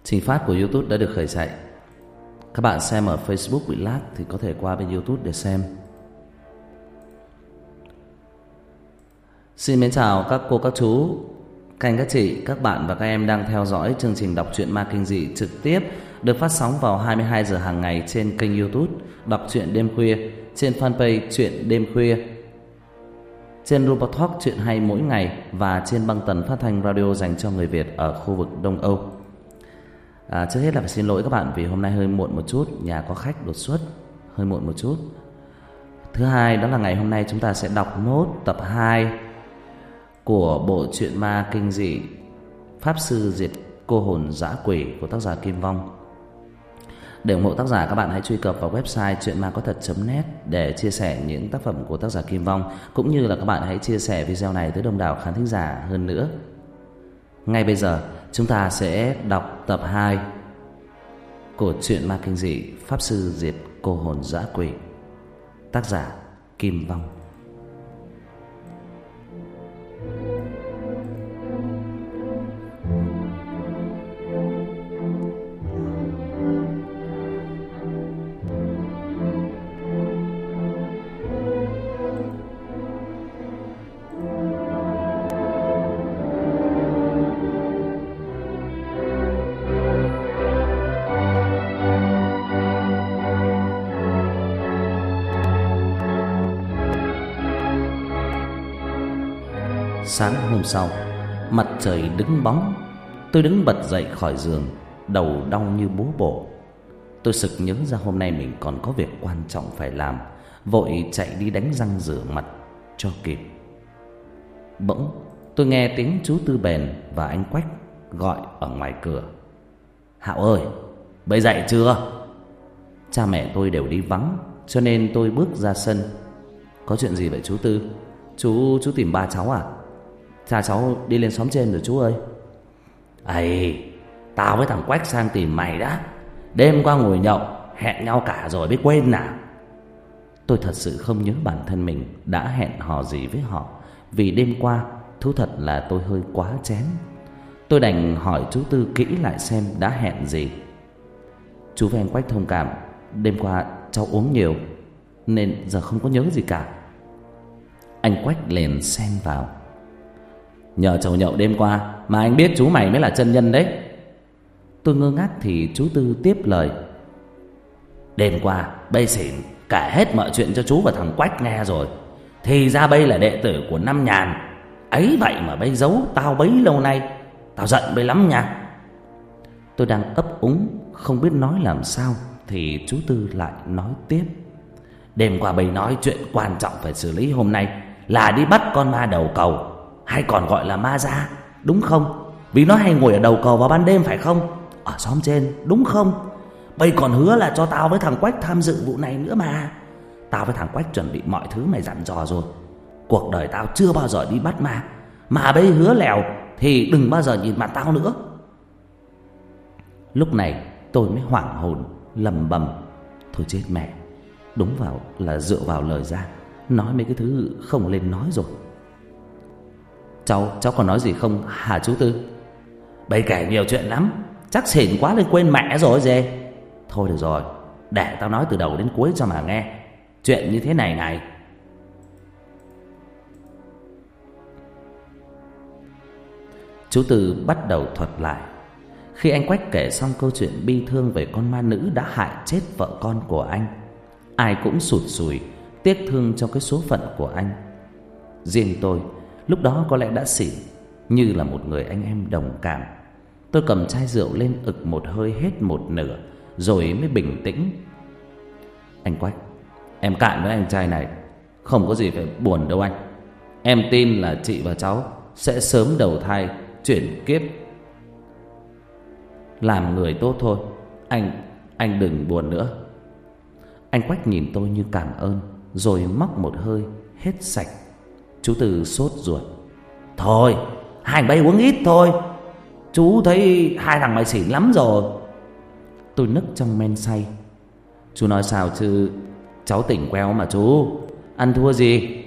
Trình phát của YouTube đã được khởi chạy. Các bạn xem ở Facebook bị lag thì có thể qua bên YouTube để xem. Xin mến chào các cô, các chú, các anh, các chị, các bạn và các em đang theo dõi chương trình đọc truyện ma kinh dị trực tiếp được phát sóng vào 22 giờ hàng ngày trên kênh YouTube Đọc truyện đêm khuya, trên fanpage Truyện đêm khuya, trên Robot Talk truyện hay mỗi ngày và trên băng tần phát thanh radio dành cho người Việt ở khu vực Đông Âu. Trước hết là phải xin lỗi các bạn vì hôm nay hơi muộn một chút, nhà có khách đột xuất, hơi muộn một chút. Thứ hai đó là ngày hôm nay chúng ta sẽ đọc nốt tập 2 của bộ truyện ma kinh dị Pháp Sư Diệt Cô Hồn Dã Quỷ của tác giả Kim Vong. Để ủng hộ tác giả, các bạn hãy truy cập vào website truyệnmacothật.net để chia sẻ những tác phẩm của tác giả Kim Vong, cũng như là các bạn hãy chia sẻ video này tới đông đảo khán thính giả hơn nữa. Ngay bây giờ chúng ta sẽ đọc tập 2 của truyện ma kinh dị Pháp Sư Diệt Cô Hồn Dã Quỷ, tác giả Kim Vong. Sáng hôm sau, mặt trời đứng bóng, tôi đứng bật dậy khỏi giường, đầu đau như búa bổ. Tôi sực nhớ ra hôm nay mình còn có việc quan trọng phải làm, vội chạy đi đánh răng rửa mặt cho kịp. Bỗng tôi nghe tiếng chú Tư Bền và anh Quách gọi ở ngoài cửa. Hạo ơi, bây dậy chưa? Cha mẹ tôi đều đi vắng, cho nên tôi bước ra sân. Có chuyện gì vậy chú Tư? Chú tìm ba cháu à? Cha cháu đi lên xóm trên rồi chú ơi. Ây, tao với thằng Quách sang tìm mày đã. Đêm qua ngồi nhậu, hẹn nhau cả rồi biết quên nào. Tôi thật sự không nhớ bản thân mình đã hẹn hò gì với họ, vì đêm qua thú thật là tôi hơi quá chén. Tôi đành hỏi chú Tư kỹ lại xem đã hẹn gì. Chú với anh Quách thông cảm, đêm qua cháu uống nhiều nên giờ không có nhớ gì cả. Anh Quách liền xen vào. Nhờ chầu nhậu đêm qua mà anh biết chú mày mới là chân nhân đấy. Tôi ngơ ngác thì chú Tư tiếp lời. Đêm qua bây xỉn kể hết mọi chuyện cho chú và thằng Quách nghe rồi. Thì ra bây là đệ tử của Năm Nhàn. Ấy vậy mà bây giấu tao bấy lâu nay. Tao giận bây lắm nha. Tôi đang ấp úng không biết nói làm sao thì chú Tư lại nói tiếp. Đêm qua bây nói chuyện quan trọng phải xử lý hôm nay là đi bắt con ma đầu cầu, hay còn gọi là ma da, đúng không? Vì nó hay ngồi ở đầu cầu vào ban đêm phải không? Ở xóm trên, đúng không? Bây còn hứa là cho tao với thằng Quách tham dự vụ này nữa mà. Tao với thằng Quách chuẩn bị mọi thứ mày dặn dò rồi. Cuộc đời tao chưa bao giờ đi bắt ma, mà bây hứa lèo thì đừng bao giờ nhìn mặt tao nữa. Lúc này tôi mới hoảng hồn lầm bầm. Thôi chết mẹ, đúng vào là dựa vào lời ra, nói mấy cái thứ không lên nói rồi. Cháu còn nói gì không hả chú Tư? Bây kể nhiều chuyện lắm, chắc xỉn quá nên quên mẹ rồi gì. Thôi được rồi, để tao nói từ đầu đến cuối cho mà nghe. Chuyện như thế này này. Chú Tư bắt đầu thuật lại. Khi anh Quách kể xong câu chuyện bi thương về con ma nữ đã hại chết vợ con của anh, ai cũng sụt sùi tiếc thương cho cái số phận của anh. Riêng tôi lúc đó có lẽ đã xỉn, như là một người anh em đồng cảm. Tôi cầm chai rượu lên ực một hơi hết một nửa rồi mới bình tĩnh. Anh Quách, em cạn với anh trai này, không có gì phải buồn đâu anh. Em tin là chị và cháu sẽ sớm đầu thai chuyển kiếp làm người tốt thôi. Anh đừng buồn nữa. Anh Quách nhìn tôi như cảm ơn, rồi móc một hơi hết sạch. Chú Tư sốt ruột. Thôi, hai thằng bay uống ít thôi. Chú thấy hai thằng mày xỉn lắm rồi. Tôi nức trong men say. Chú nói sao chứ, cháu tỉnh queo mà chú. Ăn thua gì.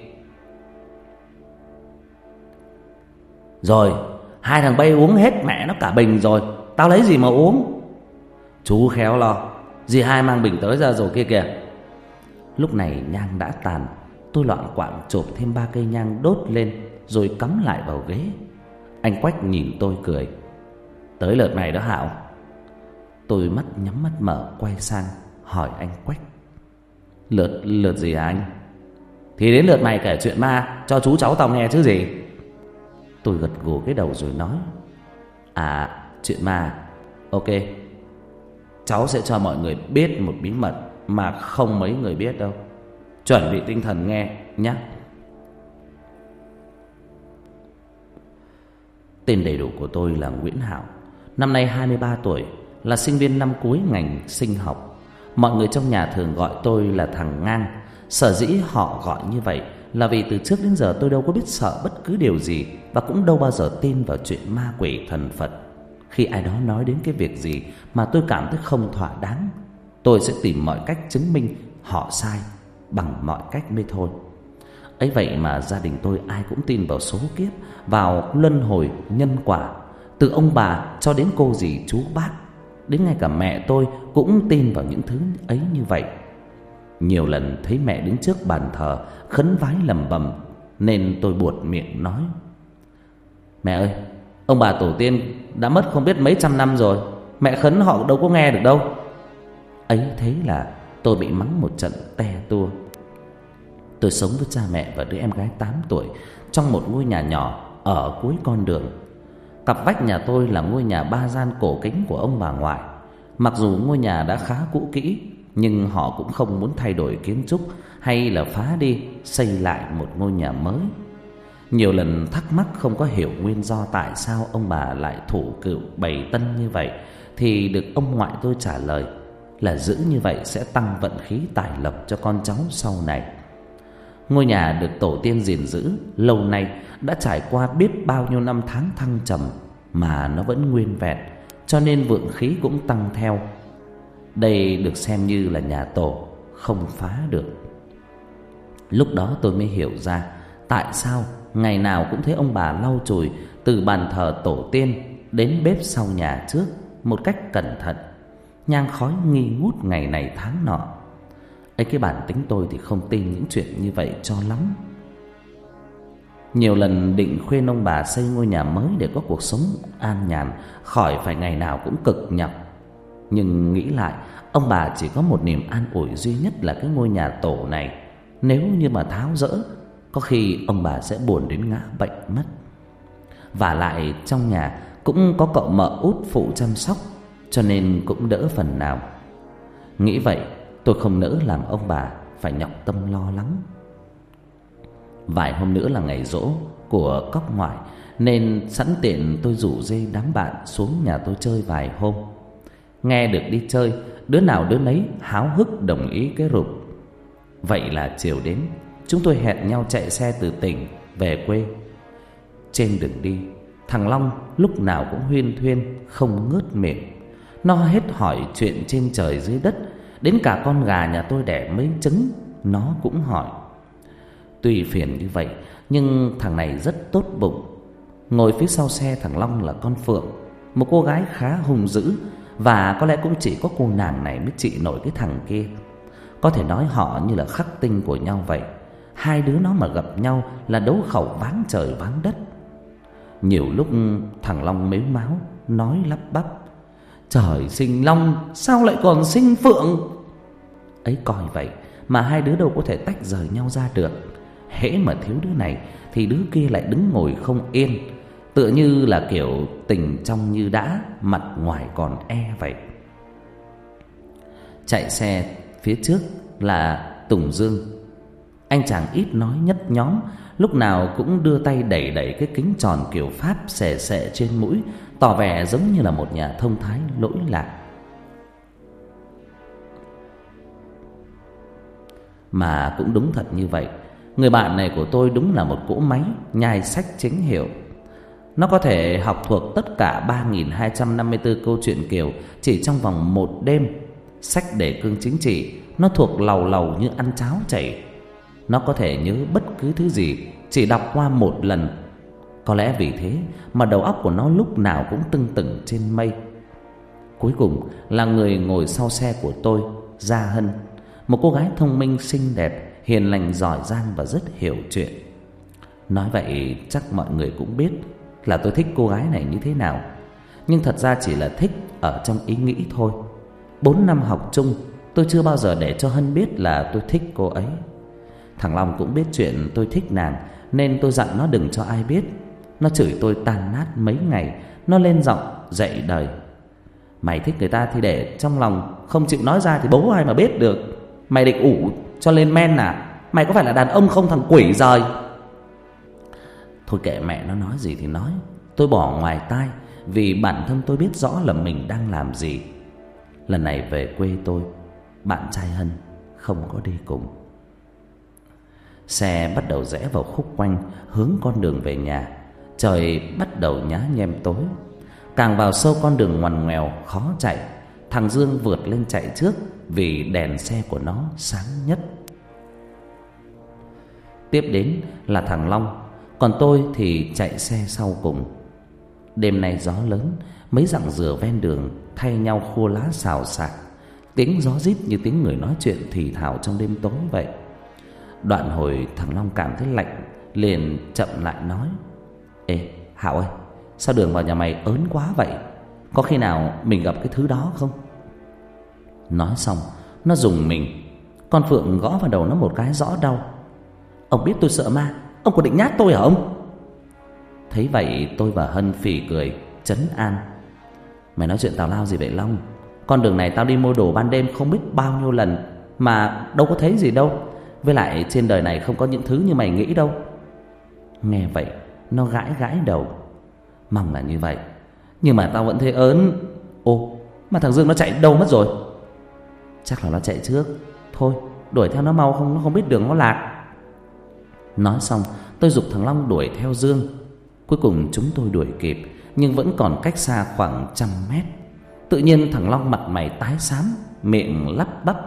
Rồi, hai thằng bay uống hết mẹ nó cả bình rồi. Tao lấy gì mà uống? Chú khéo lo, dì Hai mang bình tới ra rồi kia kìa. Lúc này nhang đã tàn. Tôi loạng quạng chộp thêm 3 cây nhang đốt lên rồi cắm lại vào ghế. Anh Quách nhìn tôi cười. Tới lượt mày đó Hạo. Tôi nhắm mắt mở quay sang hỏi anh Quách. Lượt gì hả anh? Thì đến lượt mày kể chuyện ma cho chú cháu tao nghe chứ gì. Tôi gật gù cái đầu rồi nói. À, chuyện ma. Ok, cháu sẽ cho mọi người biết một bí mật mà không mấy người biết đâu. Chuẩn bị tinh thần nghe nhé. Tên đầy đủ của tôi là Nguyễn Hạo, năm nay 23 tuổi, là sinh viên năm cuối ngành sinh học. Mọi người trong nhà thường gọi tôi là thằng Ngang. Sở dĩ họ gọi như vậy là vì từ trước đến giờ tôi đâu có biết sợ bất cứ điều gì, và cũng đâu bao giờ tin vào chuyện ma quỷ thần Phật. Khi ai đó nói đến cái việc gì mà tôi cảm thấy không thỏa đáng, tôi sẽ tìm mọi cách chứng minh họ sai bằng mọi cách mới thôi. Ấy vậy mà gia đình tôi ai cũng tin vào số kiếp, vào luân hồi nhân quả. Từ ông bà cho đến cô dì chú bác, đến ngay cả mẹ tôi cũng tin vào những thứ ấy như vậy. Nhiều lần thấy mẹ đứng trước bàn thờ khấn vái lẩm bẩm, nên tôi buột miệng nói: Mẹ ơi, ông bà tổ tiên đã mất không biết mấy trăm năm rồi, mẹ khấn họ đâu có nghe được đâu. Ấy thế là tôi bị mắng một trận te tua. Tôi sống với cha mẹ và đứa em gái 8 tuổi trong một ngôi nhà nhỏ ở cuối con đường. Cặp vách nhà tôi là ngôi nhà 3 gian cổ kính của ông bà ngoại. Mặc dù ngôi nhà đã khá cũ kỹ, nhưng họ cũng không muốn thay đổi kiến trúc hay là phá đi xây lại một ngôi nhà mới. Nhiều lần thắc mắc không có hiểu nguyên do tại sao ông bà lại thủ cựu bày tân như vậy, thì được ông ngoại tôi trả lời là giữ như vậy sẽ tăng vận khí tài lộc cho con cháu sau này. Ngôi nhà được tổ tiên gìn giữ lâu nay, đã trải qua biết bao nhiêu năm tháng thăng trầm mà nó vẫn nguyên vẹn, cho nên vượng khí cũng tăng theo. Đây được xem như là nhà tổ, không phá được. Lúc đó tôi mới hiểu ra tại sao ngày nào cũng thấy ông bà lau chùi từ bàn thờ tổ tiên đến bếp sau nhà trước một cách cẩn thận. Nhang khói nghi ngút ngày này tháng nọ. Ấy, cái bản tính tôi thì không tin những chuyện như vậy cho lắm. Nhiều lần định khuyên ông bà xây ngôi nhà mới để có cuộc sống an nhàn, khỏi phải ngày nào cũng cực nhọc. Nhưng nghĩ lại, ông bà chỉ có một niềm an ủi duy nhất là cái ngôi nhà tổ này. Nếu như mà tháo dỡ, có khi ông bà sẽ buồn đến ngã bệnh mất. Và lại trong nhà cũng có cậu mợ út phụ chăm sóc, cho nên cũng đỡ phần nào. Nghĩ vậy, tôi không nỡ làm ông bà phải nhọc tâm lo lắng. Vài hôm nữa là ngày giỗ của cóc ngoại, nên sẵn tiện tôi rủ dê đám bạn xuống nhà tôi chơi vài hôm. Nghe được đi chơi, đứa nào đứa nấy háo hức đồng ý cái rụp. Vậy là chiều đến, chúng tôi hẹn nhau chạy xe từ tỉnh về quê. Trên đường đi, thằng Long lúc nào cũng huyên thuyên không ngớt miệng. Nó hết hỏi chuyện trên trời dưới đất, đến cả con gà nhà tôi đẻ mấy trứng nó cũng hỏi. Tuy phiền như vậy, nhưng thằng này rất tốt bụng. Ngồi phía sau xe thằng Long là con Phượng, một cô gái khá hung dữ, và có lẽ cũng chỉ có cô nàng này mới trị nổi cái thằng kia. Có thể nói họ như là khắc tinh của nhau vậy. Hai đứa nó mà gặp nhau là đấu khẩu váng trời váng đất. Nhiều lúc thằng Long mếu máo nói lắp bắp: Trời sinh Long, sao lại còn sinh Phượng? Ấy coi vậy mà hai đứa đâu có thể tách rời nhau ra được. Hễ mà thiếu đứa này thì đứa kia lại đứng ngồi không yên, tựa như là kiểu tình trong như đã, mặt ngoài còn e vậy. Chạy xe phía trước là Tùng Dương. Anh chàng ít nói nhất nhóm, lúc nào cũng đưa tay đẩy đẩy cái kính tròn kiểu Pháp xẻ xẻ trên mũi, tỏ vẻ giống như là một nhà thông thái lỗi lạc. Mà cũng đúng thật như vậy, người bạn này của tôi đúng là một cỗ máy nhai sách chính hiệu. Nó có thể học thuộc tất cả 3.254 câu chuyện Kiều chỉ trong vòng một đêm. Sách đề cương chính trị nó thuộc lầu lầu như ăn cháo chảy. Nó có thể nhớ bất cứ thứ gì chỉ đọc qua một lần. Có lẽ vì thế mà đầu óc của nó lúc nào cũng tưng tửng trên mây. Cuối cùng là người ngồi sau xe của tôi, Gia Hân, một cô gái thông minh, xinh đẹp, hiền lành, giỏi giang và rất hiểu chuyện. Nói vậy chắc mọi người cũng biết là tôi thích cô gái này như thế nào, nhưng thật ra chỉ là thích ở trong ý nghĩ thôi. 4 năm học chung, tôi chưa bao giờ để cho Hân biết là tôi thích cô ấy. Thằng Long cũng biết chuyện tôi thích nàng, nên tôi dặn nó đừng cho ai biết. Nó chửi tôi tan nát mấy ngày. Nó lên giọng dạy đời: mày thích người ta thì để trong lòng, không chịu nói ra thì bố ai mà biết được. Mày định ủ cho lên men à? Mày có phải là đàn ông không thằng quỷ giời? Thôi kệ mẹ nó nói gì thì nói, tôi bỏ ngoài tai, vì bản thân tôi biết rõ là mình đang làm gì. Lần này về quê tôi, bạn trai Hân không có đi cùng. Xe bắt đầu rẽ vào khúc quanh hướng con đường về nhà. Trời bắt đầu nhá nhem tối. Càng vào sâu con đường ngoằn ngoèo khó chạy. Thằng Dương vượt lên chạy trước vì đèn xe của nó sáng nhất. Tiếp đến là thằng Long, còn tôi thì chạy xe sau cùng. Đêm nay gió lớn, mấy dặng dừa ven đường thay nhau khua lá xào xạc. Tiếng gió rít như tiếng người nói chuyện thì thào trong đêm tối vậy. Đoạn hồi thằng Long cảm thấy lạnh, liền chậm lại nói: ê Hảo ơi, sao đường vào nhà mày ớn quá vậy? Có khi nào mình gặp cái thứ đó không? Nói xong nó rùng mình. Con Phượng gõ vào đầu nó một cái rõ đau. Ông biết tôi sợ ma, ông có định nhát tôi hả ông? Thấy vậy tôi và Hân phì cười trấn an: mày nói chuyện tào lao gì vậy Long? Con đường này tao đi mua đồ ban đêm không biết bao nhiêu lần mà đâu có thấy gì đâu. Với lại trên đời này không có những thứ như mày nghĩ đâu. Nghe vậy nó gãi gãi đầu. Mong là như vậy, nhưng mà tao vẫn thấy ớn. Ô, mà thằng Dương nó chạy đâu mất rồi? Chắc là nó chạy trước. Thôi đuổi theo nó mau, không nó không biết đường nó lạc. Nói xong tôi giục thằng Long đuổi theo Dương. Cuối cùng chúng tôi đuổi kịp, nhưng vẫn còn cách xa khoảng 100 mét. Tự nhiên thằng Long mặt mày tái xám, miệng lắp bắp: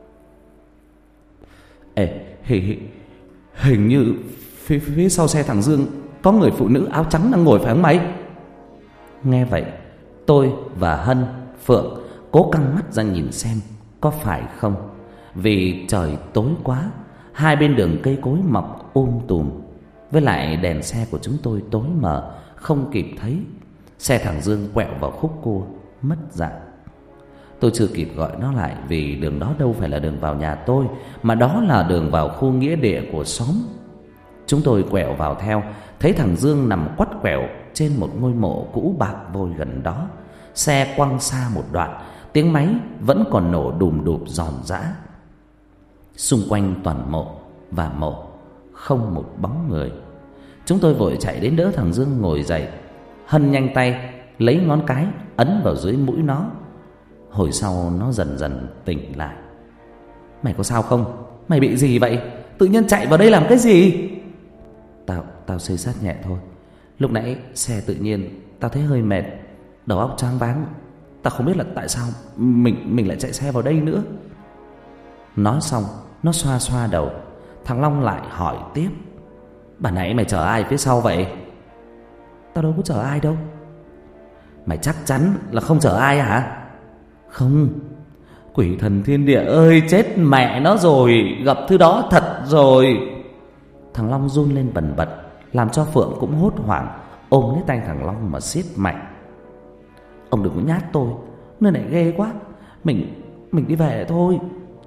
ê, hình như phía sau xe thằng Dương có người phụ nữ áo trắng đang ngồi, phải không mày? Nghe vậy tôi và Hân, Phượng cố căng mắt ra nhìn xem có phải không. Vì trời tối quá, hai bên đường cây cối mọc tùm, với lại đèn xe của chúng tôi tối mờ, không kịp thấy. Xe thằng Dương quẹo vào khúc cua mất dạng. Tôi chưa kịp gọi nó lại, vì đường đó đâu phải là đường vào nhà tôi, mà đó là đường vào khu nghĩa địa của xóm. Chúng tôi quẹo vào theo, thấy thằng Dương nằm quắt quẹo trên một ngôi mộ cũ bạc vôi gần đó. Xe quăng xa một đoạn, tiếng máy vẫn còn nổ đùm đụp giòn giã. Xung quanh toàn mộ và mộ, không một bóng người. Chúng tôi vội chạy đến đỡ thằng Dương ngồi dậy. Hân nhanh tay lấy ngón cái ấn vào dưới mũi nó. Hồi sau nó dần dần tỉnh lại. Mày có sao không? Mày bị gì vậy? Tự nhiên chạy vào đây làm cái gì? Tao xây sát nhẹ thôi. Lúc nãy xe tự nhiên tao thấy hơi mệt, đầu óc choáng váng. Tao không biết là tại sao mình lại chạy xe vào đây nữa. Nói xong nó xoa xoa đầu. Thằng Long lại hỏi tiếp: bà nãy mày chở ai phía sau vậy? Tao đâu có chở ai đâu. Mày chắc chắn là không chở ai hả? Không. Quỷ thần thiên địa ơi, chết mẹ nó rồi, gặp thứ đó thật rồi. Thằng Long run lên bần bật, làm cho Phượng cũng hốt hoảng, ôm lấy tay thằng Long mà siết mạnh. Ông đừng có nhát tôi, nơi này ghê quá. Mình đi về thôi.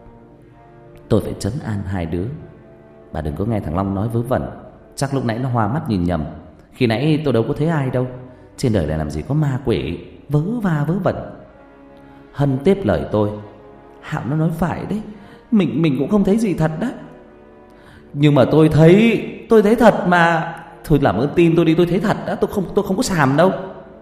Tôi phải trấn an hai đứa. Bà đừng có nghe thằng Long nói vớ vẩn. Chắc lúc nãy nó hoa mắt nhìn nhầm. Khi nãy tôi đâu có thấy ai đâu. Trên đời này làm gì có ma quỷ, vớ va vớ vẩn. Hân tiếp lời tôi: Hạo nó nói phải đấy, mình cũng không thấy gì thật đó. Nhưng mà tôi thấy thật mà. Thôi làm ơn tin tôi đi, tôi thấy thật đó, tôi không có xàm đâu.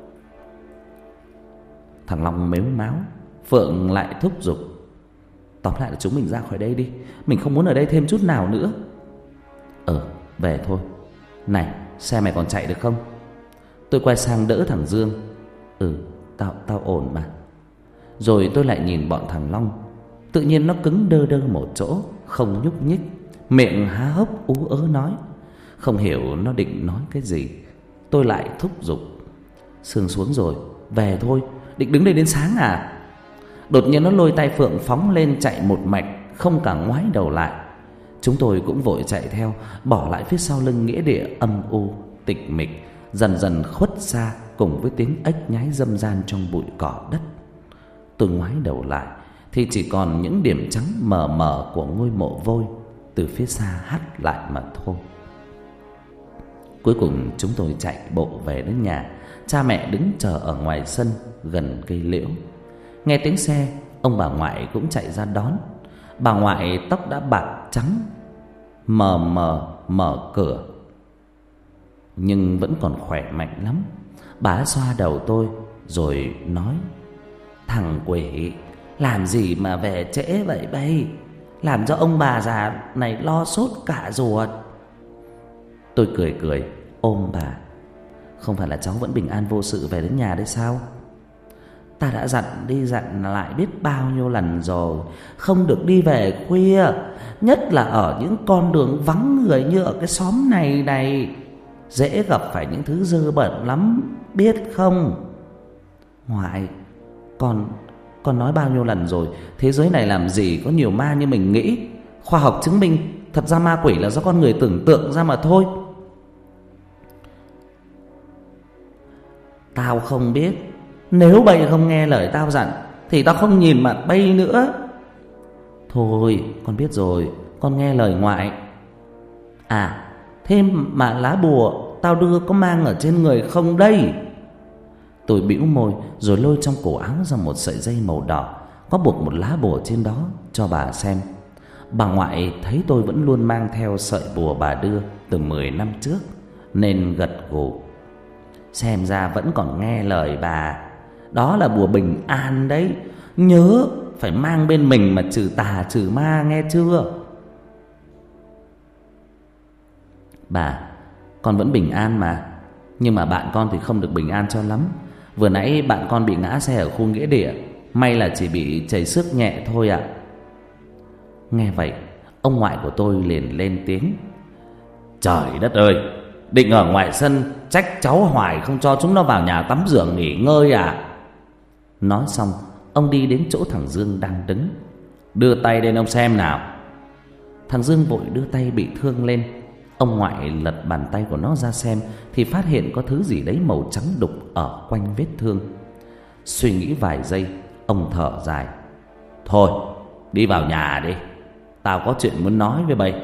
Thằng Long mếu máo. Phượng lại thúc giục: tóm lại là chúng mình ra khỏi đây đi, mình không muốn ở đây thêm chút nào nữa. Về thôi. Này, xe mày còn chạy được không? Tôi quay sang đỡ thằng Dương. Tao ổn mà. Rồi tôi lại nhìn bọn thằng Long. Tự nhiên nó cứng đơ đơ một chỗ, không nhúc nhích, miệng há hốc ú ớ nói. Không hiểu nó định nói cái gì. Tôi lại thúc giục: Sương xuống rồi, về thôi, định đứng đây đến sáng à? Đột nhiên nó lôi tay Phượng phóng lên chạy một mạch, không cả ngoái đầu lại. Chúng tôi cũng vội chạy theo, bỏ lại phía sau lưng nghĩa địa âm u, tịch mịch, dần dần khuất xa cùng với tiếng ếch nhái râm ran trong bụi cỏ đất. Tôi ngoái đầu lại thì chỉ còn những điểm trắng mờ mờ của ngôi mộ vôi từ phía xa hắt lại mà thôi. Cuối cùng chúng tôi chạy bộ về đến nhà. Cha mẹ đứng chờ ở ngoài sân gần cây liễu. Nghe tiếng xe, ông bà ngoại cũng chạy ra đón. Bà ngoại tóc đã bạc trắng, mờ mờ mở cửa, nhưng vẫn còn khỏe mạnh lắm. Bà xoa đầu tôi rồi nói: "Thằng quỷ, làm gì mà về trễ vậy bay? Làm cho ông bà già này lo sốt cả ruột." Tôi cười cười ôm bà: "Không phải là cháu vẫn bình an vô sự về đến nhà đấy sao? Ta đã dặn đi dặn lại biết bao nhiêu lần rồi, không được đi về khuya, nhất là ở những con đường vắng người như ở cái xóm này này, dễ gặp phải những thứ dơ bẩn lắm, biết không?" "Ngoại, con nói bao nhiêu lần rồi, thế giới này làm gì có nhiều ma như mình nghĩ. Khoa học chứng minh thật ra ma quỷ là do con người tưởng tượng ra mà thôi." "Tao không biết. Nếu bay không nghe lời tao dặn thì tao không nhìn mặt bay nữa." "Thôi, con biết rồi, con nghe lời ngoại." "À, thế mà lá bùa tao đưa có mang ở trên người không đây?" Tôi bĩu môi rồi lôi trong cổ áo ra một sợi dây màu đỏ, có buộc một lá bùa trên đó cho bà xem. Bà ngoại thấy tôi vẫn luôn mang theo sợi bùa bà đưa từ 10 năm trước nên gật gù: "Xem ra vẫn còn nghe lời bà. Đó là bùa bình an đấy, nhớ phải mang bên mình mà trừ tà trừ ma, nghe chưa?" "Bà, con vẫn bình an mà. Nhưng mà bạn con thì không được bình an cho lắm. Vừa nãy bạn con bị ngã xe ở khu nghĩa địa, may là chỉ bị chảy xước nhẹ thôi ạ." Nghe vậy, ông ngoại của tôi liền lên tiếng: "Trời đất ơi, định ở ngoài sân trách cháu hoài không cho chúng nó vào nhà tắm rửa nghỉ ngơi à?" Nói xong, ông đi đến chỗ thằng Dương đang đứng: "Đưa tay lên ông xem nào." Thằng Dương vội đưa tay bị thương lên. Ông ngoại lật bàn tay của nó ra xem thì phát hiện có thứ gì đấy màu trắng đục ở quanh vết thương. Suy nghĩ vài giây, ông thở dài: "Thôi, đi vào nhà đi, tao có chuyện muốn nói với bay."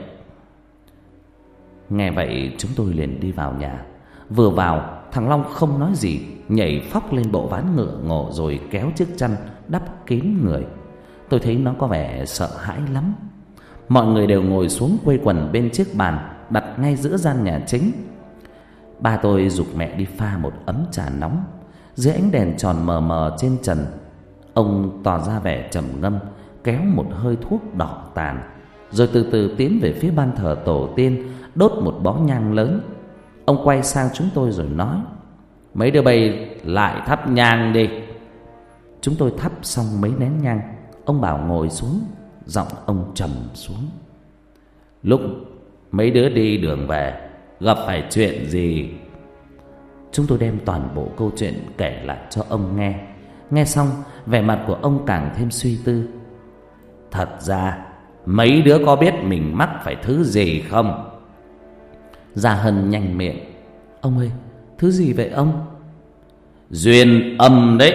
Nghe vậy chúng tôi liền đi vào nhà. Vừa vào, thằng Long không nói gì, nhảy phóc lên bộ ván ngựa ngộ rồi kéo chiếc chăn đắp kín người. Tôi thấy nó có vẻ sợ hãi lắm. Mọi người đều ngồi xuống quây quần bên chiếc bàn đặt ngay giữa gian nhà chính. Ba tôi giục mẹ đi pha một ấm trà nóng. Dưới ánh đèn tròn mờ mờ trên trần, ông tỏ ra vẻ trầm ngâm, kéo một hơi thuốc đỏ tàn, rồi từ từ tiến về phía ban thờ tổ tiên, đốt một bó nhang lớn. Ông quay sang chúng tôi rồi nói: "Mấy đứa bay lại thắp nhang đi." Chúng tôi thắp xong mấy nén nhang, ông bảo ngồi xuống. Giọng ông trầm xuống: "Lúc mấy đứa đi đường về gặp phải chuyện gì?" Chúng tôi đem toàn bộ câu chuyện kể lại cho ông nghe. Nghe xong, vẻ mặt của ông càng thêm suy tư: "Thật ra mấy đứa có biết mình mắc phải thứ gì không?" Gia Hân nhanh miệng: "Ông ơi, thứ gì vậy ông?" "Duyên âm đấy."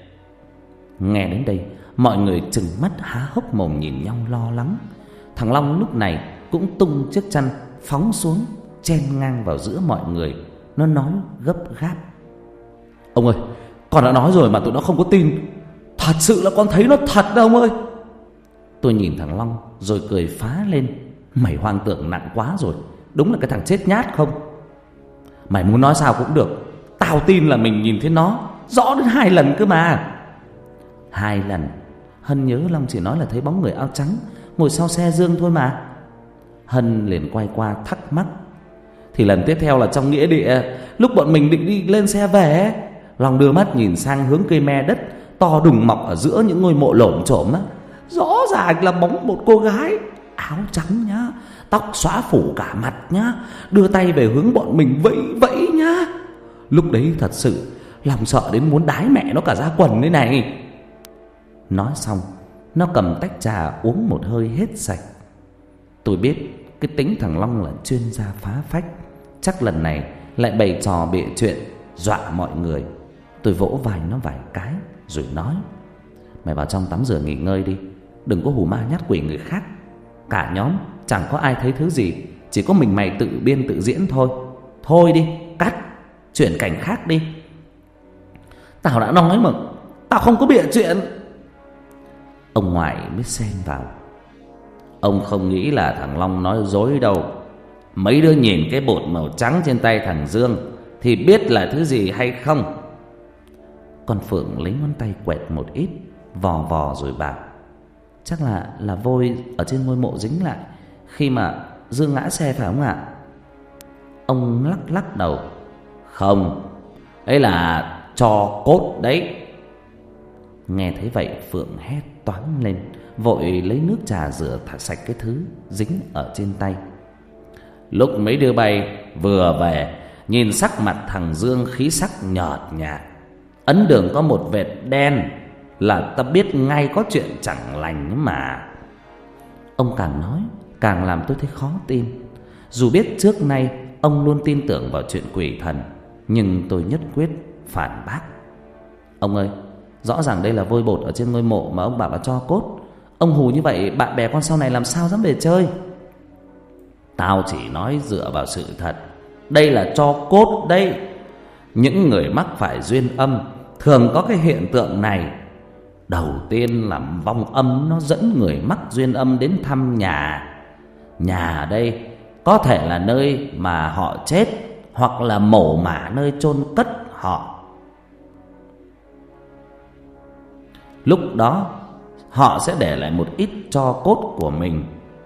Nghe đến đây, mọi người trừng mắt há hốc mồm nhìn nhau lo lắng. Thằng Long lúc này cũng tung chiếc chăn phóng xuống, chen ngang vào giữa mọi người. Nó nói gấp gáp: "Ông ơi, con đã nói rồi mà tụi nó không có tin. Thật sự là con thấy nó thật đó ông ơi." Tôi nhìn thằng Long rồi cười phá lên: "Mày hoang tưởng nặng quá rồi, đúng là cái thằng chết nhát không? Mày muốn nói sao cũng được, tao tin là mình nhìn thấy nó rõ đến 2 lần cơ mà." 2 lần? Hân nhớ Long chỉ nói là thấy bóng người áo trắng ngồi sau xe Dương thôi mà. Hân liền quay qua thắc mắc: "Thì lần tiếp theo là trong nghĩa địa, lúc bọn mình định đi lên xe về." Long đưa mắt nhìn sang hướng cây me đất to đùng mọc ở giữa những ngôi mộ lổm chổm á. Rõ ràng là bóng một cô gái áo trắng nhá, tóc xõa phủ cả mặt nhá, đưa tay về hướng bọn mình vẫy vẫy nhá. Lúc đấy thật sự Lòng sợ đến muốn đái mẹ nó cả ra quần đây này. Nói xong, nó cầm tách trà uống một hơi hết sạch. Tôi biết cái tính thằng Long là chuyên gia phá phách, chắc lần này lại bày trò bịa chuyện dọa mọi người. Tôi vỗ vai nó vài cái rồi nói: mày vào trong tắm rửa nghỉ ngơi đi, đừng có hù ma nhát quỷ người khác. Cả nhóm chẳng có ai thấy thứ gì, chỉ có mình mày tự biên tự diễn thôi. Thôi đi, cắt, chuyển cảnh khác đi. Tao đã nói mà, tao không có bịa chuyện. Ông ngoại mới xen vào: ông không nghĩ là thằng Long nói dối đâu. Mấy đứa nhìn cái bột màu trắng trên tay thằng Dương thì biết là thứ gì hay không? Con Phượng lấy ngón tay quẹt một ít, vò vò rồi bảo: chắc là vôi ở trên ngôi mộ dính lại khi mà Dương ngã xe phải không ạ? Ông lắc lắc đầu: không, ấy là tro cốt đấy. Nghe thấy vậy Phượng hét toáng lên, vội lấy nước trà rửa sạch cái thứ dính ở trên tay. Lúc mấy đứa bay vừa về, nhìn sắc mặt thằng Dương khí sắc nhợt nhạt, ấn đường có một vệt đen là ta biết ngay có chuyện chẳng lành mà. Ông càng nói càng làm tôi thấy khó tin. Dù biết trước nay ông luôn tin tưởng vào chuyện quỷ thần, nhưng tôi nhất quyết phản bác: ông ơi, rõ ràng đây là vôi bột ở trên ngôi mộ mà ông bảo là tro cốt. Ông hù như vậy bạn bè con sau này làm sao dám về chơi? Tao chỉ nói dựa vào sự thật. Đây là tro cốt đấy. Những người mắc phải duyên âm thường có cái hiện tượng này. Đầu tiên là vong âm nó dẫn người mắc duyên âm đến thăm nhà. Nhà ở đây có thể là nơi mà họ chết, hoặc là mồ mả nơi chôn cất họ. Lúc đó họ sẽ để lại một ít tro cốt của mình,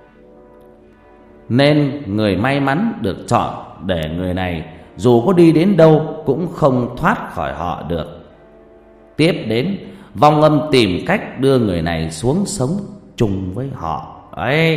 nên người may mắn được chọn để người này dù có đi đến đâu cũng không thoát khỏi họ được. Tiếp đến, vong âm tìm cách đưa người này xuống sống chung với họ ấy.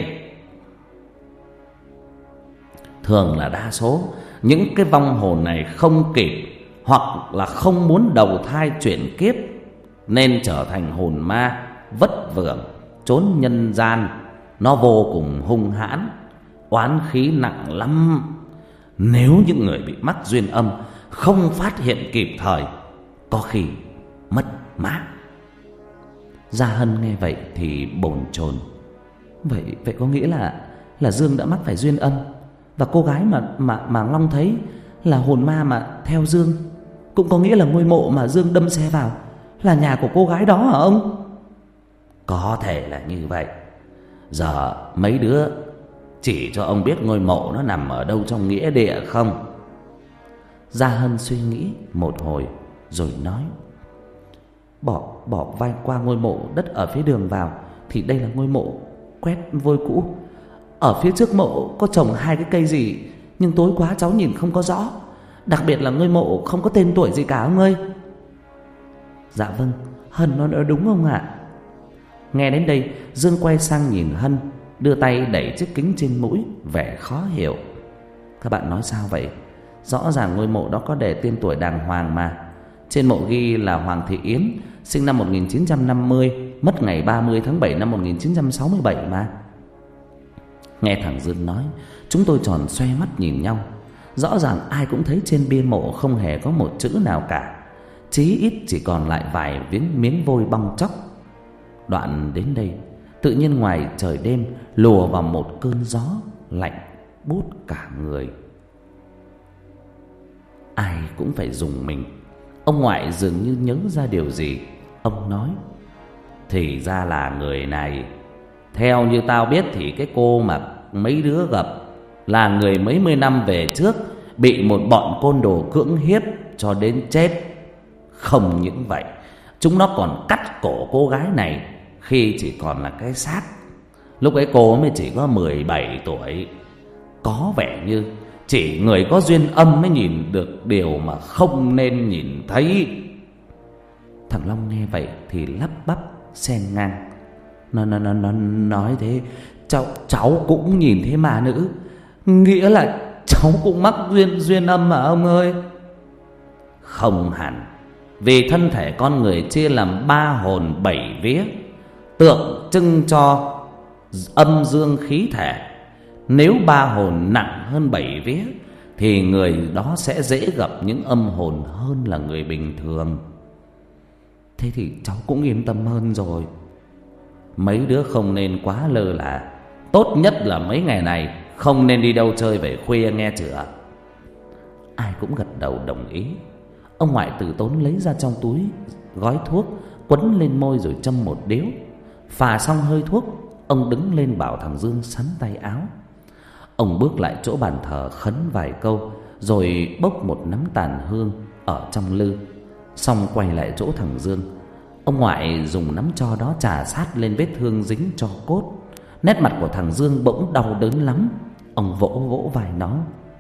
Thường là đa số những cái vong hồn này không kịp hoặc là không muốn đầu thai chuyển kiếp, nên trở thành hồn ma vất vưởng trốn nhân gian. Nó vô cùng hung hãn, oán khí nặng lắm. Nếu những người bị mắc duyên âm không phát hiện kịp thời, có khi mất mát. Gia Hân nghe vậy thì bồn chồn: Vậy có nghĩa là Dương đã mắc phải duyên âm, và cô gái mà Long thấy là hồn ma mà theo Dương, cũng có nghĩa là ngôi mộ mà Dương đâm xe vào là nhà của cô gái đó hả ông? Có thể là như vậy. Giờ mấy đứa chỉ cho ông biết ngôi mộ nó nằm ở đâu trong nghĩa địa không? Gia Hân suy nghĩ một hồi rồi nói: Bỏ vai qua ngôi mộ đất ở phía đường vào thì đây là ngôi mộ quét vôi cũ. Ở phía trước mộ có trồng hai cái cây gì, nhưng tối quá cháu nhìn không có rõ. Đặc biệt là ngôi mộ không có tên tuổi gì cả ông ơi. Dạ vâng, Hân nó nói đúng không ạ? Nghe đến đây, Dương quay sang nhìn Hân, đưa tay đẩy chiếc kính trên mũi, vẻ khó hiểu. Các bạn nói sao vậy? Rõ ràng ngôi mộ đó có đề tên tuổi đàng hoàng mà. Trên mộ ghi là Hoàng Thị Yến, sinh năm 1950, mất ngày 30 tháng 7 năm 1967 mà. Nghe thằng Dương nói, chúng tôi tròn xoe mắt nhìn nhau. Rõ ràng ai cũng thấy trên bia mộ không hề có một chữ nào cả, chí ít chỉ còn lại vài miếng vôi bong tróc. Đoạn đến đây, tự nhiên ngoài trời đêm lùa vào một cơn gió lạnh buốt cả người. Ai cũng phải rùng mình. Ông ngoại dường như nhớ ra điều gì. Ông nói: Thì ra là người này. Theo như tao biết thì cái cô mà mấy đứa gặp là người mấy mươi năm về trước bị một bọn côn đồ cưỡng hiếp cho đến chết. Không những vậy, chúng nó còn cắt cổ cô gái này khi chỉ còn là cái xác. Lúc ấy cô mới chỉ có 17 tuổi. Có vẻ như chỉ người có duyên âm mới nhìn được điều mà không nên nhìn thấy. Thằng Long nghe vậy thì lắp bắp xen ngang: Nó nói thế, cháu cũng nhìn thấy ma nữ. Nghĩa là cháu cũng mắc duyên âm mà ông ơi? Không hẳn. Vì thân thể con người chia làm 3 hồn 7 vía, tượng trưng cho âm dương khí thể. Nếu 3 hồn nặng hơn 7 vía thì người đó sẽ dễ gặp những âm hồn hơn là người bình thường. Thế thì cháu cũng yên tâm hơn rồi. Mấy đứa không nên quá lơ là. Tốt nhất là mấy ngày này không nên đi đâu chơi về khuya nghe chưa? Ai cũng gật đầu đồng ý. Ông ngoại từ tốn lấy ra trong túi gói thuốc, quấn lên môi rồi châm một điếu. Phà xong hơi thuốc, ông đứng lên bảo thằng Dương sắn tay áo. Ông bước lại chỗ bàn thờ khấn vài câu, rồi bốc một nắm tàn hương ở trong lư. Xong quay lại chỗ thằng Dương. Ông ngoại dùng nắm tro đó chà sát lên vết thương dính tro cốt. Nét mặt của thằng Dương bỗng đau đớn lắm. Ông vỗ vỗ vai nó.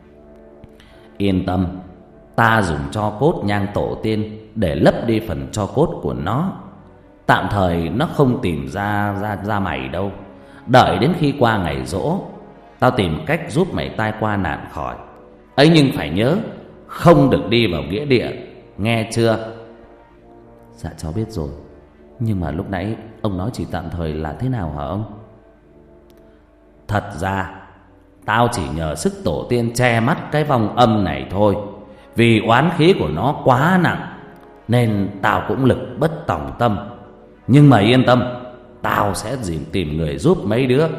Yên tâm, ta dùng tro cốt nhang tổ tiên để lấp đi phần tro cốt của nó. Tạm thời nó không tìm ra mày đâu. Đợi đến khi qua ngày giỗ, tao tìm cách giúp mày tai qua nạn khỏi. Ấy nhưng phải nhớ, không được đi vào nghĩa địa, nghe chưa? Dạ cháu biết rồi. Nhưng mà lúc nãy ông nói chỉ tạm thời là thế nào hả ông? Thật ra tao chỉ nhờ sức tổ tiên che mắt cái vong âm này thôi. Vì oán khí của nó quá nặng nên tao cũng lực bất tòng tâm. Nhưng mà yên tâm, tao sẽ tìm người giúp mấy đứa.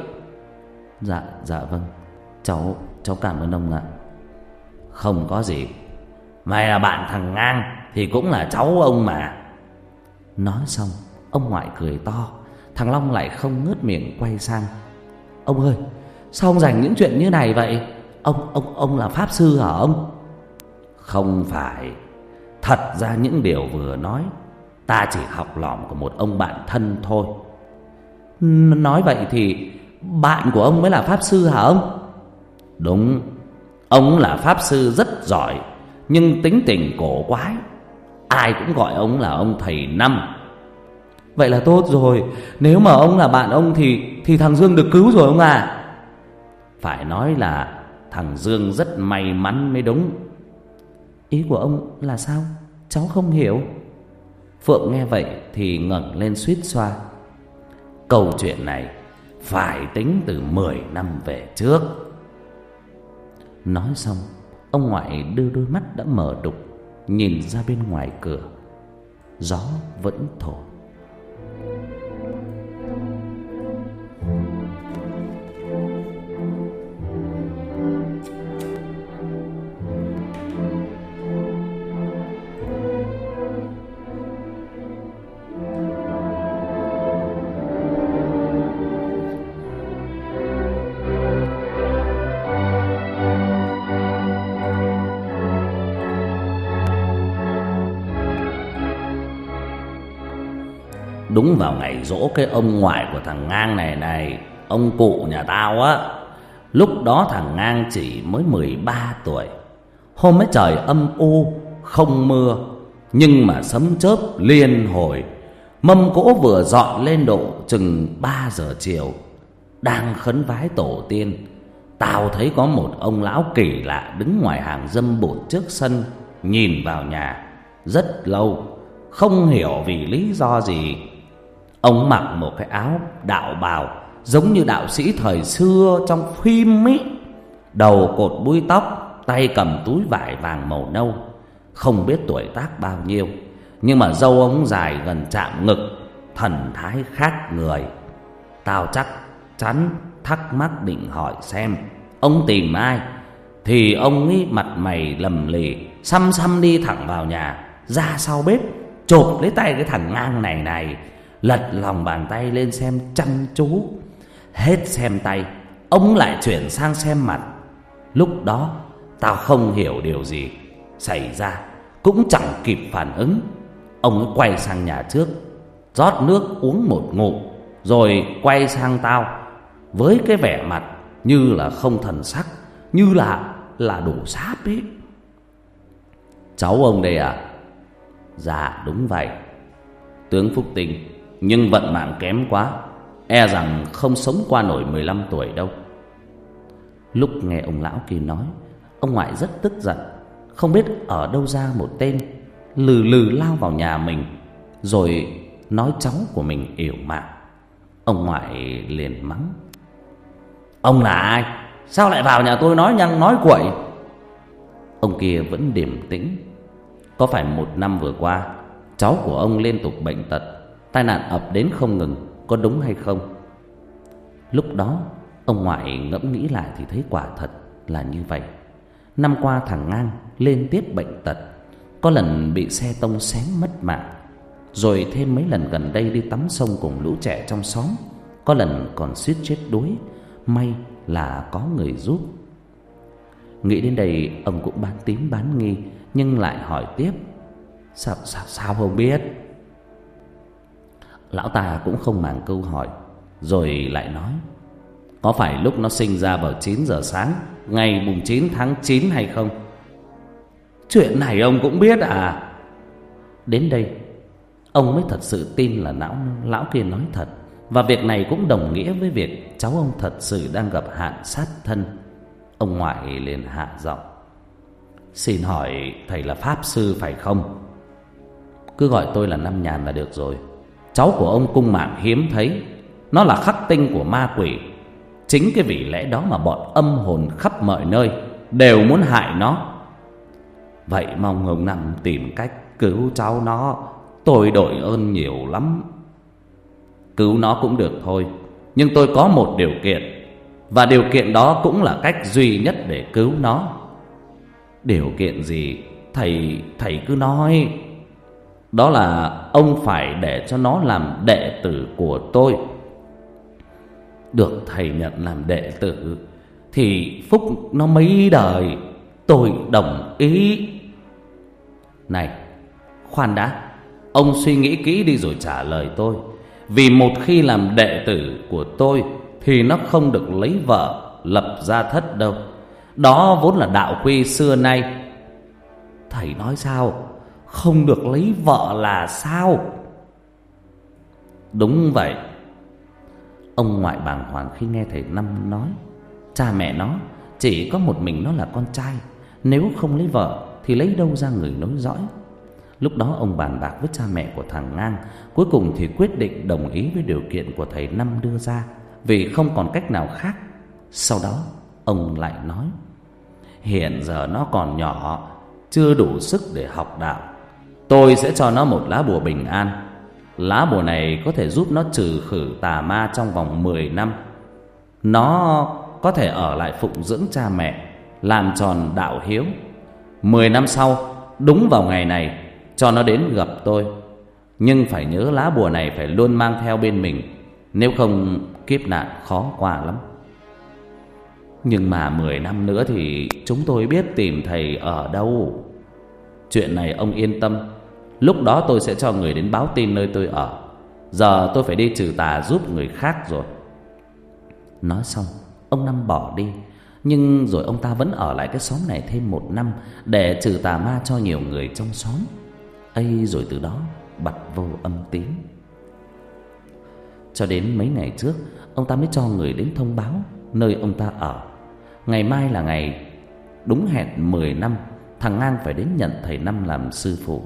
Dạ vâng. Cháu cảm ơn ông ạ. Không có gì. Mày là bạn thằng Ngang thì cũng là cháu ông mà. Nói xong, ông ngoại cười to. Thằng Long lại không ngớt miệng quay sang. Ông ơi, sao ông dành những chuyện như này vậy? Ông là pháp sư hả ông? Không phải. Thật ra những điều vừa nói ta chỉ học lỏm của một ông bạn thân thôi. Nói vậy thì bạn của ông mới là pháp sư hả ông? Đúng. Ông là pháp sư rất giỏi, nhưng tính tình cổ quái. Ai cũng gọi ông là ông thầy Năm. Vậy là tốt rồi. Nếu mà ông là bạn ông thì thằng Dương được cứu rồi ông à. Phải nói là thằng Dương rất may mắn mới đúng. Ý của ông là sao? Cháu không hiểu. Phượng nghe vậy thì ngẩng lên suýt xoa. Câu chuyện này phải tính từ 10 năm về trước. Nói xong, ông ngoại đưa đôi mắt đã mở đục nhìn ra bên ngoài cửa. Gió vẫn thổi. Đúng vào ngày giỗ cái ông ngoại của thằng Ngang này, ông cụ nhà tao á. Lúc đó thằng Ngang chỉ mới 13 tuổi. Hôm ấy trời âm u, không mưa, nhưng mà sấm chớp liên hồi. Mâm cỗ vừa dọn lên độ chừng 3 giờ chiều. Đang khấn vái tổ tiên, tao thấy có một ông lão kỳ lạ đứng ngoài hàng dâm bụt trước sân, nhìn vào nhà rất lâu, không hiểu vì lý do gì. Ông mặc một cái áo đạo bào giống như đạo sĩ thời xưa trong phim ấy. Đầu cột búi tóc, tay cầm túi vải vàng màu nâu. Không biết tuổi tác bao nhiêu, nhưng mà râu ông dài gần chạm ngực, thần thái khác người. Tao chắc chắn thắc mắc định hỏi xem ông tìm ai, thì ông ấy mặt mày lầm lì, xăm xăm đi thẳng vào nhà, ra sau bếp, chộp lấy tay cái thằng Ngang này, lật lòng bàn tay lên xem chăm chú. Hết xem tay, ông lại chuyển sang xem mặt. Lúc đó tao không hiểu điều gì xảy ra, cũng chẳng kịp phản ứng. Ông ấy quay sang nhà trước, rót nước uống một ngụm, rồi quay sang tao với cái vẻ mặt như là không thần sắc, như là đủ sáp ấy. Cháu ông đây à? Dạ đúng vậy. Tướng phúc tinh, nhưng vận mạng kém quá, e rằng không sống qua nổi 15 tuổi đâu. Lúc nghe ông lão kia nói, ông ngoại rất tức giận, không biết ở đâu ra một tên lừ lừ lao vào nhà mình, rồi nói cháu của mình yểu mạo. Ông ngoại liền mắng: "Ông là ai? Sao lại vào nhà tôi nói nhăng nói quậy?" Ông kia vẫn điềm tĩnh: "Có phải 1 năm vừa qua cháu của ông liên tục bệnh tật, tai nạn ập đến không ngừng, có đúng hay không?" Lúc đó ông ngoại ngẫm nghĩ lại thì thấy quả thật là như vậy. Năm qua thằng Ngang liên tiếp bệnh tật, có lần bị xe tông xén mất mạng, rồi thêm mấy lần gần đây đi tắm sông cùng lũ trẻ trong xóm, có lần còn suýt chết đuối, may là có người giúp. Nghĩ đến đây ông cũng bán tín bán nghi, nhưng lại hỏi tiếp: Sao không biết?" Lão ta cũng không màng câu hỏi, rồi lại nói: "Có phải lúc nó sinh ra vào 9 giờ sáng ngày mùng 9 tháng 9 hay không?" "Chuyện này ông cũng biết à?" Đến đây ông mới thật sự tin là lão kia nói thật, và việc này cũng đồng nghĩa với việc cháu ông thật sự đang gặp hạn sát thân. Ông ngoại liền hạ giọng: "Xin hỏi thầy là pháp sư phải không?" "Cứ gọi tôi là Năm Nhàn là được rồi. Cháu của ông cung mạng hiếm thấy, nó là khắc tinh của ma quỷ. Chính cái vì lẽ đó mà bọn âm hồn khắp mọi nơi đều muốn hại nó. Vậy mong ông Năm tìm cách cứu cháu nó, tôi đội ơn nhiều lắm." "Cứu nó cũng được thôi, nhưng tôi có một điều kiện, và điều kiện đó cũng là cách duy nhất để cứu nó." "Điều kiện gì? Thầy cứ nói." "Đó là ông phải để cho nó làm đệ tử của tôi." "Được thầy nhận làm đệ tử thì phúc nó mấy đời, tôi đồng ý." "Này, khoan đã, ông suy nghĩ kỹ đi rồi trả lời tôi. Vì một khi làm đệ tử của tôi thì nó không được lấy vợ lập gia thất đâu. Đó vốn là đạo quy xưa nay." "Thầy nói sao? Không được lấy vợ là sao?" "Đúng vậy." Ông ngoại bàng hoàng khi nghe thầy Năm nói. Cha mẹ nó chỉ có một mình nó là con trai, nếu không lấy vợ thì lấy đâu ra người nối dõi. Lúc đó ông bàn bạc với cha mẹ của thằng Ngang, cuối cùng thì quyết định đồng ý với điều kiện của thầy Năm đưa ra, vì không còn cách nào khác. Sau đó ông lại nói: "Hiện giờ nó còn nhỏ, chưa đủ sức để học đạo. Tôi sẽ cho nó một lá bùa bình an. Lá bùa này có thể giúp nó trừ khử tà ma trong vòng 10 năm. Nó có thể ở lại phụng dưỡng cha mẹ, làm tròn đạo hiếu. 10 năm sau, đúng vào ngày này, cho nó đến gặp tôi. Nhưng phải nhớ lá bùa này phải luôn mang theo bên mình, nếu không kiếp nạn khó qua lắm." "Nhưng mà 10 năm nữa thì chúng tôi biết tìm thầy ở đâu." "Chuyện này ông yên tâm, lúc đó tôi sẽ cho người đến báo tin nơi tôi ở. Giờ tôi phải đi trừ tà giúp người khác rồi." Nói xong ông Năm bỏ đi. Nhưng rồi ông ta vẫn ở lại cái xóm này thêm 1 năm để trừ tà ma cho nhiều người trong xóm. Ấy rồi từ đó bặt vô âm tín. Cho đến mấy ngày trước, ông ta mới cho người đến thông báo nơi ông ta ở. Ngày mai là ngày đúng hẹn 10 năm, thằng Ngang phải đến nhận thầy Năm làm sư phụ.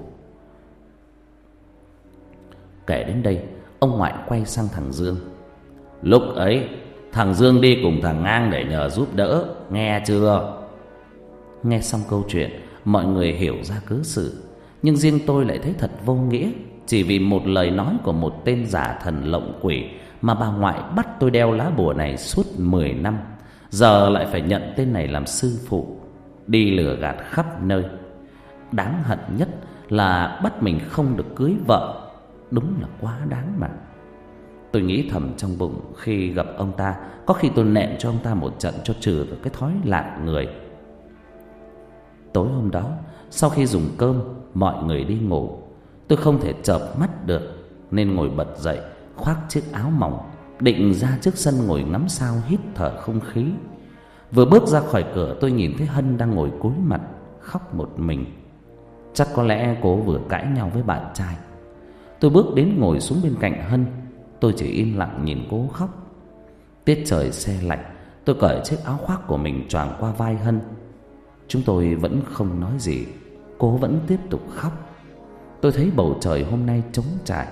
Kể đến đây, ông ngoại quay sang thằng Dương: "Lúc ấy thằng Dương đi cùng thằng Ngang để nhờ giúp đỡ, nghe chưa?" Nghe xong câu chuyện, mọi người hiểu ra cớ sự, nhưng riêng tôi lại thấy thật vô nghĩa. Chỉ vì một lời nói của một tên giả thần lộng quỷ mà bà ngoại bắt tôi đeo lá bùa này suốt 10 năm, giờ lại phải nhận tên này làm sư phụ, đi lừa gạt khắp nơi. Đáng hận nhất là bắt mình không được cưới vợ. Đúng là quá đáng mà. Tôi nghĩ thầm trong bụng, khi gặp ông ta, có khi tôi nện cho ông ta một trận cho trừ được cái thói lạng người. Tối hôm đó, sau khi dùng cơm, mọi người đi ngủ. Tôi không thể chợp mắt được, nên ngồi bật dậy, khoác chiếc áo mỏng, định ra trước sân ngồi ngắm sao, hít thở không khí. Vừa bước ra khỏi cửa, tôi nhìn thấy Hân đang ngồi cúi mặt khóc một mình. Chắc có lẽ cô vừa cãi nhau với bạn trai. Tôi bước đến ngồi xuống bên cạnh Hân. Tôi chỉ im lặng nhìn cô khóc. Tiết trời se lạnh, tôi cởi chiếc áo khoác của mình choàng qua vai Hân. Chúng tôi vẫn không nói gì. Cô vẫn tiếp tục khóc. tôi thấy bầu trời hôm nay trống trải.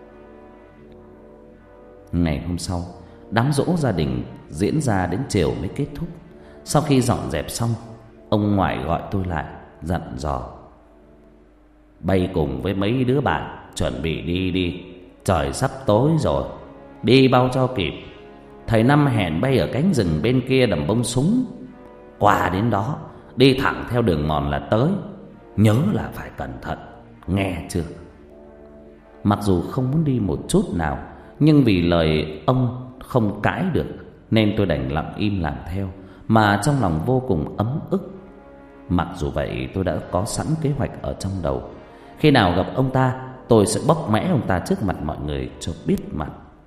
Ngày hôm sau, đám giỗ gia đình diễn ra đến chiều mới kết thúc. Sau khi dọn dẹp xong, ông ngoại gọi tôi lại, dặn dò: "Bay cùng với mấy đứa bạn chuẩn bị đi đi, trời sắp tối rồi, đi bao cho kịp. Thầy Năm hẹn bay ở cánh rừng bên kia đầm bông súng. Qua đến đó, đi thẳng theo đường mòn là tới. Nhớ là phải cẩn thận, nghe chưa?" Mặc dù không muốn đi một chút nào, nhưng vì lời ông không cãi được nên tôi đành lặng im làm theo, mà trong lòng vô cùng ấm ức. Mặc dù vậy, tôi đã có sẵn kế hoạch ở trong đầu. Khi nào gặp ông ta, tôi sẽ bóc mẽ ông ta trước mặt mọi người cho biết mặt.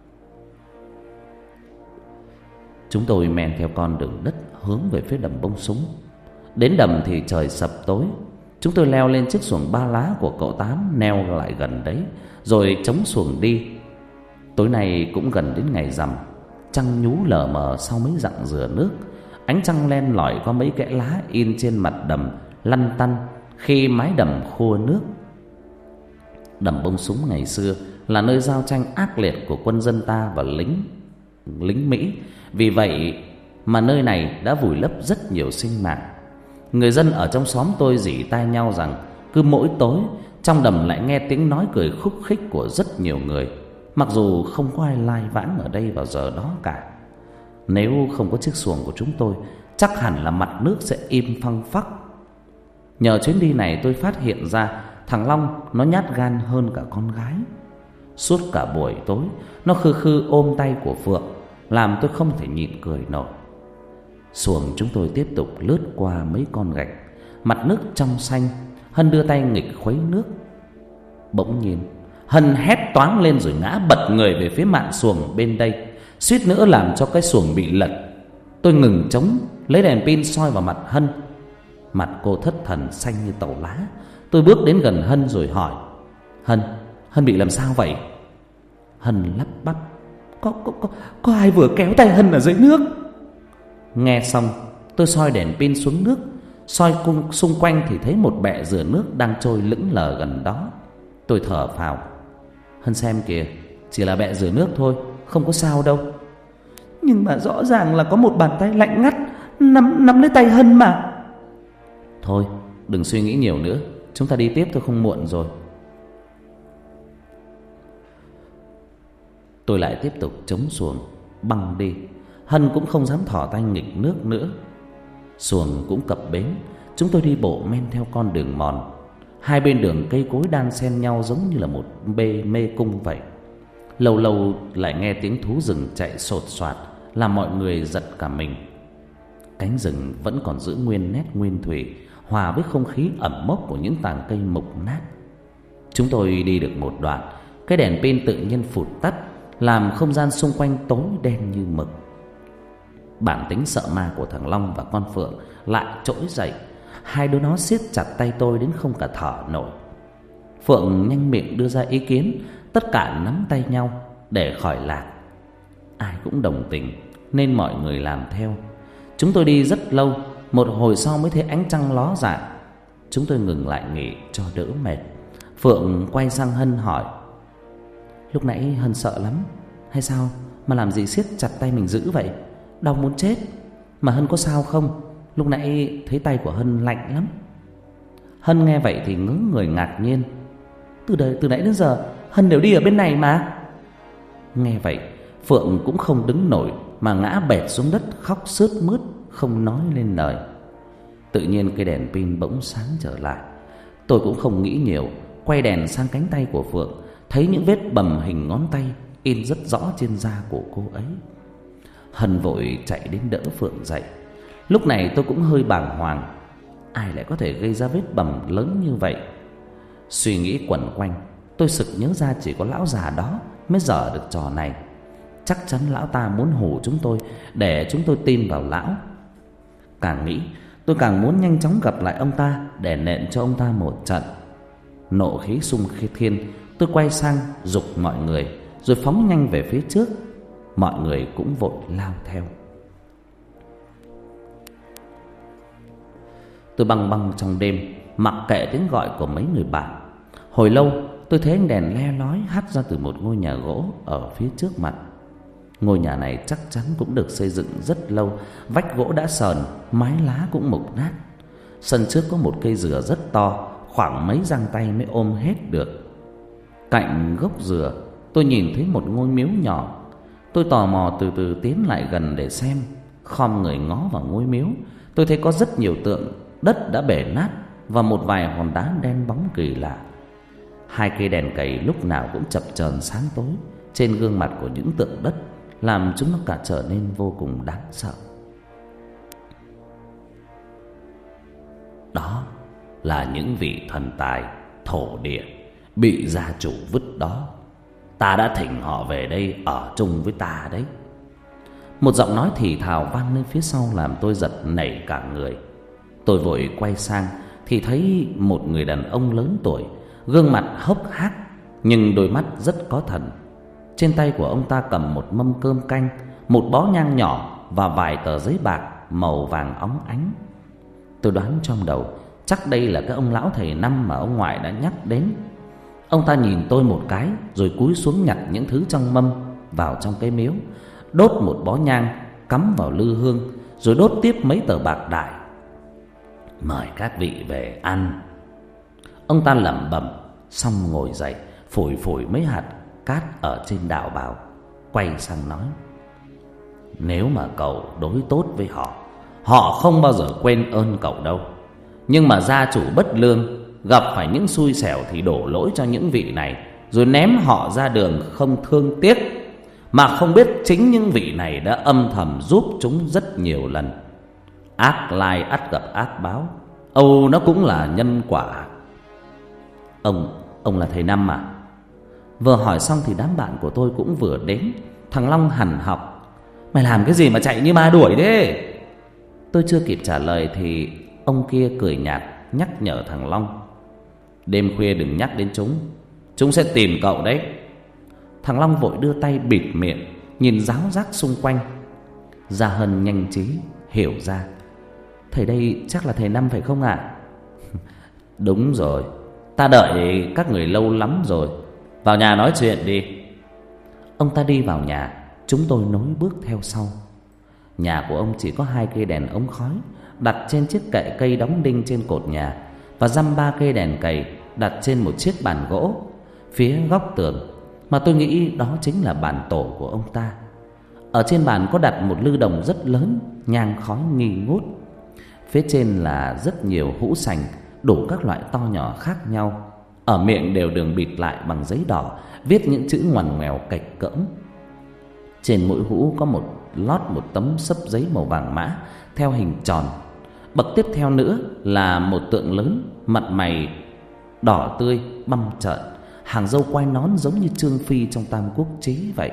Chúng tôi men theo con đường đất hướng về phía đầm bông súng. Đến đầm thì trời sập tối. Chúng tôi leo lên chiếc xuồng ba lá của cậu Tám neo lại gần đấy, rồi chống xuồng đi. Tối nay cũng gần đến ngày rằm. Trăng nhú lờ mờ sau mấy dặm dừa nước. Ánh trăng len lỏi qua mấy kẽ lá in trên mặt đầm lăn tăn khi mái đầm khô nước. Đầm bông súng ngày xưa là nơi giao tranh ác liệt của quân dân ta và lính Mỹ. Vì vậy mà nơi này đã vùi lấp rất nhiều sinh mạng. Người dân ở trong xóm tôi rỉ tai nhau rằng cứ mỗi tối trong đầm lại nghe tiếng nói cười khúc khích của rất nhiều người, mặc dù không có ai lai vãng ở đây vào giờ đó cả. Nếu không có chiếc xuồng của chúng tôi, chắc hẳn là mặt nước sẽ im phăng phắc. Nhờ chuyến đi này tôi phát hiện ra thằng Long nó nhát gan hơn cả con gái. Suốt cả buổi tối nó khư khư ôm tay của Phượng, làm tôi không thể nhịn cười nổi. Xuồng chúng tôi tiếp tục lướt qua mấy con gạch. Mặt nước trong xanh. Hân đưa tay nghịch khuấy nước. Bỗng nhiên Hân hét toáng lên rồi ngã bật người về phía mạn xuồng bên đây, suýt nữa làm cho cái xuồng bị lật. Tôi ngừng chống, lấy đèn pin soi vào mặt Hân. Mặt cô thất thần xanh như tàu lá. Tôi bước đến gần Hân rồi hỏi: Hân bị làm sao vậy?" Hân lắp bắp: Có ai vừa kéo tay Hân ở dưới nước." Nghe xong, tôi soi đèn pin xuống nước. Soi xung quanh thì thấy một bẹ dừa nước đang trôi lững lờ gần đó. Tôi thở phào: "Hân xem kìa, chỉ là bẹ dừa nước thôi, không có sao đâu." "Nhưng mà rõ ràng là có một bàn tay lạnh ngắt nắm lấy tay Hân mà." "Thôi, đừng suy nghĩ nhiều nữa, chúng ta đi tiếp thôi, không muộn rồi." Tôi lại tiếp tục chống xuồng băng đi. Hân cũng không dám thò tay nghịch nước nữa. Xuồng cũng cập bến. Chúng tôi đi bộ men theo con đường mòn. Hai bên đường cây cối đan xen nhau giống như là một mê cung vậy. Lâu lâu lại nghe tiếng thú rừng chạy sột soạt, làm mọi người giật cả mình. Cánh rừng vẫn còn giữ nguyên nét nguyên thủy, hòa với không khí ẩm mốc của những tàng cây mục nát. Chúng tôi đi được một đoạn, cái đèn pin tự nhiên phụt tắt, làm không gian xung quanh tối đen như mực. Bản tính sợ ma của thằng Long và con Phượng lại trỗi dậy. Hai đứa nó siết chặt tay tôi đến không cả thở nổi. Phượng nhanh miệng đưa ra ý kiến, tất cả nắm tay nhau để khỏi lạc. Ai cũng đồng tình nên mọi người làm theo. Chúng tôi đi rất lâu, một hồi sau mới thấy ánh trăng ló dạng. Chúng tôi ngừng lại nghỉ cho đỡ mệt. Phượng quay sang Hân hỏi: "Lúc nãy Hân sợ lắm hay sao mà làm gì siết chặt tay mình dữ vậy? Đau muốn chết. Mà Hân có sao không? Lúc nãy thấy tay của Hân lạnh lắm." Hân nghe vậy thì ngớ người ngạc nhiên: Từ nãy đến giờ Hân đều đi ở bên này mà." Nghe vậy, Phượng cũng không đứng nổi mà ngã bệt xuống đất khóc sướt mướt, không nói lên lời. Tự nhiên cái đèn pin bỗng sáng trở lại. Tôi cũng không nghĩ nhiều, quay đèn sang cánh tay của Phượng, thấy những vết bầm hình ngón tay in rất rõ trên da của cô ấy. Hân vội chạy đến đỡ Phượng dậy. Lúc này tôi cũng hơi bàng hoàng. Ai lại có thể gây ra vết bầm lớn như vậy? Suy nghĩ quẩn quanh, tôi sực nhớ ra chỉ có lão già đó mới dở được trò này. Chắc chắn lão ta muốn hù chúng tôi để chúng tôi tin vào lão. Càng nghĩ tôi càng muốn nhanh chóng gặp lại ông ta để nện cho ông ta một trận. Nộ khí xung thiên, tôi quay sang giục mọi người rồi phóng nhanh về phía trước. Mọi người cũng vội lao theo. Tôi băng băng trong đêm, mặc kệ tiếng gọi của mấy người bạn. Hồi lâu tôi thấy ánh đèn le lói hắt ra từ một ngôi nhà gỗ ở phía trước mặt. Ngôi nhà này chắc chắn cũng được xây dựng rất lâu. Vách gỗ đã sờn, mái lá cũng mục nát. Sân trước có một cây dừa rất to, khoảng mấy giang tay mới ôm hết được. Cạnh gốc dừa tôi nhìn thấy một ngôi miếu nhỏ. Tôi tò mò từ từ tiến lại gần để xem. Khom người ngó vào ngôi miếu, tôi thấy có rất nhiều tượng đất đã bể nát và một vài hòn đá đen bóng kỳ lạ. Hai cây đèn cầy lúc nào cũng chập chờn sáng tối trên gương mặt của những tượng đất, làm chúng nó cả trở nên vô cùng đáng sợ. Đó là những vị thần tài thổ địa bị gia chủ vứt đó. Ta đã thỉnh họ về đây ở chung với ta đấy. Một giọng nói thì thào vang lên phía sau làm tôi giật nảy cả người. Tôi vội quay sang thì thấy một người đàn ông lớn tuổi, gương mặt hốc hác nhưng đôi mắt rất có thần. Trên tay của ông ta cầm một mâm cơm canh, một bó nhang nhỏ và vài tờ giấy bạc màu vàng óng ánh. Tôi đoán trong đầu chắc đây là cái ông lão thầy Năm mà ông ngoại đã nhắc đến. Ông ta nhìn tôi một cái rồi cúi xuống nhặt những thứ trong mâm vào trong cái miếu, đốt một bó nhang cắm vào lư hương, rồi đốt tiếp mấy tờ bạc đại. Mời các vị về ăn. Ông ta lẩm bẩm xong ngồi dậy, phủi phủi mấy hạt cát ở trên đạo bào, quay sang nói: nếu mà cậu đối tốt với họ, họ không bao giờ quên ơn cậu đâu. Nhưng mà gia chủ bất lương, gặp phải những xui xẻo thì đổ lỗi cho những vị này, rồi ném họ ra đường không thương tiếc, mà không biết chính những vị này đã âm thầm giúp chúng rất nhiều lần. Ác lai ắt gặp ác báo, âu nó cũng là nhân quả. Ông là thầy Năm à? Vừa hỏi xong thì đám bạn của tôi cũng vừa đến. Thằng Long hằn học: mày làm cái gì mà chạy như ma đuổi thế? Tôi chưa kịp trả lời thì ông kia cười nhạt nhắc nhở thằng Long: đêm khuya đừng nhắc đến chúng sẽ tìm cậu đấy. Thằng Long vội đưa tay bịt miệng, nhìn ráo rác xung quanh. Gia Hân nhanh trí hiểu ra: thầy đây chắc là thầy Năm phải không ạ? Đúng rồi, ta đợi các người lâu lắm rồi, vào nhà nói chuyện đi. Ông ta đi vào nhà, chúng tôi nối bước theo sau. Nhà của ông chỉ có 2 cây đèn ống khói đặt trên chiếc kệ cây đóng đinh trên cột nhà, và dăm 3 cây đèn cầy đặt trên một chiếc bàn gỗ phía góc tường, mà tôi nghĩ đó chính là bàn tổ của ông ta. Ở trên bàn có đặt một lư đồng rất lớn, nhang khói nghi ngút. Phía trên là rất nhiều hũ sành đủ các loại to nhỏ khác nhau, ở miệng đều được bịt lại bằng giấy đỏ, viết những chữ ngoằn ngoèo cạch cỡm. Trên mỗi hũ có lót một tấm xấp giấy màu vàng mã theo hình tròn. Bậc tiếp theo nữa là một tượng lớn, mặt mày đỏ tươi băm trợn, hàng râu quai nón giống như Trương Phi trong Tam Quốc Chí vậy.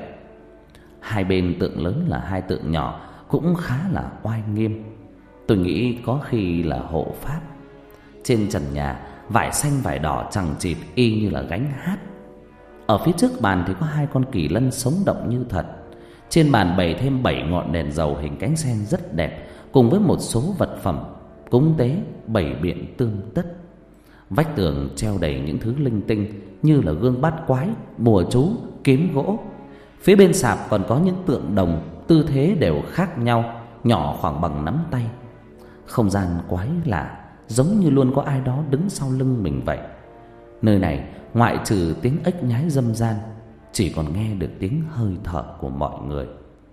Hai bên tượng lớn là 2 tượng nhỏ cũng khá là oai nghiêm, tôi nghĩ có khi là hộ pháp. Trên trần nhà vải xanh vải đỏ chằng chịt y như là gánh hát. Ở phía trước bàn thì có 2 con kỳ lân sống động như thật. Trên bàn bày thêm 7 ngọn đèn dầu hình cánh sen rất đẹp, cùng với một số vật phẩm cúng tế bày biện tươm tất. Vách tường treo đầy những thứ linh tinh như là gương bát quái, bùa chú, kiếm gỗ. Phía bên sạp còn có những tượng đồng, tư thế đều khác nhau, nhỏ khoảng bằng nắm tay. Không gian quái lạ, giống như luôn có ai đó đứng sau lưng mình vậy. Nơi này ngoại trừ tiếng ếch nhái râm ran, chỉ còn nghe được tiếng hơi thở của mọi người.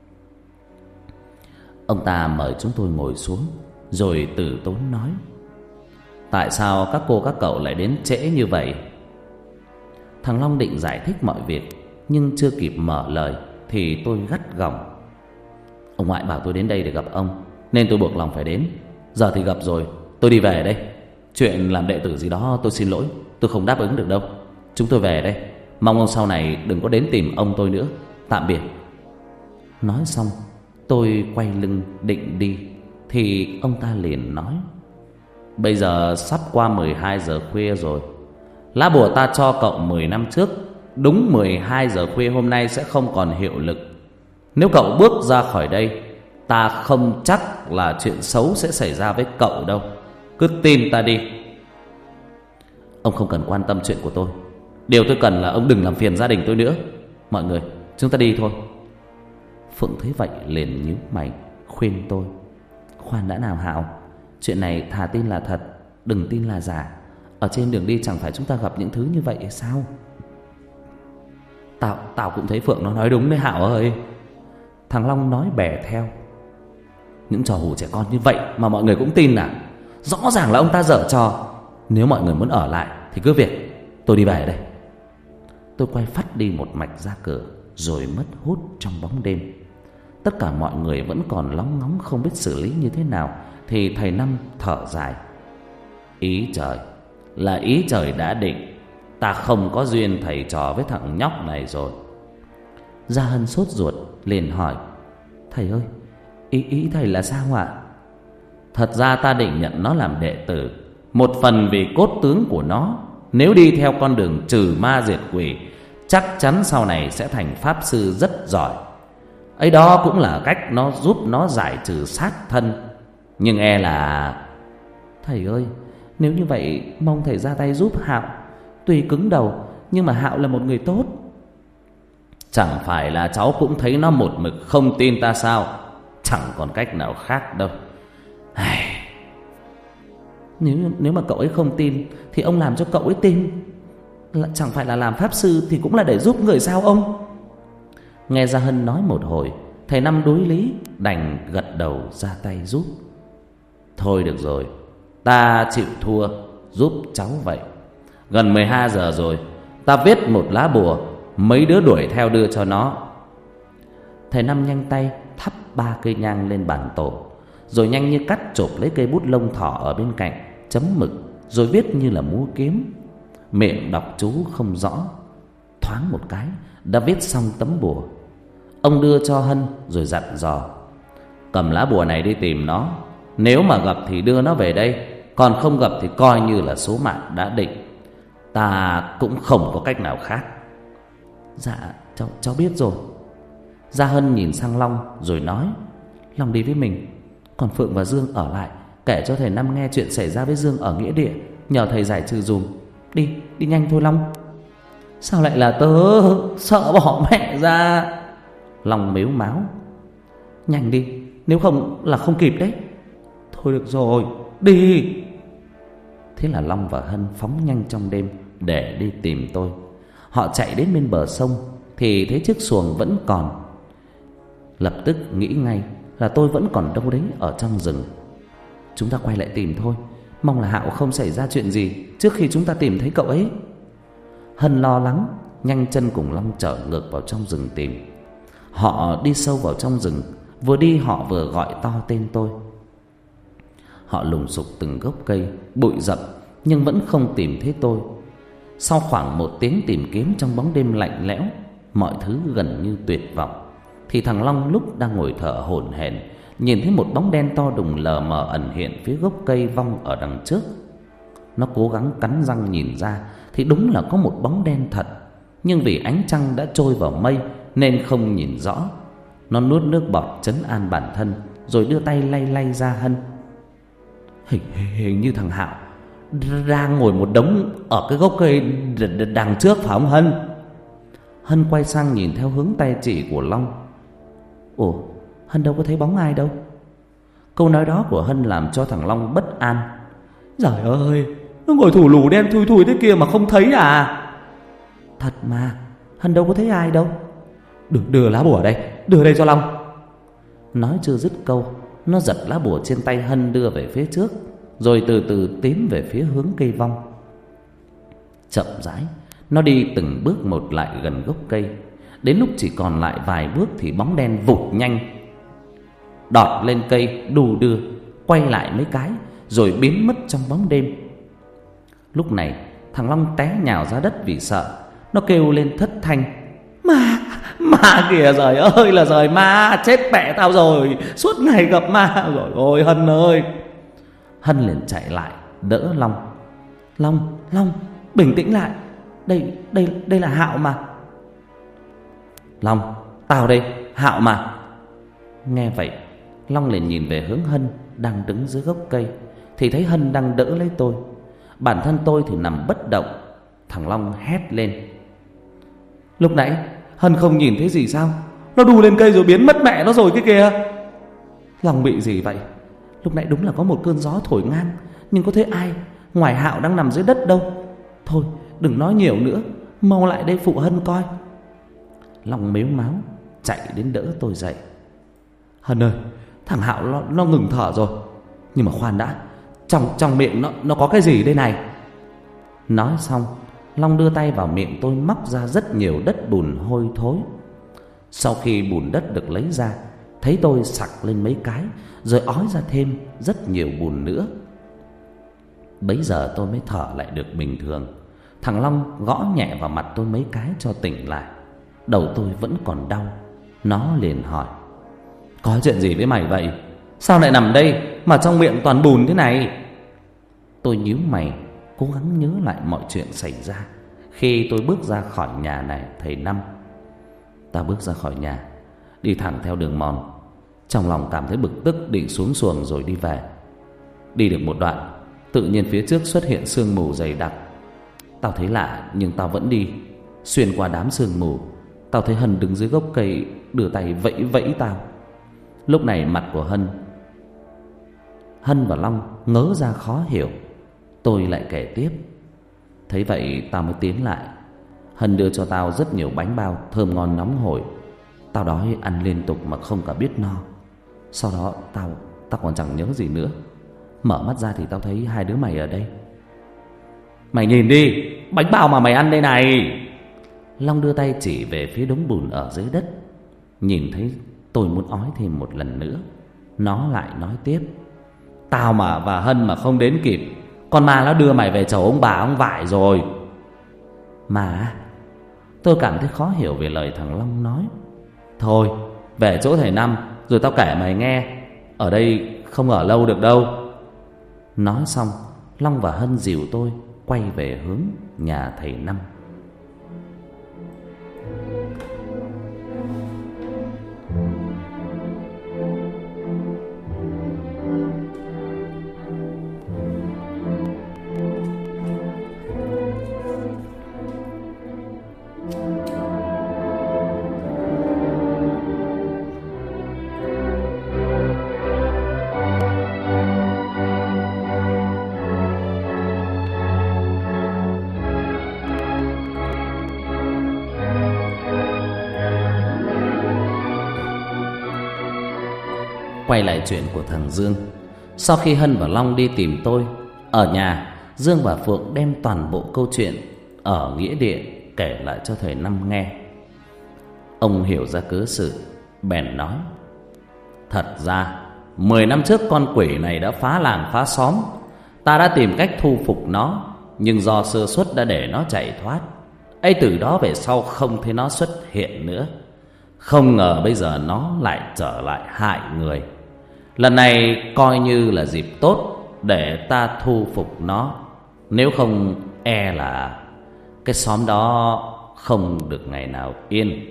Ông ta mời chúng tôi ngồi xuống, rồi từ tốn nói: tại sao các cô các cậu lại đến trễ như vậy? Thằng Long định giải thích mọi việc, nhưng chưa kịp mở lời thì tôi gắt gỏng: ông ngoại bảo tôi đến đây để gặp ông, nên tôi buộc lòng phải đến. Giờ thì gặp rồi, tôi đi về đây. Chuyện làm đệ tử gì đó tôi xin lỗi, tôi không đáp ứng được đâu. Chúng tôi về đây, mong ông sau này đừng có đến tìm ông tôi nữa. Tạm biệt. Nói xong tôi quay lưng định đi thì ông ta liền nói: bây giờ sắp qua 12 giờ khuya rồi. Lá bùa ta cho cậu 10 năm trước, đúng 12 giờ khuya hôm nay sẽ không còn hiệu lực. Nếu cậu bước ra khỏi đây, ta không chắc là chuyện xấu sẽ xảy ra với cậu đâu. Cứ tin ta đi. Ông không cần quan tâm chuyện của tôi. Điều tôi cần là ông đừng làm phiền gia đình tôi nữa. Mọi người, chúng ta đi thôi. Phượng thấy vậy liền nhíu mày khuyên tôi. Khoan đã nào Hạo, chuyện này thà tin là thật, đừng tin là giả. Ở trên đường đi chẳng phải chúng ta gặp những thứ như vậy hay sao? Tao cũng thấy Phượng nó nói đúng đấy Hạo ơi. Thằng Long nói bẻ theo. Những trò hù trẻ con như vậy mà mọi người cũng tin à? Rõ ràng là ông ta giở trò. Nếu mọi người muốn ở lại thì cứ việc, tôi đi về đây. Tôi quay phắt đi một mạch ra cửa, rồi mất hút trong bóng đêm. Tất cả mọi người vẫn còn lóng ngóng không biết xử lý như thế nào, thì thầy Năm thở dài. Ý trời, là ý trời đã định. Ta không có duyên thầy trò với thằng nhóc này rồi. Gia Hân sốt ruột liền hỏi: Thầy ơi, ý thầy là sao ạ? Thật ra ta định nhận nó làm đệ tử, một phần vì cốt tướng của nó, nếu đi theo con đường trừ ma diệt quỷ, chắc chắn sau này sẽ thành pháp sư rất giỏi. Ấy đó cũng là cách nó giúp nó giải trừ sát thân. Nhưng e là... Thầy ơi, nếu như vậy mong thầy ra tay giúp Hạo. Tuy cứng đầu nhưng mà Hạo là một người tốt. Chẳng phải là cháu cũng thấy nó một mực không tin ta sao? Chẳng còn cách nào khác đâu. Nếu mà cậu ấy không tin thì ông làm cho cậu ấy tin. Chẳng phải là làm pháp sư thì cũng là để giúp người sao ông? Nghe Gia Hân nói một hồi, thầy Năm đối lý đành gật đầu ra tay giúp. Thôi được rồi, ta chịu thua, giúp cháu vậy. Gần 12 giờ rồi, ta viết một lá bùa, mấy đứa đuổi theo đưa cho nó. Thầy Năm nhanh tay thắp 3 cây nhang lên bàn tổ, rồi nhanh như cắt chộp lấy cây bút lông thỏ ở bên cạnh, chấm mực, rồi viết như là múa kiếm. Miệng đọc chú không rõ, thoáng một cái đã viết xong tấm bùa. Ông đưa cho Hân rồi dặn dò: Cầm lá bùa này đi tìm nó, nếu mà gặp thì đưa nó về đây, còn không gặp thì coi như là số mạng đã định. Ta cũng không có cách nào khác. Dạ, cháu biết rồi. Gia Hân nhìn sang Long rồi nói: Long đi với mình, còn Phượng và Dương ở lại, kể cho thầy Năm nghe chuyện xảy ra với Dương ở nghĩa địa, nhờ thầy giải trừ dùm. Đi nhanh thôi Long. Sao lại là tớ? Sợ bỏ mẹ ra. Long mếu máo: Nhanh đi, nếu không là không kịp đấy. Thôi được rồi, đi. Thế là Long và Hân phóng nhanh trong đêm để đi tìm tôi. Họ chạy đến bên bờ sông thì thấy chiếc xuồng vẫn còn. Lập tức nghĩ ngay là tôi vẫn còn đâu đấy ở trong rừng. Chúng ta quay lại tìm thôi, mong là Hạo không xảy ra chuyện gì trước khi chúng ta tìm thấy cậu ấy. Hân lo lắng nhanh chân cùng Long trở ngược vào trong rừng tìm. Họ đi sâu vào trong rừng, vừa đi họ vừa gọi to tên tôi. Họ lùng sục từng gốc cây, bụi rậm nhưng vẫn không tìm thấy tôi. Sau khoảng 1 tiếng tìm kiếm trong bóng đêm lạnh lẽo, mọi thứ gần như tuyệt vọng, thì thằng Long lúc đang ngồi thở hổn hển nhìn thấy một bóng đen to đùng lờ mờ ẩn hiện phía gốc cây vong ở đằng trước. Nó cố gắng cắn răng nhìn ra thì đúng là có một bóng đen thật, nhưng vì ánh trăng đã trôi vào mây nên không nhìn rõ. Nó nuốt nước bọt trấn an bản thân, rồi đưa tay lay Gia Hân. Hình như thằng Hạo đang ngồi một đống ở cái gốc cây đằng trước phải không Hân? Hân quay sang nhìn theo hướng tay chỉ của Long. Ủa, Hân đâu có thấy bóng ai đâu. Câu nói đó của Hân làm cho thằng Long bất an. Trời ơi, nó ngồi thủ lù đen thui thui thế kia mà không thấy à? Thật mà, Hân đâu có thấy ai đâu. Đưa lá bùa đây, đưa đây cho Long. Nói chưa dứt câu, nó giật lá bùa trên tay Hân đưa về phía trước, rồi từ từ tiến về phía hướng cây vong. Chậm rãi, nó đi từng bước một lại gần gốc cây. Đến lúc chỉ còn lại vài bước thì bóng đen vụt nhanh, đọt lên cây đù đưa, quay lại mấy cái rồi biến mất trong bóng đêm. Lúc này thằng Long té nhào ra đất vì sợ. Nó kêu lên thất thanh: Ma kìa, trời ơi là trời, ma, chết mẹ tao rồi, suốt ngày gặp ma rồi. Ôi Hân ơi. Hân liền chạy lại đỡ Long. Long, bình tĩnh lại. Đây là Hạo mà. Long, tao đây, Hạo mà. Nghe vậy, Long liền nhìn về hướng Hân đang đứng dưới gốc cây, thì thấy Hân đang đỡ lấy tôi. Bản thân tôi thì nằm bất động. Thằng Long hét lên: lúc nãy Hân không nhìn thấy gì sao? Nó đu lên cây rồi biến mất mẹ nó rồi kia kìa. Long bị gì vậy? Lúc nãy đúng là có một cơn gió thổi ngang, nhưng có thấy ai ngoài Hạo đang nằm dưới đất đâu. Thôi đừng nói nhiều nữa, mau lại đây phụ Hân coi. Long mếu máo chạy đến đỡ tôi dậy. Hân ơi, thằng Hạo nó ngừng thở rồi. Nhưng mà khoan đã, trong miệng nó có cái gì đây này? Nói xong, Long đưa tay vào miệng tôi móc ra rất nhiều đất bùn hôi thối. Sau khi bùn đất được lấy ra, thấy tôi sặc lên mấy cái, rồi ói ra thêm rất nhiều bùn nữa. Bấy giờ tôi mới thở lại được bình thường. Thằng Long gõ nhẹ vào mặt tôi mấy cái cho tỉnh lại. Đầu tôi vẫn còn đau. Nó liền hỏi: có chuyện gì với mày vậy? Sao lại nằm đây mà trong miệng toàn bùn thế này? Tôi nhíu mày, cố gắng nhớ lại mọi chuyện xảy ra khi tôi bước ra khỏi nhà này thầy Năm. Ta bước ra khỏi nhà, đi thẳng theo đường mòn. Trong lòng cảm thấy bực tức, định xuống xuồng rồi đi về. Đi được một đoạn, tự nhiên phía trước xuất hiện sương mù dày đặc. Tao thấy lạ nhưng tao vẫn đi. Xuyên qua đám sương mù, tao thấy Hân đứng dưới gốc cây, đưa tay vẫy vẫy tao. Lúc này mặt của Hân và Long ngớ ra khó hiểu. Tôi lại kể tiếp. Thấy vậy tao mới tiến lại. Hân đưa cho tao rất nhiều bánh bao thơm ngon nóng hổi. Tao đói ăn liên tục mà không cả biết no. Sau đó tao còn chẳng nhớ gì nữa. Mở mắt ra thì tao thấy hai đứa mày ở đây. Mày nhìn đi, bánh bao mà mày ăn đây này. Long đưa tay chỉ về phía đống bùn ở dưới đất. Nhìn thấy tôi muốn ói thêm một lần nữa, nó lại nói tiếp: tao mà và Hân mà không đến kịp, con ma nó đưa mày về chầu ông bà ông vải rồi. Mà tôi cảm thấy khó hiểu về lời thằng Long nói. Thôi về chỗ thầy Năm rồi tao kể mày nghe. Ở đây không ở lâu được đâu. Nói xong, Long và Hân dìu tôi quay về hướng nhà thầy Năm. Quay lại chuyện của thằng Dương. Sau khi Hân và Long đi tìm tôi ở nhà, Dương và Phượng đem toàn bộ câu chuyện ở nghĩa địa kể lại cho thầy Năm nghe. Ông hiểu ra cớ sự, bèn nói: thật ra 10 năm trước con quỷ này đã phá làng phá xóm. Ta đã tìm cách thu phục nó, nhưng do sơ suất đã để nó chạy thoát. ấy từ đó về sau không thấy nó xuất hiện nữa. Không ngờ bây giờ nó lại trở lại hại người. Lần này coi như là dịp tốt để ta thu phục nó. Nếu không e là cái xóm đó không được ngày nào yên.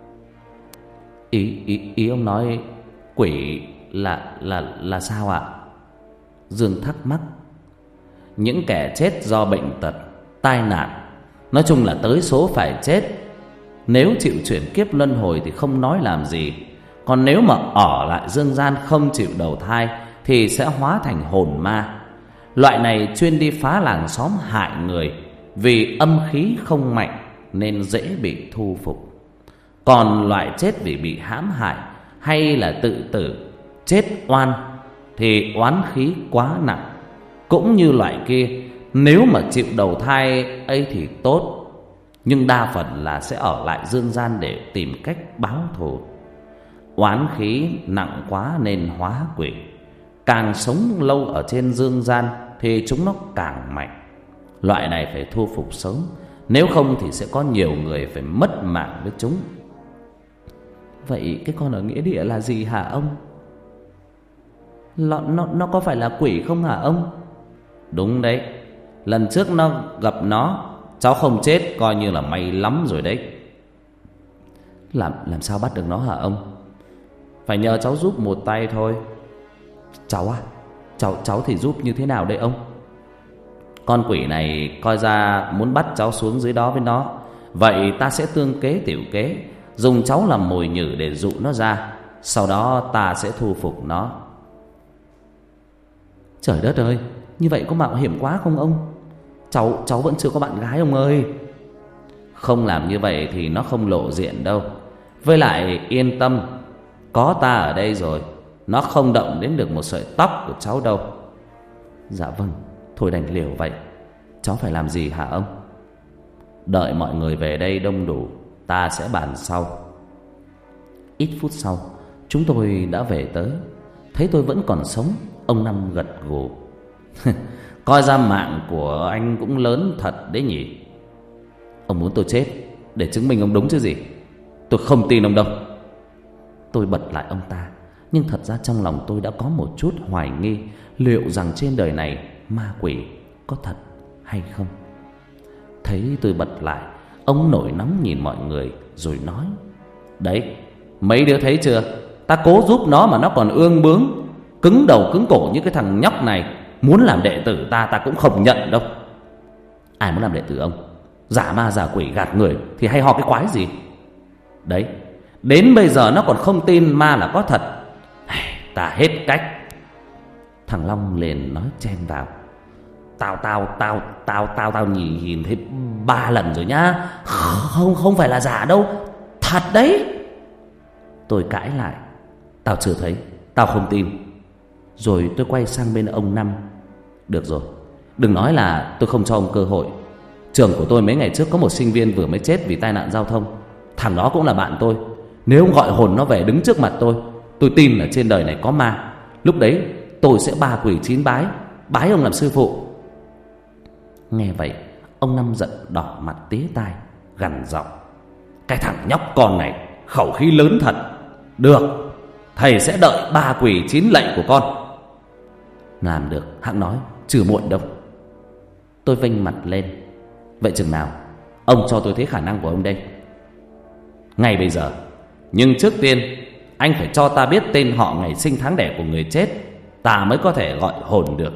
Ý ông nói quỷ là sao ạ? Dương thắc mắc. Những kẻ chết do bệnh tật, tai nạn, nói chung là tới số phải chết. Nếu chịu chuyển kiếp luân hồi thì không nói làm gì. Còn nếu mà ở lại dương gian không chịu đầu thai thì sẽ hóa thành hồn ma. Loại này chuyên đi phá làng xóm hại người. Vì âm khí không mạnh nên dễ bị thu phục. Còn loại chết vì bị hãm hại hay là tự tử, chết oan thì oán khí quá nặng. Cũng như loại kia, nếu mà chịu đầu thai ấy thì tốt, nhưng đa phần là sẽ ở lại dương gian để tìm cách báo thù. Oán khí nặng quá nên hóa quỷ. Càng sống lâu ở trên dương gian thì chúng nó càng mạnh. Loại này phải thu phục sớm, nếu không thì sẽ có nhiều người phải mất mạng với chúng. Vậy cái con ở nghĩa địa là gì hả ông? Nó có phải là quỷ không hả ông? Đúng đấy. Lần trước nó gặp nó, cháu không chết coi như là may lắm rồi đấy. Làm sao bắt được nó hả ông? Phải nhờ cháu giúp một tay thôi. Cháu à? Cháu thì giúp như thế nào đây ông? Con quỷ này coi ra muốn bắt cháu xuống dưới đó với nó. Vậy ta sẽ tương kế tiểu kế, dùng cháu làm mồi nhử để dụ nó ra. Sau đó ta sẽ thu phục nó. Trời đất ơi, như vậy có mạo hiểm quá không ông? Cháu vẫn chưa có bạn gái ông ơi. Không làm như vậy thì nó không lộ diện đâu. Với lại yên tâm, có ta ở đây rồi, nó không động đến được một sợi tóc của cháu đâu. Dạ vâng, thôi đành liều vậy. Cháu phải làm gì hả ông? Đợi mọi người về đây đông đủ, ta sẽ bàn sau. Ít phút sau, chúng tôi đã về tới. Thấy tôi vẫn còn sống, ông Năm gật gù. Coi ra mạng của anh cũng lớn thật đấy nhỉ. Ông muốn tôi chết để chứng minh ông đúng chứ gì. Tôi không tin ông đâu. Tôi bật lại ông ta, nhưng thật ra trong lòng tôi đã có một chút hoài nghi liệu rằng trên đời này ma quỷ có thật hay không. Thấy tôi bật lại, ông nổi nóng nhìn mọi người rồi nói: Đấy, mấy đứa thấy chưa? Ta cố giúp nó mà nó còn ương bướng, cứng đầu cứng cổ như cái thằng nhóc này. Muốn làm đệ tử ta cũng không nhận đâu. Ai muốn làm đệ tử ông? Giả ma giả quỷ gạt người thì hay ho cái quái gì? Đấy, đến bây giờ nó còn không tin ma là có thật. Ta hết cách. Thằng Long liền nói chen vào: Tao nhìn thấy 3 lần rồi nhá. Không phải là giả đâu, thật đấy. Tôi cãi lại: Tao chưa thấy, tao không tin. Rồi tôi quay sang bên ông Năm: Được rồi, đừng nói là tôi không cho ông cơ hội. Trường của tôi mấy ngày trước có một sinh viên vừa mới chết vì tai nạn giao thông. Thằng đó cũng là bạn tôi. Nếu ông gọi hồn nó về đứng trước mặt tôi tin là trên đời này có ma. Lúc đấy tôi sẽ 3 quỷ 9 bái, bái ông làm sư phụ. Nghe vậy, ông Năm giận đỏ mặt tía tai, gằn giọng: Cái thằng nhóc con này khẩu khí lớn thật. Được, thầy sẽ đợi 3 quỷ 9 lệnh của con. Làm được, hẵng nói, chưa muộn đâu. Tôi vênh mặt lên: Vậy chừng nào ông cho tôi thấy khả năng của ông đây? Ngay bây giờ. Nhưng trước tiên anh phải cho ta biết tên họ, ngày sinh tháng đẻ của người chết, ta mới có thể gọi hồn được.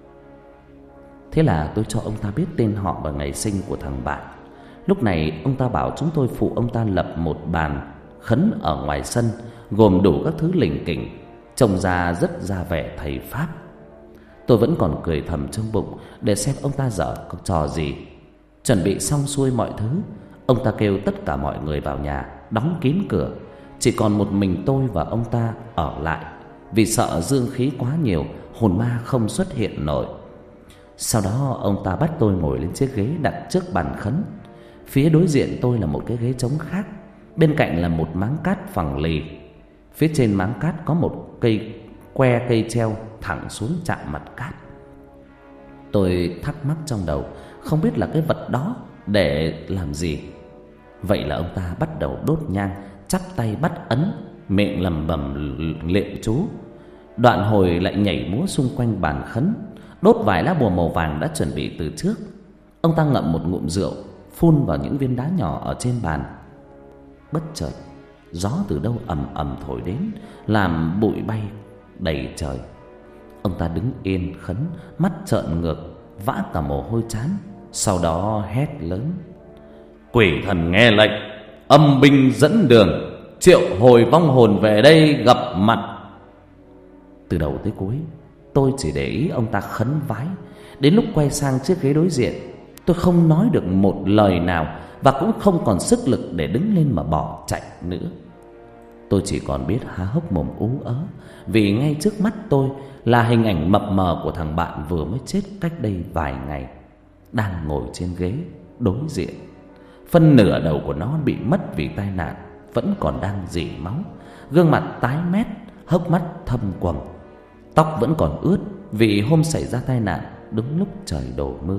Thế là tôi cho ông ta biết tên họ và ngày sinh của thằng bạn. Lúc này ông ta bảo chúng tôi phụ ông ta lập một bàn khấn ở ngoài sân, gồm đủ các thứ lỉnh kỉnh, trông ra rất ra vẻ thầy pháp. Tôi vẫn còn cười thầm trong bụng để xem ông ta giở có trò gì. Chuẩn bị xong xuôi mọi thứ, ông ta kêu tất cả mọi người vào nhà, đóng kín cửa. Chỉ còn một mình tôi và ông ta ở lại, vì sợ dương khí quá nhiều, hồn ma không xuất hiện nổi. Sau đó ông ta bắt tôi ngồi lên chiếc ghế đặt trước bàn khấn. Phía đối diện tôi là một cái ghế trống khác, bên cạnh là một máng cát phẳng lì. Phía trên máng cát có một cây treo thẳng xuống chạm mặt cát. Tôi thắc mắc trong đầu, không biết là cái vật đó để làm gì. Vậy là ông ta bắt đầu đốt nhang, chắp tay bắt ấn, miệng lẩm bẩm niệm chú. Đoạn hồi lại nhảy múa xung quanh bàn khấn, đốt vài lá bùa màu vàng đã chuẩn bị từ trước. Ông ta ngậm một ngụm rượu, phun vào những viên đá nhỏ ở trên bàn. Bất chợt, gió từ đâu ầm ầm thổi đến, làm bụi bay đầy trời. Ông ta đứng yên khấn, mắt trợn ngược, vã cả mồ hôi trán. Sau đó hét lớn: Quỷ thần nghe lệnh, âm binh dẫn đường, triệu hồi vong hồn về đây gặp mặt. Từ đầu tới cuối, tôi chỉ để ý ông ta khấn vái. Đến lúc quay sang chiếc ghế đối diện, tôi không nói được một lời nào, và cũng không còn sức lực để đứng lên mà bỏ chạy nữa. Tôi chỉ còn biết há hốc mồm ú ớ, vì ngay trước mắt tôi là hình ảnh mập mờ của thằng bạn vừa mới chết cách đây vài ngày, đang ngồi trên ghế đối diện. Phân nửa đầu của nó bị mất vì tai nạn, vẫn còn đang rỉ máu, gương mặt tái mét, hốc mắt thâm quầng, tóc vẫn còn ướt vì hôm xảy ra tai nạn đúng lúc trời đổ mưa.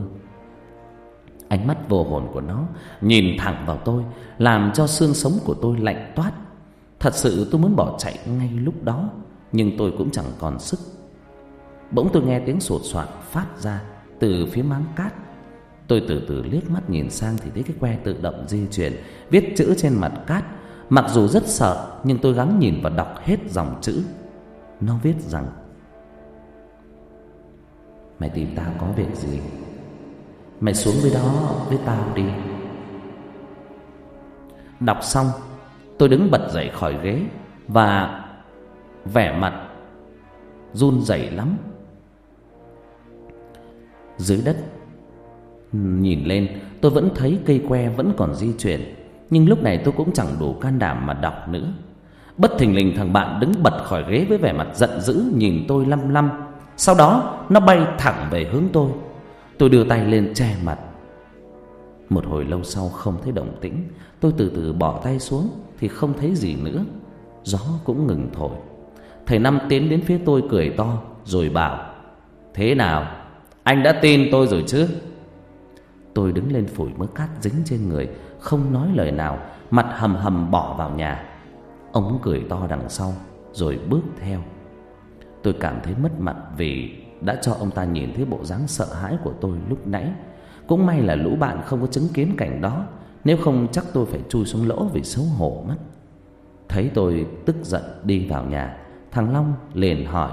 Ánh mắt vô hồn của nó nhìn thẳng vào tôi, làm cho xương sống của tôi lạnh toát. Thật sự tôi muốn bỏ chạy ngay lúc đó, nhưng tôi cũng chẳng còn sức. Bỗng tôi nghe tiếng sột soạt phát ra từ phía máng cát. Tôi từ từ liếc mắt nhìn sang thì thấy cái que tự động di chuyển, viết chữ trên mặt cát. Mặc dù rất sợ, nhưng tôi gắng nhìn và đọc hết dòng chữ. Nó viết rằng: Mày tìm tao có việc gì? Mày xuống với đó với tao đi. Đọc xong, tôi đứng bật dậy khỏi ghế và vẻ mặt run rẩy lắm. Dưới đất nhìn lên, tôi vẫn thấy cây que vẫn còn di chuyển, nhưng lúc này tôi cũng chẳng đủ can đảm mà đọc nữa. Bất thình lình thằng bạn đứng bật khỏi ghế với vẻ mặt giận dữ nhìn tôi lăm lăm. Sau đó nó bay thẳng về hướng tôi. Tôi đưa tay lên che mặt. Một hồi lâu sau không thấy động tĩnh, tôi từ từ bỏ tay xuống thì không thấy gì nữa. Gió cũng ngừng thổi. Thầy Năm tiến đến phía tôi cười to rồi bảo: thế nào, anh đã tin tôi rồi chứ? Tôi đứng lên phủi mớ cát dính trên người, không nói lời nào, mặt hầm hầm bỏ vào nhà. Ông cười to đằng sau rồi bước theo. Tôi cảm thấy mất mặt vì đã cho ông ta nhìn thấy bộ dáng sợ hãi của tôi lúc nãy. Cũng may là lũ bạn không có chứng kiến cảnh đó, nếu không chắc tôi phải chui xuống lỗ vì xấu hổ mất. Thấy tôi tức giận đi vào nhà, thằng Long liền hỏi: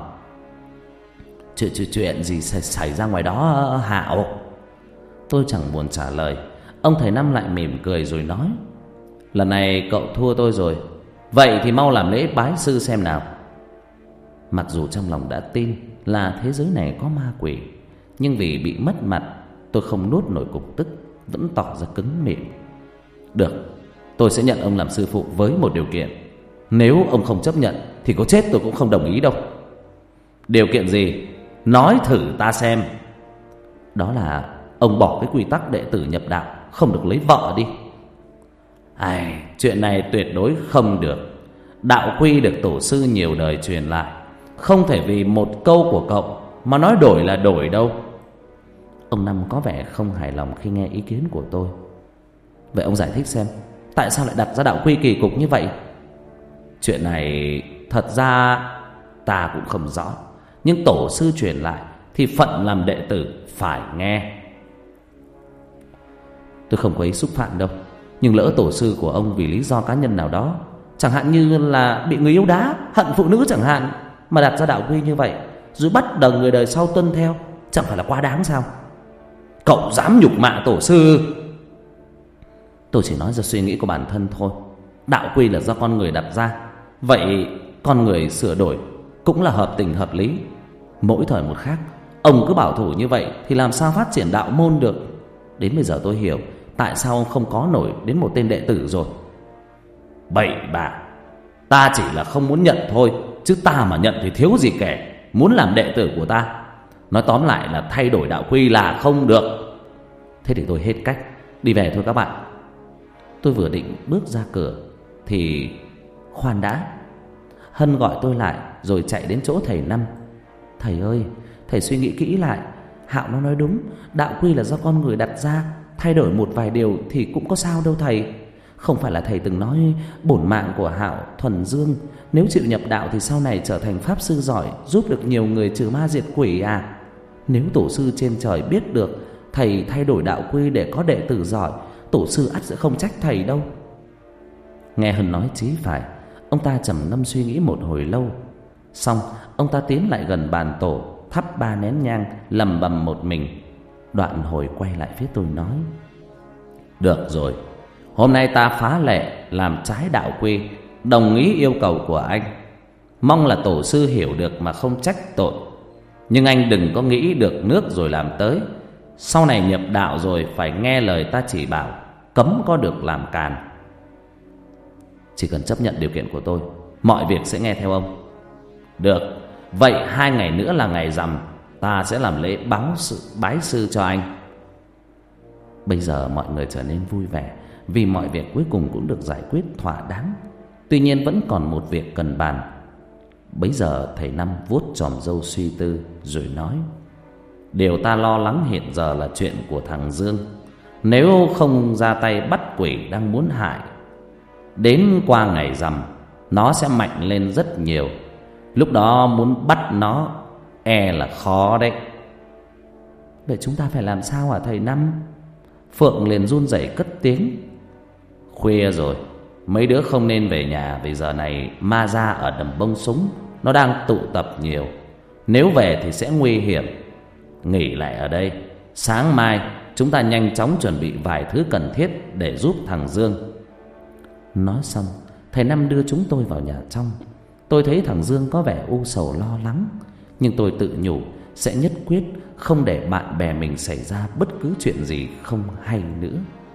Chuyện gì xảy ra ngoài đó Hạo? Tôi chẳng buồn trả lời. Ông thầy Năm lại mỉm cười rồi nói: lần này cậu thua tôi rồi, vậy thì mau làm lễ bái sư xem nào. Mặc dù trong lòng đã tin là thế giới này có ma quỷ, nhưng vì bị mất mặt, tôi không nuốt nổi cục tức, vẫn tỏ ra cứng miệng. Được, tôi sẽ nhận ông làm sư phụ với một điều kiện. Nếu ông không chấp nhận thì có chết tôi cũng không đồng ý đâu. Điều kiện gì? Nói thử ta xem. Đó là ông bỏ cái quy tắc đệ tử nhập đạo không được lấy vợ đi. Chuyện này tuyệt đối không được. Đạo quy được tổ sư nhiều đời truyền lại, không thể vì một câu của cậu mà nói đổi là đổi đâu. Ông Năm có vẻ không hài lòng khi nghe ý kiến của tôi. Vậy ông giải thích xem, tại sao lại đặt ra đạo quy kỳ cục như vậy? Chuyện này thật ra ta cũng không rõ, nhưng tổ sư truyền lại thì phận làm đệ tử phải nghe. Tôi không có ý xúc phạm đâu, nhưng lỡ tổ sư của ông vì lý do cá nhân nào đó, chẳng hạn như là bị người yêu đá, hận phụ nữ chẳng hạn, mà đặt ra đạo quy như vậy, rồi bắt đầu người đời sau tuân theo, chẳng phải là quá đáng sao? Cậu dám nhục mạ tổ sư? Tôi chỉ nói ra suy nghĩ của bản thân thôi. Đạo quy là do con người đặt ra, vậy con người sửa đổi cũng là hợp tình hợp lý. Mỗi thời một khác, ông cứ bảo thủ như vậy thì làm sao phát triển đạo môn được. Đến bây giờ tôi hiểu tại sao ông không có nổi đến một tên đệ tử rồi. Bậy bạ, ta chỉ là không muốn nhận thôi, chứ ta mà nhận thì thiếu gì kẻ muốn làm đệ tử của ta. Nói tóm lại là thay đổi đạo quy là không được. Thế thì tôi hết cách, đi về thôi các bạn. Tôi vừa định bước ra cửa thì khoan đã. Hân gọi tôi lại rồi chạy đến chỗ thầy Năm. Thầy ơi, thầy suy nghĩ kỹ lại. Hạo nó nói đúng, đạo quy là do con người đặt ra, thay đổi một vài điều thì cũng có sao đâu thầy. Không phải là thầy từng nói bổn mạng của Hạo thuần dương, nếu chịu nhập đạo thì sau này trở thành pháp sư giỏi, giúp được nhiều người trừ ma diệt quỷ à? Nếu tổ sư trên trời biết được thầy thay đổi đạo quy để có đệ tử giỏi, tổ sư ắt sẽ không trách thầy đâu. Nghe Hân nói chí phải. Ông ta trầm ngâm suy nghĩ một hồi lâu. Xong ông ta tiến lại gần bàn tổ, thắp 3 nén nhang, lầm bầm một mình. Đoạn hồi quay lại phía tôi nói: được rồi, hôm nay ta phá lệ làm trái đạo quy, đồng ý yêu cầu của anh. Mong là tổ sư hiểu được mà không trách tội. Nhưng anh đừng có nghĩ được nước rồi làm tới. Sau này nhập đạo rồi phải nghe lời ta chỉ bảo, cấm có được làm càn. Chỉ cần chấp nhận điều kiện của tôi, mọi việc sẽ nghe theo ông. Được, vậy 2 ngày nữa là ngày rằm, ta sẽ làm lễ bái sư cho anh. Bây giờ mọi người trở nên vui vẻ, vì mọi việc cuối cùng cũng được giải quyết thỏa đáng. Tuy nhiên vẫn còn một việc cần bàn. Bấy giờ thầy Năm vuốt chòm râu suy tư rồi nói: điều ta lo lắng hiện giờ là chuyện của thằng Dương. Nếu không ra tay bắt quỷ đang muốn hại, đến qua ngày rằm nó sẽ mạnh lên rất nhiều. Lúc đó muốn bắt nó e là khó đấy. Vậy chúng ta phải làm sao hả thầy Năm? Phượng liền run rẩy cất tiếng: khuya rồi, mấy đứa không nên về nhà, vì giờ này ma ra ở đầm bông súng nó đang tụ tập nhiều. Nếu về thì sẽ nguy hiểm. Nghỉ lại ở đây, sáng mai chúng ta nhanh chóng chuẩn bị vài thứ cần thiết để giúp thằng Dương. Nói xong, thầy Năm đưa chúng tôi vào nhà trong. Tôi thấy thằng Dương có vẻ u sầu lo lắng, nhưng tôi tự nhủ sẽ nhất quyết không để bạn bè mình xảy ra bất cứ chuyện gì không hay nữa.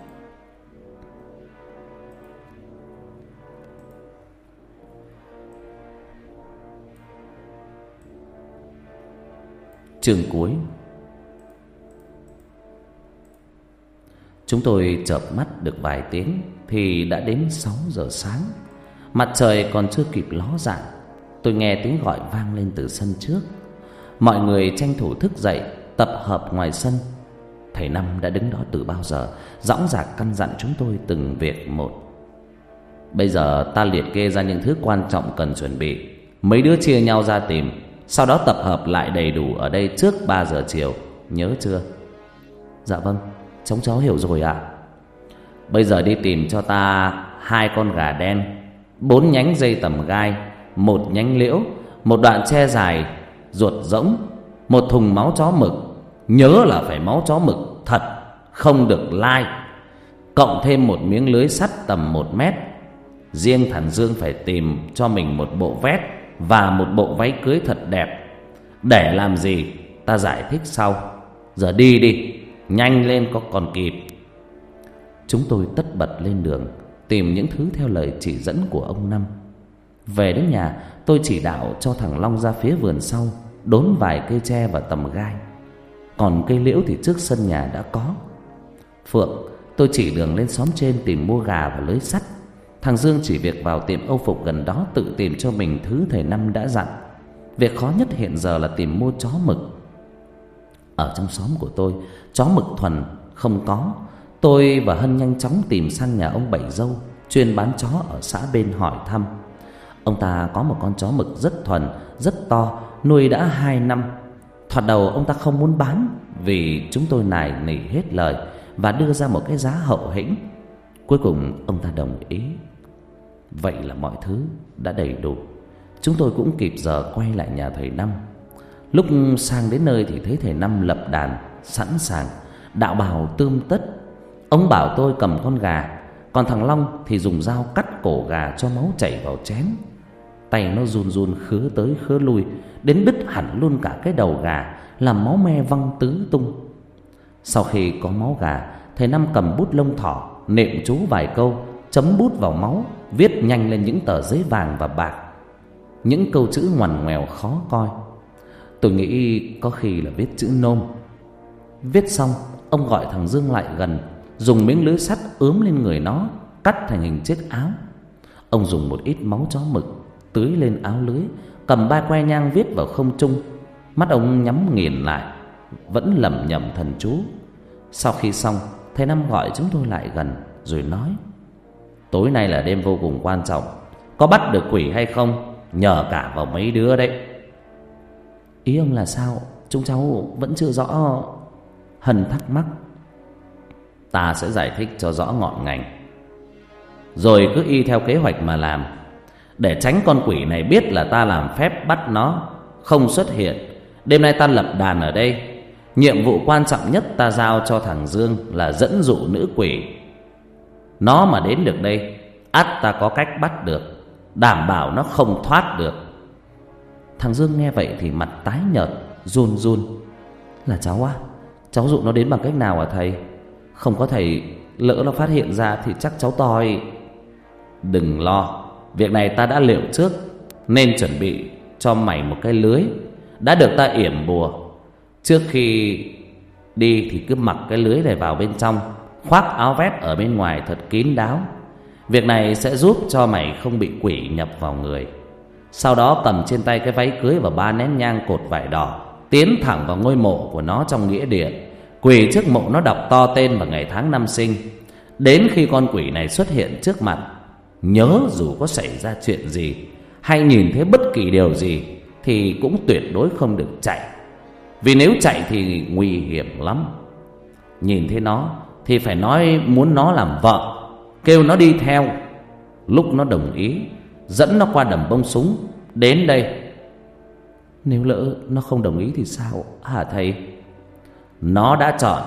Chương cuối. Chúng tôi chợp mắt được vài tiếng thì đã đến 6 giờ sáng. Mặt trời còn chưa kịp ló dạng, tôi nghe tiếng gọi vang lên từ sân trước. Mọi người tranh thủ thức dậy, tập hợp ngoài sân. Thầy Năm đã đứng đó từ bao giờ, dõng dạc căn dặn chúng tôi từng việc một. Bây giờ ta liệt kê ra những thứ quan trọng cần chuẩn bị. Mấy đứa chia nhau ra tìm, sau đó tập hợp lại đầy đủ ở đây trước 3 giờ chiều, nhớ chưa? Dạ vâng, cháu hiểu rồi ạ. Bây giờ đi tìm cho ta 2 con gà đen, 4 nhánh dây tằm gai, 1 nhánh liễu, 1 đoạn tre dài, ruột rỗng, 1 thùng máu chó mực. Nhớ là phải máu chó mực thật, không được lai. Cộng thêm 1 miếng lưới sắt tầm 1 mét. Riêng thằng Dương phải tìm cho mình 1 bộ vest và 1 bộ váy cưới thật đẹp. Để làm gì ta giải thích sau. Giờ đi đi, nhanh lên có còn kịp. Chúng tôi tất bật lên đường tìm những thứ theo lời chỉ dẫn của ông Năm. Về đến nhà, tôi chỉ đạo cho thằng Long ra phía vườn sau đốn vài cây tre và tằm gai. Còn cây liễu thì trước sân nhà đã có. Phượng, tôi chỉ đường lên xóm trên tìm mua gà và lưới sắt. Thằng Dương chỉ việc vào tiệm âu phục gần đó tự tìm cho mình thứ thầy Năm đã dặn. Việc khó nhất hiện giờ là tìm mua chó mực. Ở trong xóm của tôi, chó mực thuần không có. Tôi và Hân nhanh chóng tìm sang nhà ông Bảy Dâu, chuyên bán chó ở xã bên hỏi thăm. Ông ta có một con chó mực rất thuần, rất to, nuôi đã 2 năm. Thoạt đầu ông ta không muốn bán vì chúng tôi nài nỉ hết lời và đưa ra một cái giá hậu hĩnh. Cuối cùng ông ta đồng ý. Vậy là mọi thứ đã đầy đủ. Chúng tôi cũng kịp giờ quay lại nhà thầy Năm. Lúc sang đến nơi thì thấy thầy Năm lập đàn sẵn sàng, đạo bào tươm tất. Ông bảo tôi cầm con gà, còn thằng Long thì dùng dao cắt cổ gà cho máu chảy vào chén. Tay nó run run khứa tới khứa lui, đến đứt hẳn luôn cả cái đầu gà, làm máu me văng tứ tung. Sau khi có máu gà, thầy Năm cầm bút lông thỏ nệm chú vài câu, chấm bút vào máu, viết nhanh lên những tờ giấy vàng và bạc, những câu chữ ngoằn ngoèo khó coi. Tôi nghĩ có khi là viết chữ nôm. Viết xong, ông gọi thằng Dương lại gần, dùng miếng lưới sắt ướm lên người nó, cắt thành hình chiếc áo. Ông dùng một ít máu chó mực tưới lên áo lưới, cầm 3 que nhang viết vào không trung. Mắt ông nhắm nghiền lại, vẫn lẩm nhẩm thần chú. Sau khi xong, thầy Năm gọi chúng tôi lại gần rồi nói: tối nay là đêm vô cùng quan trọng, có bắt được quỷ hay không nhờ cả vào mấy đứa đấy. Ý ông là sao? Chúng cháu vẫn chưa rõ. Hân thắc mắc. Ta sẽ giải thích cho rõ ngọn ngành, rồi cứ y theo kế hoạch mà làm, để tránh con quỷ này biết là ta làm phép bắt nó không xuất hiện. Đêm nay ta lập đàn ở đây. Nhiệm vụ quan trọng nhất ta giao cho thằng Dương là dẫn dụ nữ quỷ. Nó mà đến được đây, ắt ta có cách bắt được, đảm bảo nó không thoát được. Thằng Dương nghe vậy thì mặt tái nhợt, run run. Là cháu á? Cháu dụ nó đến bằng cách nào hả thầy? Không có thầy, lỡ nó phát hiện ra thì chắc cháu toi. Đừng lo, việc này ta đã liệu trước, nên chuẩn bị cho mày một cái lưới đã được ta yểm bùa. Trước khi đi thì cứ mặc cái lưới này vào bên trong, khoác áo vest ở bên ngoài thật kín đáo. Việc này sẽ giúp cho mày không bị quỷ nhập vào người. Sau đó cầm trên tay cái váy cưới và 3 nén nhang cột vải đỏ, tiến thẳng vào ngôi mộ của nó trong nghĩa điện, quỳ trước mộ nó đọc to tên và ngày tháng năm sinh. Đến khi con quỷ này xuất hiện trước mặt, nhớ dù có xảy ra chuyện gì hay nhìn thấy bất kỳ điều gì thì cũng tuyệt đối không được chạy, vì nếu chạy thì nguy hiểm lắm. Nhìn thấy nó thì phải nói muốn nó làm vợ, kêu nó đi theo. Lúc nó đồng ý, dẫn nó qua đầm bông súng đến đây. Nếu lỡ nó không đồng ý thì sao hả thầy? Nó đã chọn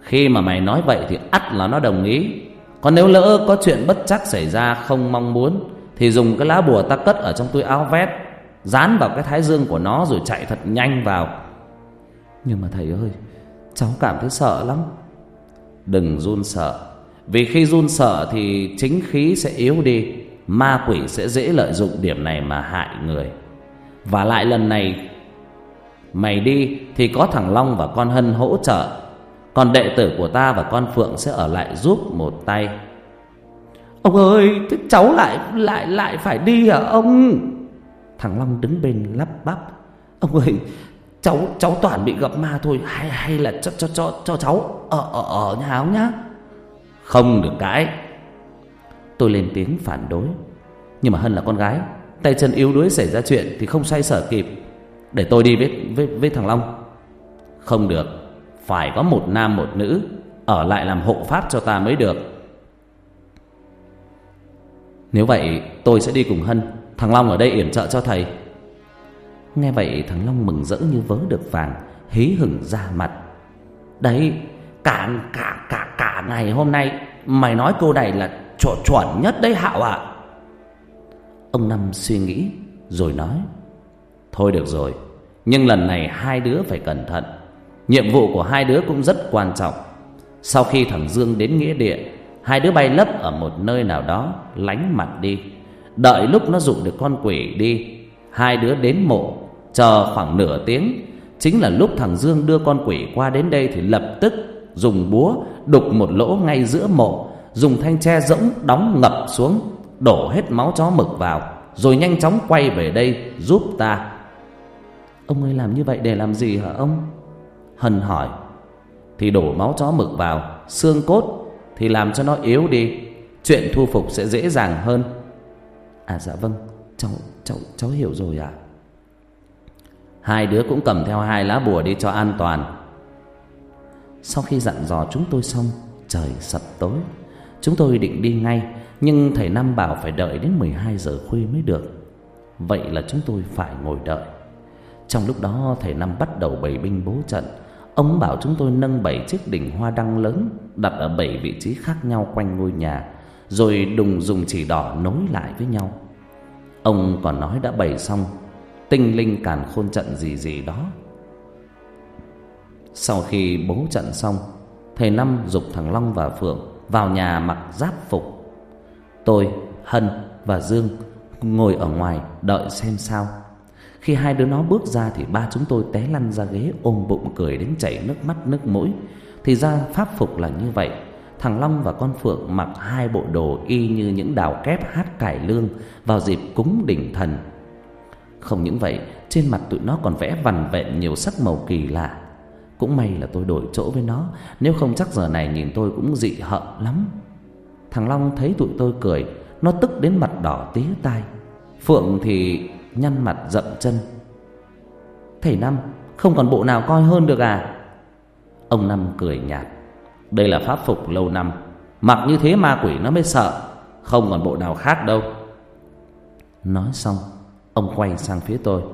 Khi mà mày nói vậy thì ắt là nó đồng ý. Còn nếu lỡ có chuyện bất trắc xảy ra không mong muốn thì dùng cái lá bùa ta cất ở trong túi áo vest, dán vào cái thái dương của nó rồi chạy thật nhanh vào. Nhưng mà thầy ơi, cháu cảm thấy sợ lắm. Đừng run sợ, vì khi run sợ thì chính khí sẽ yếu đi, ma quỷ sẽ dễ lợi dụng điểm này mà hại người. Và lại lần này mày đi thì có thằng Long và con Hân hỗ trợ, còn đệ tử của ta và con Phượng sẽ ở lại giúp một tay. Ông ơi, thế cháu lại phải đi hả ông? Thằng Long đứng bên lắp bắp. Ông ơi, cháu toàn bị gặp ma thôi, hay là cho cháu ở nhà ông nhá. Không được cãi. Tôi lên tiếng phản đối. Nhưng mà Hân là con gái, tay chân yếu đuối, xảy ra chuyện thì không xoay sở kịp. Để tôi đi với thằng Long. Không được, phải có một nam một nữ ở lại làm hộ pháp cho ta mới được. Nếu vậy tôi sẽ đi cùng Hân, thằng Long ở đây yểm trợ cho thầy. Nghe vậy thằng Long mừng rỡ như vớ được vàng, hí hửng ra mặt. Đấy, cả ngày hôm nay mày nói câu này là chuẩn nhất đấy Hạo ạ. Ông Năm suy nghĩ rồi nói: Thôi được rồi, nhưng lần này hai đứa phải cẩn thận. Nhiệm vụ của hai đứa cũng rất quan trọng. Sau khi thằng Dương đến nghĩa địa, hai đứa bay lấp ở một nơi nào đó, lánh mặt đi. Đợi lúc nó dụ được con quỷ đi, hai đứa đến mộ, chờ khoảng nửa tiếng. Chính là lúc thằng Dương đưa con quỷ qua đến đây thì lập tức dùng búa đục một lỗ ngay giữa mộ, dùng thanh tre rỗng đóng ngập xuống, đổ hết máu chó mực vào, rồi nhanh chóng quay về đây giúp ta. Ông ơi, làm như vậy để làm gì hả ông? Hân hỏi. Thì đổ máu chó mực vào, xương cốt thì làm cho nó yếu đi, chuyện thu phục sẽ dễ dàng hơn. À dạ vâng, cháu hiểu rồi ạ. Hai đứa cũng cầm theo 2 lá bùa đi cho an toàn. Sau khi dặn dò chúng tôi xong, trời sập tối. Chúng tôi định đi ngay, nhưng thầy Năm bảo phải đợi đến 12 giờ khuya mới được. Vậy là chúng tôi phải ngồi đợi. Trong lúc đó thầy Năm bắt đầu bày binh bố trận. Ông bảo chúng tôi nâng 7 chiếc đỉnh hoa đăng lớn đặt ở 7 vị trí khác nhau quanh ngôi nhà, rồi dùng chỉ đỏ nối lại với nhau. Ông còn nói đã bày xong tinh linh càn khôn trận gì đó. Sau khi bố trận xong, thầy Năm giục thằng Long và Phượng vào nhà mặc giáp phục. Tôi, Hân và Dương ngồi ở ngoài đợi xem sao. Khi hai đứa nó bước ra thì ba chúng tôi té lăn ra ghế, ôm bụng cười đến chảy nước mắt nước mũi. Thì ra pháp phục là như vậy. Thằng Long và con Phượng mặc 2 bộ đồ y như những đào kép hát cải lương vào dịp cúng đỉnh thần. Không những vậy, trên mặt tụi nó còn vẽ vằn vện nhiều sắc màu kỳ lạ. Cũng may là tôi đổi chỗ với nó, nếu không chắc giờ này nhìn tôi cũng dị hợm lắm. Thằng Long thấy tụi tôi cười, nó tức đến mặt đỏ tía tai. Phượng thì nhăn mặt dậm chân. Thầy Năm, không còn bộ nào coi hơn được à? Ông Năm cười nhạt. Đây là pháp phục lâu năm, mặc như thế ma quỷ nó mới sợ, không còn bộ nào khác đâu. Nói xong, ông quay sang phía tôi.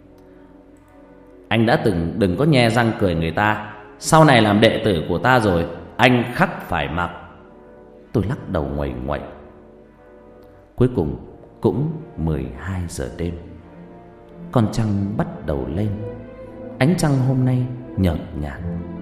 Anh đã từng đừng có nhe răng cười người ta. Sau này làm đệ tử của ta rồi, anh khắc phải mặc. Tôi lắc đầu nguậy nguậy. Cuối cùng cũng 12 giờ đêm. Con trăng bắt đầu lên. Ánh trăng hôm nay nhợt nhạt.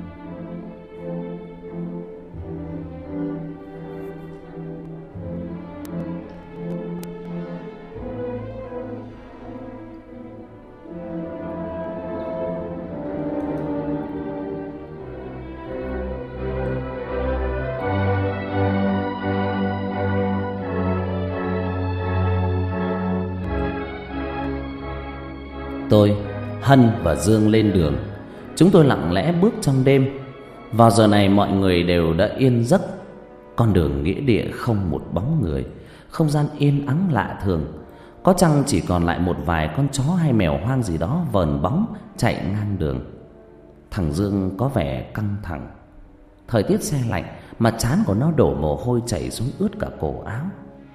Tôi, Hân và Dương lên đường. Chúng tôi lặng lẽ bước trong đêm. Vào giờ này mọi người đều đã yên giấc. Con đường nghĩa địa không một bóng người, không gian yên ắng lạ thường. Có chăng chỉ còn lại một vài con chó hay mèo hoang gì đó vờn bóng chạy ngang đường. Thằng Dương có vẻ căng thẳng. Thời tiết se lạnh mà trán của nó đổ mồ hôi chảy xuống ướt cả cổ áo.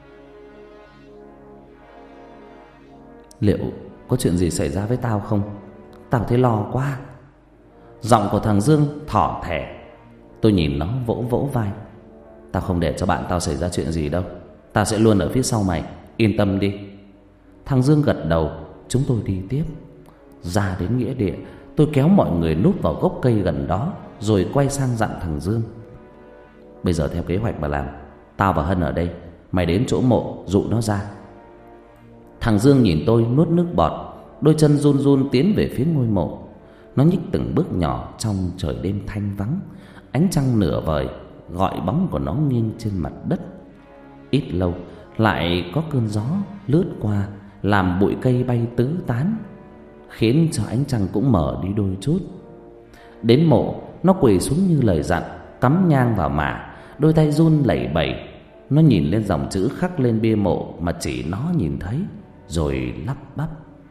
Liệu có chuyện gì xảy ra với tao không? Tao thấy lo quá. Giọng của thằng Dương thỏ thẻ. Tôi nhìn nó vỗ vỗ vai. Tao không để cho bạn tao xảy ra chuyện gì đâu. Tao sẽ luôn ở phía sau mày, yên tâm đi. Thằng Dương gật đầu. Chúng tôi đi tiếp. Ra đến nghĩa địa, tôi kéo mọi người núp vào gốc cây gần đó, rồi quay sang dặn thằng Dương: Bây giờ theo kế hoạch mà làm. Tao và Hân ở đây, mày đến chỗ mộ dụ nó ra. Thằng Dương nhìn tôi nuốt nước bọt, đôi chân run run tiến về phía ngôi mộ. Nó nhích từng bước nhỏ trong trời đêm thanh vắng. Ánh trăng nửa vời gọi bóng của nó nghiêng trên mặt đất. Ít lâu lại có cơn gió lướt qua, làm bụi cây bay tứ tán, khiến cho ánh trăng cũng mở đi đôi chút. Đến mộ, nó quỳ xuống như lời dặn, cắm nhang vào mả, đôi tay run lẩy bẩy. Nó nhìn lên dòng chữ khắc lên bia mộ mà chỉ nó nhìn thấy, rồi lắp bắp: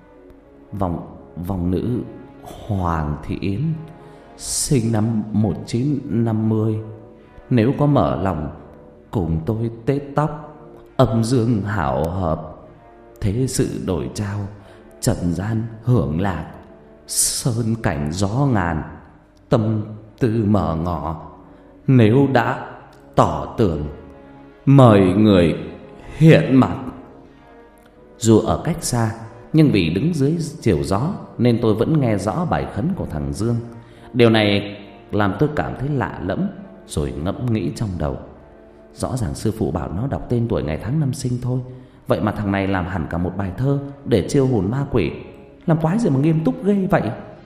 Vòng nữ Hoàng Thị Yến, sinh năm 1950. Nếu có mở lòng, cùng tôi tết tóc, âm dương hảo hợp. Thế sự đổi trao, trần gian hưởng lạc. Sơn cảnh gió ngàn, tâm tư mở ngỏ. Nếu đã tỏ tưởng, mời người hiện mặt. Dù ở cách xa, nhưng vì đứng dưới chiều gió nên tôi vẫn nghe rõ bài khấn của thằng Dương. Điều này làm tôi cảm thấy lạ lẫm, rồi ngẫm nghĩ trong đầu. Rõ ràng sư phụ bảo nó đọc tên tuổi ngày tháng năm sinh thôi, vậy mà thằng này làm hẳn cả một bài thơ để chiêu hồn ma quỷ. Làm quái gì mà nghiêm túc ghê vậy.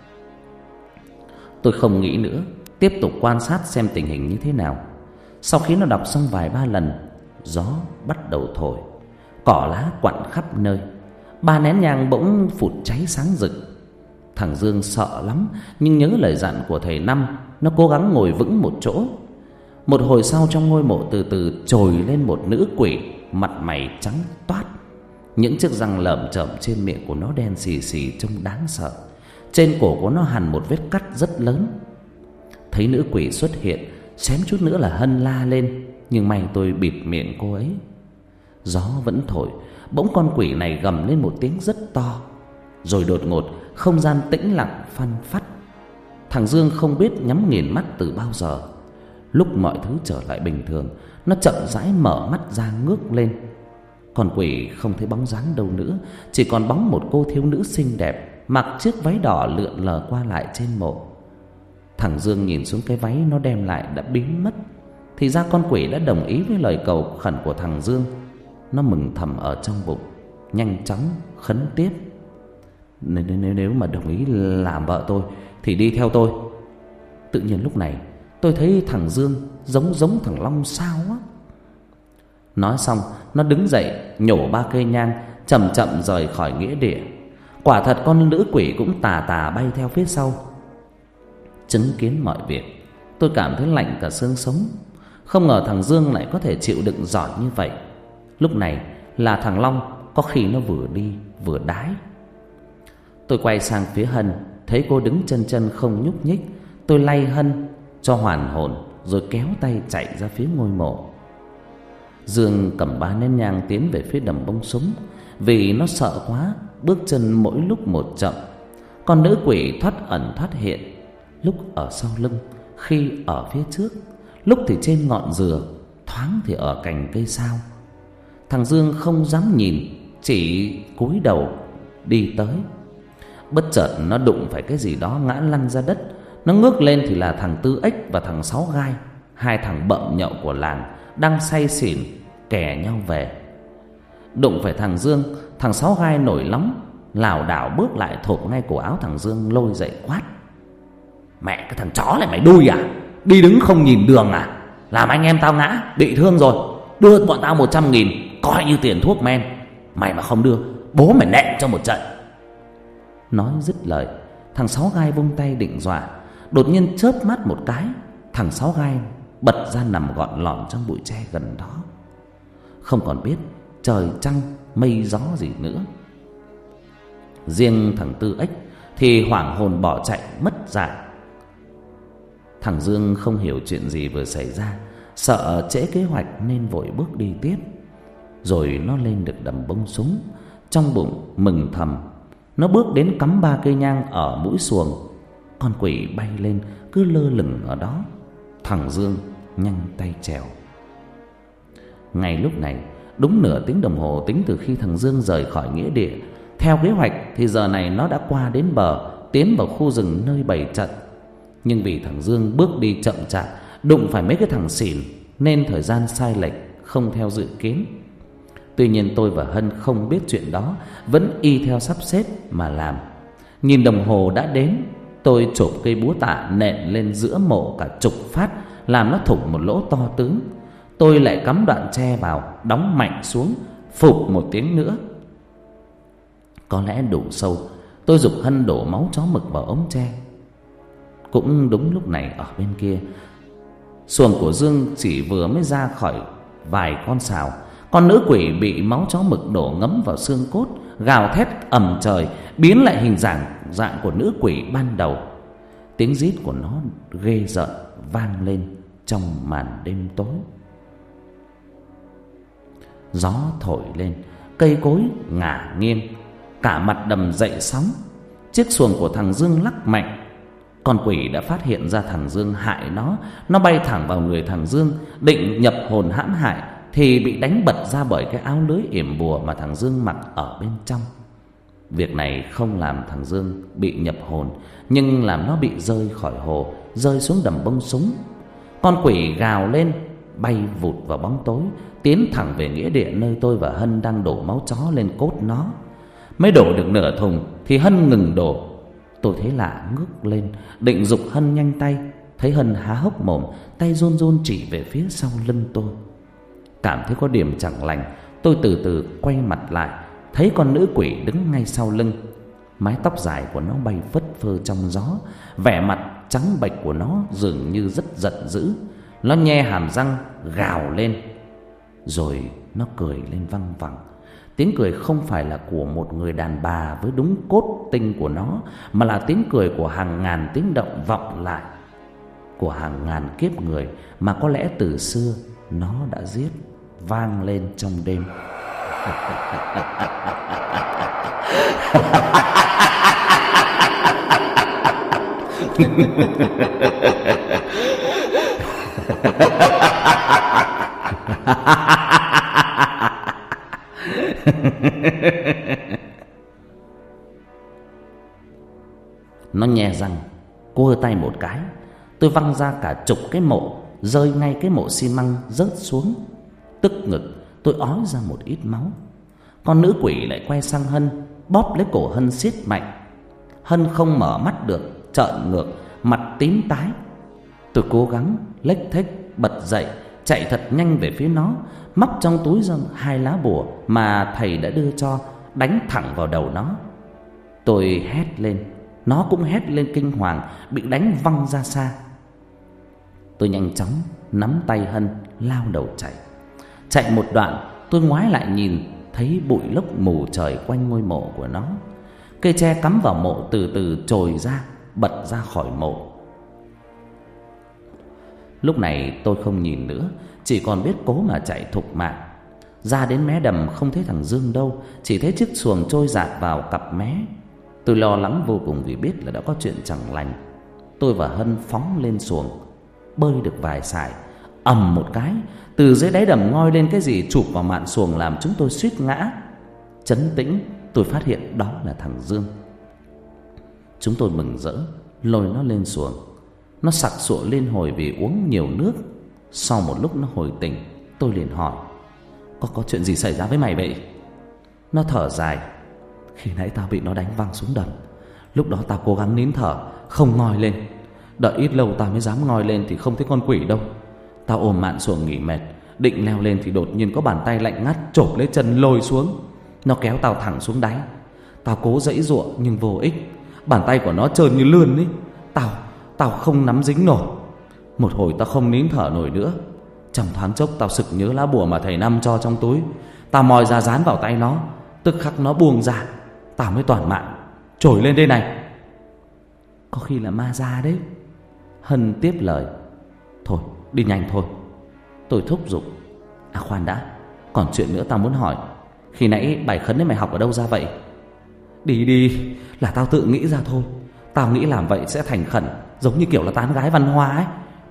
Tôi không nghĩ nữa, tiếp tục quan sát xem tình hình như thế nào. Sau khi nó đọc xong vài ba lần, gió bắt đầu thổi, cỏ lá quặn khắp nơi. 3 nén nhang bỗng phụt cháy sáng rực. Thằng Dương sợ lắm, nhưng nhớ lời dặn của thầy Năm, nó cố gắng ngồi vững một chỗ. Một hồi sau, trong ngôi mộ từ từ trồi lên một nữ quỷ, mặt mày trắng toát. Những chiếc răng lởm chởm trên miệng của nó đen xì xì trông đáng sợ. Trên cổ của nó hằn một vết cắt rất lớn. Thấy nữ quỷ xuất hiện, xém chút nữa là Hân la lên, nhưng may tôi bịt miệng cô ấy. Gió vẫn thổi, bỗng con quỷ này gầm lên một tiếng rất to. Rồi đột ngột, không gian tĩnh lặng phăng phắt. Thằng Dương không biết nhắm nghiền mắt từ bao giờ. Lúc mọi thứ trở lại bình thường, nó chậm rãi mở mắt ra ngước lên. Con quỷ không thấy bóng dáng đâu nữa, chỉ còn bóng một cô thiếu nữ xinh đẹp, mặc chiếc váy đỏ lượn lờ qua lại trên mộ. Thằng Dương nhìn xuống cái váy nó đem lại đã biến mất. Thì ra con quỷ đã đồng ý với lời cầu khẩn của thằng Dương. Nó mừng thầm ở trong bụng, nhanh chóng khấn tiếp: Nếu mà đồng ý làm vợ tôi thì đi theo tôi. Tự nhiên lúc này tôi thấy thằng Dương giống thằng Long sao á. Nói xong, nó đứng dậy nhổ 3 cây nhang, chậm chậm rời khỏi nghĩa địa. Quả thật con nữ quỷ cũng tà tà bay theo phía sau. Chứng kiến mọi việc, tôi cảm thấy lạnh cả xương sống. Không ngờ thằng Dương lại có thể chịu đựng giỏi như vậy. Lúc này là thằng Long, có khi nó vừa đi vừa đái. Tôi quay sang phía Hân, thấy cô đứng chân chân không nhúc nhích. Tôi lay Hân cho hoàn hồn, rồi kéo tay chạy ra phía ngôi mộ. Dương cầm 3 nén nhang tiến về phía đầm bông súng. Vì nó sợ quá, bước chân mỗi lúc một chậm. Con nữ quỷ thoát ẩn thoát hiện, lúc ở sau lưng, khi ở phía trước, lúc thì trên ngọn dừa, thoáng thì ở cành cây sao. Thằng Dương không dám nhìn, chỉ cúi đầu đi tới. Bất chợt nó đụng phải cái gì đó ngã lăn ra đất. Nó ngước lên thì là thằng Tư Ếch và thằng Sáu Gai, 2 thằng bợm nhậu của làng, đang say xỉn kè nhau về. Đụng phải thằng Dương, thằng Sáu Gai nổi nóng, lảo đảo bước lại thộp ngay cổ áo thằng Dương, lôi dậy quát: Mẹ cái thằng chó này, mày đuôi à? Đi đứng không nhìn đường à? Làm anh em tao ngã bị thương rồi, đưa bọn tao 100.000 coi như tiền thuốc men. Mày mà không đưa, bố mày nện cho một trận. Nói dứt lời, thằng Sáu Gai vung tay định dọa. Đột nhiên chớp mắt một cái, thằng Sáu Gai bật ra nằm gọn lỏn trong bụi tre gần đó, không còn biết trời trăng mây gió gì nữa. Riêng thằng Tư Ếch thì hoảng hồn bỏ chạy mất dạng. Thằng Dương không hiểu chuyện gì vừa xảy ra, sợ trễ kế hoạch nên vội bước đi tiếp. Rồi nó lên được đầm bông súng, trong bụng mừng thầm. Nó bước đến cắm 3 cây nhang ở mũi xuồng. Con quỷ bay lên cứ lơ lửng ở đó. Thằng Dương nhanh tay trèo. Ngay lúc này, đúng nửa tiếng đồng hồ tính từ khi thằng Dương rời khỏi nghĩa địa. Theo kế hoạch thì giờ này nó đã qua đến bờ, tiến vào khu rừng nơi bày trận. Nhưng vì thằng Dương bước đi chậm chạp, đụng phải mấy cái thằng xỉn, nên thời gian sai lệch, không theo dự kiến. Tuy nhiên tôi và Hân không biết chuyện đó, vẫn y theo sắp xếp mà làm. Nhìn đồng hồ đã đến, tôi chộp cây búa tạ nện lên giữa mộ cả chục phát, làm nó thủng một lỗ to tướng. Tôi lại cắm đoạn tre vào, đóng mạnh xuống, phụp một tiếng nữa. Có lẽ đủ sâu. Tôi giục Hân đổ máu chó mực vào ống tre. Cũng đúng lúc này, ở bên kia, xuồng của Dương chỉ vừa mới ra khỏi vài con sào. Con nữ quỷ bị máu chó mực đổ ngấm vào xương cốt, gào thét ầm trời, biến lại hình dạng của nữ quỷ ban đầu. Tiếng rít của nó ghê rợn vang lên trong màn đêm tối. Gió thổi lên, cây cối ngả nghiêng, cả mặt đầm dậy sóng. Chiếc xuồng của thằng Dương lắc mạnh. Con quỷ đã phát hiện ra thằng Dương hại nó. Nó bay thẳng vào người thằng Dương, định nhập hồn hãm hại, thì bị đánh bật ra bởi cái áo lưới yểm bùa mà thằng Dương mặc ở bên trong. Việc này không làm thằng Dương bị nhập hồn, nhưng làm nó bị rơi khỏi hồ, rơi xuống đầm bông súng. Con quỷ gào lên, bay vụt vào bóng tối, tiến thẳng về nghĩa địa nơi tôi và Hân đang đổ máu chó lên cốt nó. Mới đổ được nửa thùng thì Hân ngừng đổ. Tôi thấy lạ, ngước lên định giục Hân nhanh tay. Thấy Hân há hốc mồm, tay run run chỉ về phía sau lưng tôi. Cảm thấy có điểm chẳng lành, tôi từ từ quay mặt lại, thấy con nữ quỷ đứng ngay sau lưng. Mái tóc dài của nó bay phất phơ trong gió, vẻ mặt trắng bệch của nó dường như rất giận dữ. Nó nhe hàm răng gào lên, rồi nó cười lên văng vẳng. Tiếng cười không phải là của một người đàn bà với đúng cốt tinh của nó, mà là tiếng cười của hàng ngàn tiếng động vọng lại, của hàng ngàn kiếp người mà có lẽ từ xưa nó đã giết, vang lên trong đêm. Nó nhe răng, cua tay một cái, tôi văng ra cả chục cái mộ, rơi ngay cái mộ xi măng rớt xuống. Tức ngực, tôi ói ra một ít máu. Con nữ quỷ lại quay sang Hân, bóp lấy cổ Hân siết mạnh. Hân không mở mắt được, trợn ngược, mặt tím tái. Tôi cố gắng lếch thếch bật dậy, chạy thật nhanh về phía nó, móc trong túi ra 2 lá bùa mà thầy đã đưa cho, đánh thẳng vào đầu nó. Tôi hét lên, nó cũng hét lên kinh hoàng, bị đánh văng ra xa. Tôi nhanh chóng nắm tay Hân lao đầu chạy. Chạy một đoạn, tôi ngoái lại nhìn, thấy bụi lốc mù trời quanh ngôi mộ của nó. Cây tre cắm vào mộ từ từ trồi ra, bật ra khỏi mộ. Lúc này tôi không nhìn nữa, chỉ còn biết cố mà chạy thục mạng. Ra đến mé đầm không thấy thằng Dương đâu, chỉ thấy chiếc xuồng trôi dạt vào cặp mé. Tôi lo lắng vô cùng vì biết là đã có chuyện chẳng lành. Tôi và Hân phóng lên xuồng, bơi được vài sải, ầm một cái, từ dưới đáy đầm ngoi lên cái gì chụp vào mạn xuồng làm chúng tôi suýt ngã. Trấn tĩnh, tôi phát hiện đó là thằng Dương. Chúng tôi mừng rỡ lôi nó lên xuồng. Nó sặc sụa lên hồi vì uống nhiều nước. Sau một lúc nó hồi tỉnh, tôi liền hỏi: Có chuyện gì xảy ra với mày vậy? Nó thở dài: Khi nãy tao bị nó đánh văng xuống đầm. Lúc đó tao cố gắng nín thở, không ngoi lên. Đợi ít lâu tao mới dám ngoi lên thì không thấy con quỷ đâu. Tao ôm mạn xuồng nghỉ mệt, định leo lên thì đột nhiên có bàn tay lạnh ngắt chộp lấy chân lôi xuống. Nó kéo tao thẳng xuống đáy. Tao cố giãy giụa nhưng vô ích. Bàn tay của nó trơn như lươn ấy. Tao không nắm dính nổi. Một hồi tao không nín thở nổi nữa. Trong thoáng chốc tao sực nhớ lá bùa mà thầy Năm cho trong túi. Tao moi ra dán vào tay nó, tức khắc nó buông ra. Tao mới toàn mạng trồi lên đây này. Có khi là ma ra đấy, Hân tiếp lời. Thôi đi nhanh thôi, tôi thúc giục. À khoan đã, còn chuyện nữa tao muốn hỏi. Khi nãy bài khấn ấy mày học ở đâu ra vậy? Đi, là tao tự nghĩ ra thôi. Tao nghĩ làm vậy sẽ thành khẩn, giống như kiểu là tán gái văn hoa ấy.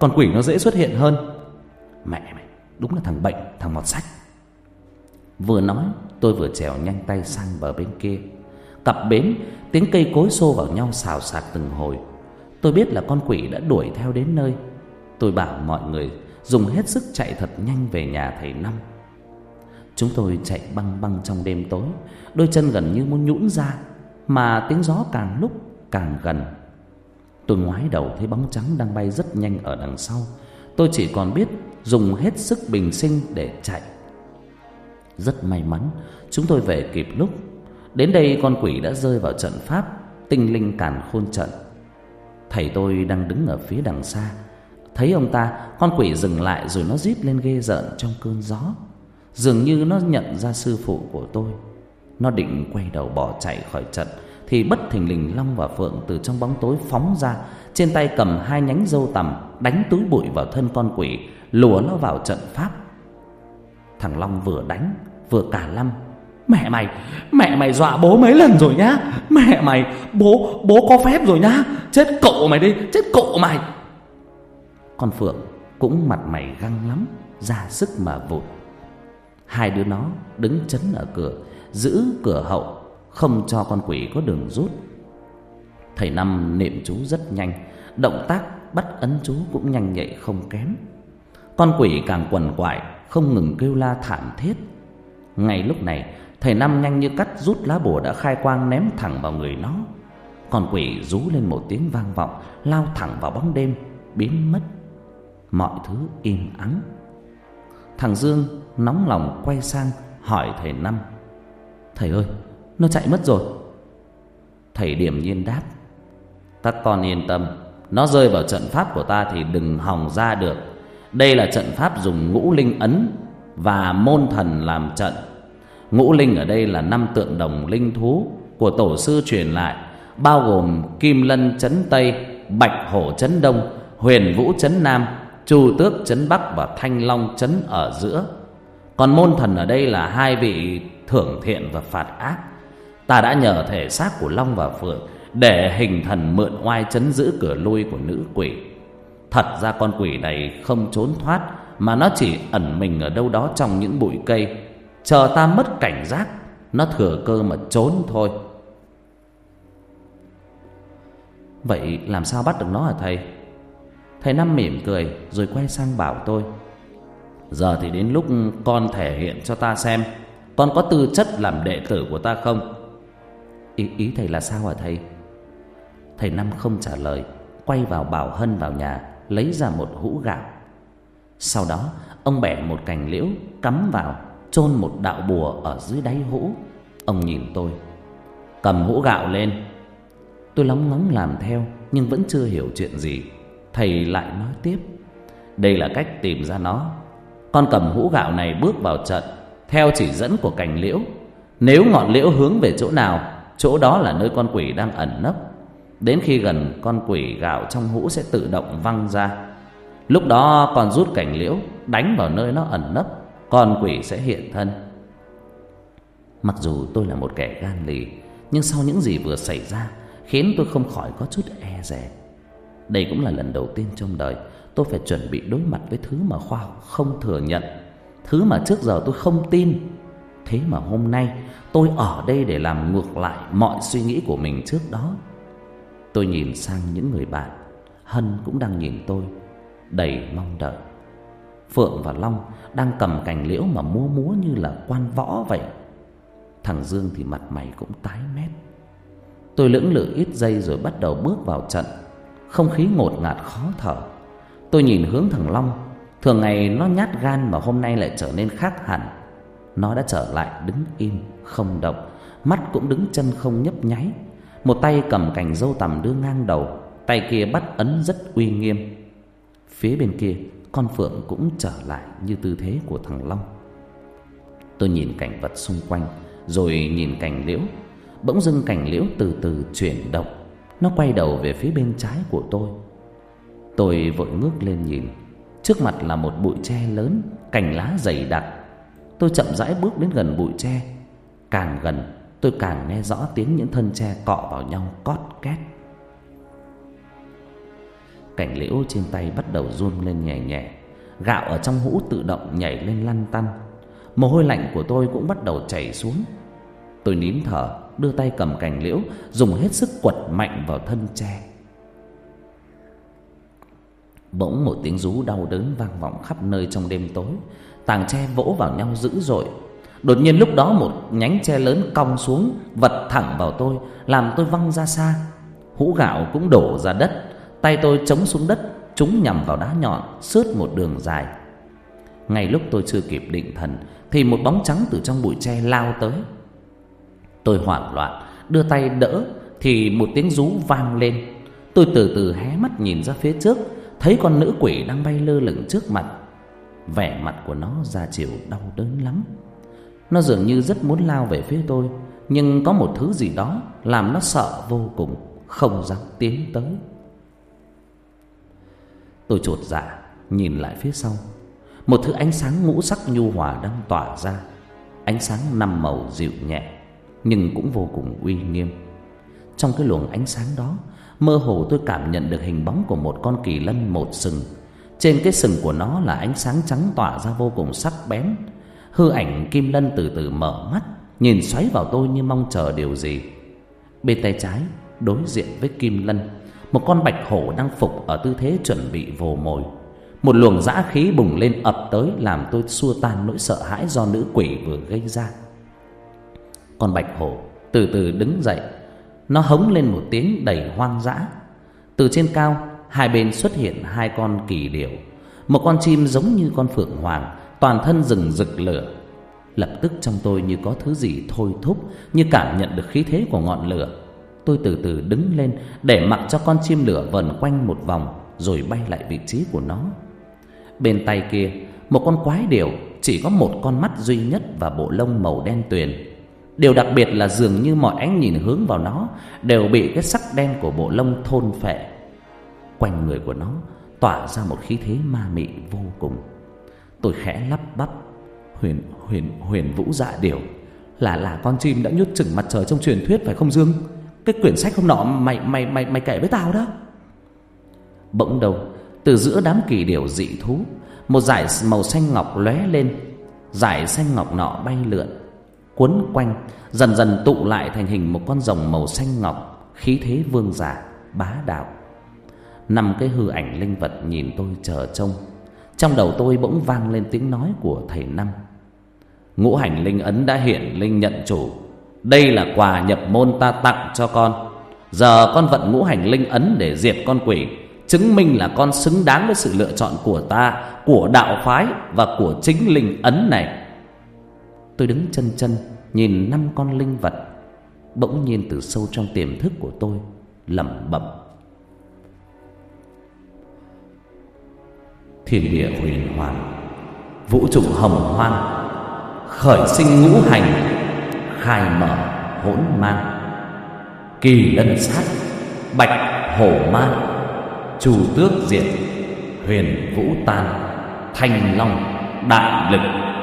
con quỷ nó dễ xuất hiện hơn. Mẹ mày, đúng là thằng bệnh, thằng mọt sách. Vừa nói tôi vừa trèo nhanh tay sang bờ bên kia. Cặp bến, tiếng cây cối xô vào nhau xào xạc từng hồi. Tôi biết là con quỷ đã đuổi theo đến nơi. Tôi bảo mọi người dùng hết sức chạy thật nhanh về nhà thầy Năm. Chúng tôi chạy băng băng trong đêm tối, đôi chân gần như muốn nhũn ra, mà tiếng gió càng lúc càng gần. Tôi ngoái đầu thấy bóng trắng đang bay rất nhanh ở đằng sau. Tôi chỉ còn biết dùng hết sức bình sinh để chạy. Rất may mắn chúng tôi về kịp lúc. Đến đây con quỷ đã rơi vào trận pháp tinh linh càn khôn trận. Thầy tôi đang đứng ở phía đằng xa. Thấy ông ta, con quỷ dừng lại rồi nó rít lên ghê rợn trong cơn gió. Dường như nó nhận ra sư phụ của tôi. Nó định quay đầu bỏ chạy khỏi trận thì bất thình lình Long và Phượng từ trong bóng tối phóng ra, trên tay cầm 2 nhánh râu tằm, đánh túi bụi vào thân con quỷ, lùa nó vào trận pháp. Thằng Long vừa đánh vừa cả lăm: mẹ mày dọa bố mấy lần rồi nhá. Mẹ mày, bố có phép rồi nhá. Chết cậu mày đi, chết cậu mày. Con Phượng cũng mặt mày găng lắm, ra sức mà vụt. Hai đứa nó đứng chấn ở cửa, giữ cửa hậu, không cho con quỷ có đường rút. Thầy Năm niệm chú rất nhanh, động tác bắt ấn chú cũng nhanh nhạy không kém. Con quỷ càng quằn quại, không ngừng kêu la thảm thiết. Ngay lúc này, thầy Năm nhanh như cắt rút lá bùa đã khai quang ném thẳng vào người nó. Con quỷ rú lên một tiếng vang vọng, lao thẳng vào bóng đêm, biến mất. Mọi thứ im ắng. Thằng Dương nóng lòng quay sang hỏi thầy Năm: thầy ơi, nó chạy mất rồi. Thầy điềm nhiên đáp: các con yên tâm, nó rơi vào trận pháp của ta thì đừng hòng ra được. Đây là trận pháp dùng ngũ linh ấn và môn thần làm trận. Ngũ linh ở đây là 5 tượng đồng linh thú của tổ sư truyền lại, bao gồm Kim Lân trấn Tây, Bạch Hổ trấn Đông, Huyền Vũ trấn Nam, Chu Tước trấn Bắc và Thanh Long trấn ở giữa. Còn môn thần ở đây là 2 vị thưởng thiện và phạt ác. Ta đã nhờ thể xác của Long và Phượng để hình thần mượn oai trấn giữ cửa lui của nữ quỷ. Thật ra con quỷ này không trốn thoát, mà nó chỉ ẩn mình ở đâu đó trong những bụi cây, chờ ta mất cảnh giác, nó thừa cơ mà trốn thôi. Vậy làm sao bắt được nó hả thầy? Thầy Năm mỉm cười rồi quay sang bảo tôi: giờ thì đến lúc con thể hiện cho ta xem con có tư chất làm đệ tử của ta không. Ý thầy là sao hả thầy? Thầy Năm không trả lời, quay vào bảo Hân vào nhà lấy ra một hũ gạo. Sau đó ông bẻ một cành liễu cắm vào, chôn một đạo bùa ở dưới đáy hũ. Ông nhìn tôi: cầm hũ gạo lên. Tôi lóng ngóng làm theo nhưng vẫn chưa hiểu chuyện gì. Thầy lại nói tiếp: đây là cách tìm ra nó. Con cầm hũ gạo này bước vào trận theo chỉ dẫn của cành liễu. Nếu ngọn liễu hướng về chỗ nào, chỗ đó là nơi con quỷ đang ẩn nấp. Đến khi gần con quỷ, gạo trong hũ sẽ tự động văng ra. Lúc đó con rút cành liễu đánh vào nơi nó ẩn nấp, con quỷ sẽ hiện thân. Mặc dù tôi là một kẻ gan lì, nhưng sau những gì vừa xảy ra khiến tôi không khỏi có chút e dè. Đây cũng là lần đầu tiên trong đời tôi phải chuẩn bị đối mặt với thứ mà khoa học không thừa nhận, thứ mà trước giờ tôi không tin. Thế mà hôm nay tôi ở đây để làm ngược lại mọi suy nghĩ của mình trước đó. Tôi nhìn sang những người bạn. Hân cũng đang nhìn tôi đầy mong đợi. Phượng và Long đang cầm cành liễu mà múa múa như là quan võ vậy. Thằng Dương thì mặt mày cũng tái mét. Tôi lưỡng lự ít giây rồi bắt đầu bước vào trận. Không khí ngột ngạt khó thở. Tôi nhìn hướng thằng Long. Thường ngày nó nhát gan mà hôm nay lại trở nên khác hẳn. Nó đã trở lại đứng im không động, mắt cũng đứng chân không nhấp nháy. Một tay cầm cành dâu tằm đưa ngang đầu, tay kia bắt ấn rất uy nghiêm. Phía bên kia, con Phượng cũng trở lại như tư thế của thằng Long. Tôi nhìn cảnh vật xung quanh, rồi nhìn cành liễu. Bỗng dưng cành liễu từ từ chuyển động. Nó quay đầu về phía bên trái của tôi. Tôi vội ngước lên nhìn. Trước mặt là một bụi tre lớn, cành lá dày đặc. Tôi chậm rãi bước đến gần bụi tre. Càng gần, tôi càng nghe rõ tiếng những thân tre cọ vào nhau cót két. Cành liễu trên tay bắt đầu run lên nhẹ nhẹ. Gạo ở trong hũ tự động nhảy lên lăn tăn. Mồ hôi lạnh của tôi cũng bắt đầu chảy xuống. Tôi nín thở, đưa tay cầm cành liễu, dùng hết sức quật mạnh vào thân tre. Bỗng một tiếng rú đau đớn vang vọng khắp nơi trong đêm tối. Tàng tre vỗ vào nhau dữ dội. Đột nhiên lúc đó một nhánh tre lớn cong xuống, vật thẳng vào tôi, làm tôi văng ra xa. Hũ gạo cũng đổ ra đất. Tay tôi chống xuống đất, trúng nhằm vào đá nhọn, xước một đường dài. Ngay lúc tôi chưa kịp định thần thì một bóng trắng từ trong bụi tre lao tới. Tôi hoảng loạn đưa tay đỡ thì một tiếng rú vang lên. Tôi từ từ hé mắt nhìn ra phía trước, thấy con nữ quỷ đang bay lơ lửng trước mặt. Vẻ mặt của nó ra chiều đau đớn lắm. Nó dường như rất muốn lao về phía tôi, nhưng có một thứ gì đó làm nó sợ vô cùng, không dám tiến tới. Tôi chột dạ nhìn lại phía sau. Một thứ ánh sáng ngũ sắc nhu hòa đang tỏa ra. Ánh sáng năm màu dịu nhẹ, nhưng cũng vô cùng uy nghiêm. Trong cái luồng ánh sáng đó, mơ hồ tôi cảm nhận được hình bóng của một con kỳ lân một sừng. Trên cái sừng của nó là ánh sáng trắng tỏa ra vô cùng sắc bén. Hư ảnh kim lân từ từ mở mắt, nhìn xoáy vào tôi như mong chờ điều gì. Bên tay trái, đối diện với kim lân, một con bạch hổ đang phục ở tư thế chuẩn bị vồ mồi. Một luồng dã khí bùng lên ập tới, làm tôi xua tan nỗi sợ hãi do nữ quỷ vừa gây ra. Con bạch hổ từ từ đứng dậy. Nó hống lên một tiếng đầy hoang dã. Từ trên cao, hai bên xuất hiện hai con kỳ điểu. Một con chim giống như con phượng hoàng, toàn thân rừng rực lửa. Lập tức trong tôi như có thứ gì thôi thúc, như cảm nhận được khí thế của ngọn lửa. Tôi từ từ đứng lên để mặc cho con chim lửa vần quanh một vòng, rồi bay lại vị trí của nó. Bên tay kia, một con quái điểu chỉ có một con mắt duy nhất và bộ lông màu đen tuyền. Điều đặc biệt là dường như mọi ánh nhìn hướng vào nó đều bị cái sắc đen của bộ lông thôn phệ. Quanh người của nó tỏa ra một khí thế ma mị vô cùng. Tôi khẽ lắp bắp: Huyền Vũ Dạ Điểu là con chim đã nhốt chừng mặt trời trong truyền thuyết phải không Dương? Cái quyển sách hôm nọ mày kể với tao đó. Bỗng đầu từ giữa đám kỳ điểu dị thú, một dải màu xanh ngọc lóe lên. Dải xanh ngọc nọ bay lượn, quấn quanh, dần dần tụ lại thành hình một con rồng màu xanh ngọc, khí thế vương giả bá đạo. 5 cái hư ảnh linh vật nhìn tôi chờ trông. Trong đầu tôi bỗng vang lên tiếng nói của thầy Năm: Ngũ hành linh ấn đã hiện linh nhận chủ. Đây là quà nhập môn ta tặng cho con. Giờ con vận ngũ hành linh ấn để diệt con quỷ, chứng minh là con xứng đáng với sự lựa chọn của ta, của đạo phái và của chính linh ấn này. Tôi đứng chân chân nhìn 5 con linh vật. Bỗng nhiên từ sâu trong tiềm thức của tôi lẩm bẩm: Thiên địa huyền hoàn, vũ trụ hồng hoang, khởi sinh ngũ hành, khai mở hỗn mang. Kỳ lân sát, bạch hổ ma, chu tước diệt, huyền vũ tan, thanh long đại lực.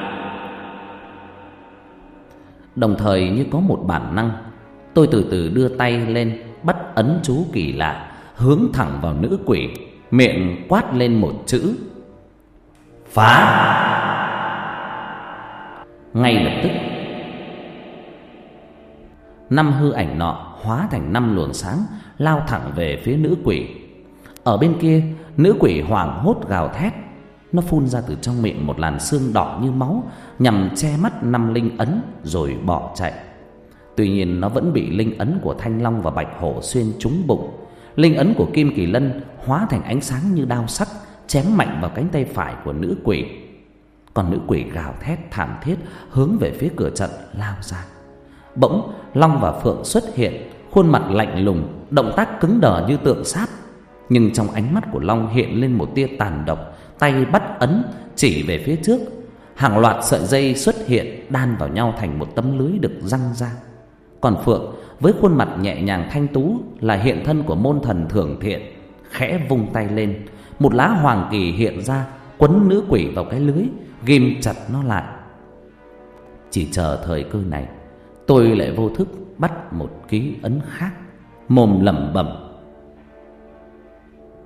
Đồng thời như có một bản năng, tôi từ từ đưa tay lên bắt ấn chú kỳ lạ, hướng thẳng vào nữ quỷ, miệng quát lên một chữ: Phá! Ngay lập tức 5 hư ảnh nọ hóa thành 5 luồng sáng, lao thẳng về phía nữ quỷ. Ở bên kia, nữ quỷ hoảng hốt gào thét. Nó phun ra từ trong miệng một làn sương đỏ như máu, nhằm che mắt 5 linh ấn rồi bỏ chạy. Tuy nhiên nó vẫn bị linh ấn của thanh long và bạch hổ xuyên trúng bụng. Linh ấn của kim kỳ lân hóa thành ánh sáng như đao sắc, chém mạnh vào cánh tay phải của nữ quỷ. Còn nữ quỷ gào thét thảm thiết hướng về phía cửa trận lao ra. Bỗng long và phượng xuất hiện, khuôn mặt lạnh lùng, động tác cứng đờ như tượng sắt. Nhưng trong ánh mắt của long hiện lên một tia tàn độc, tay bắt ấn chỉ về phía trước. Hàng loạt sợi dây xuất hiện đan vào nhau thành một tấm lưới được giăng ra. Còn phượng với khuôn mặt nhẹ nhàng thanh tú là hiện thân của môn thần Thưởng Thiện, khẽ vung tay lên, một lá hoàng kỳ hiện ra, quấn nữ quỷ vào cái lưới, ghim chặt nó lại. Chỉ chờ thời cơ này, tôi lại vô thức bắt một ký ấn khác, mồm lẩm bẩm: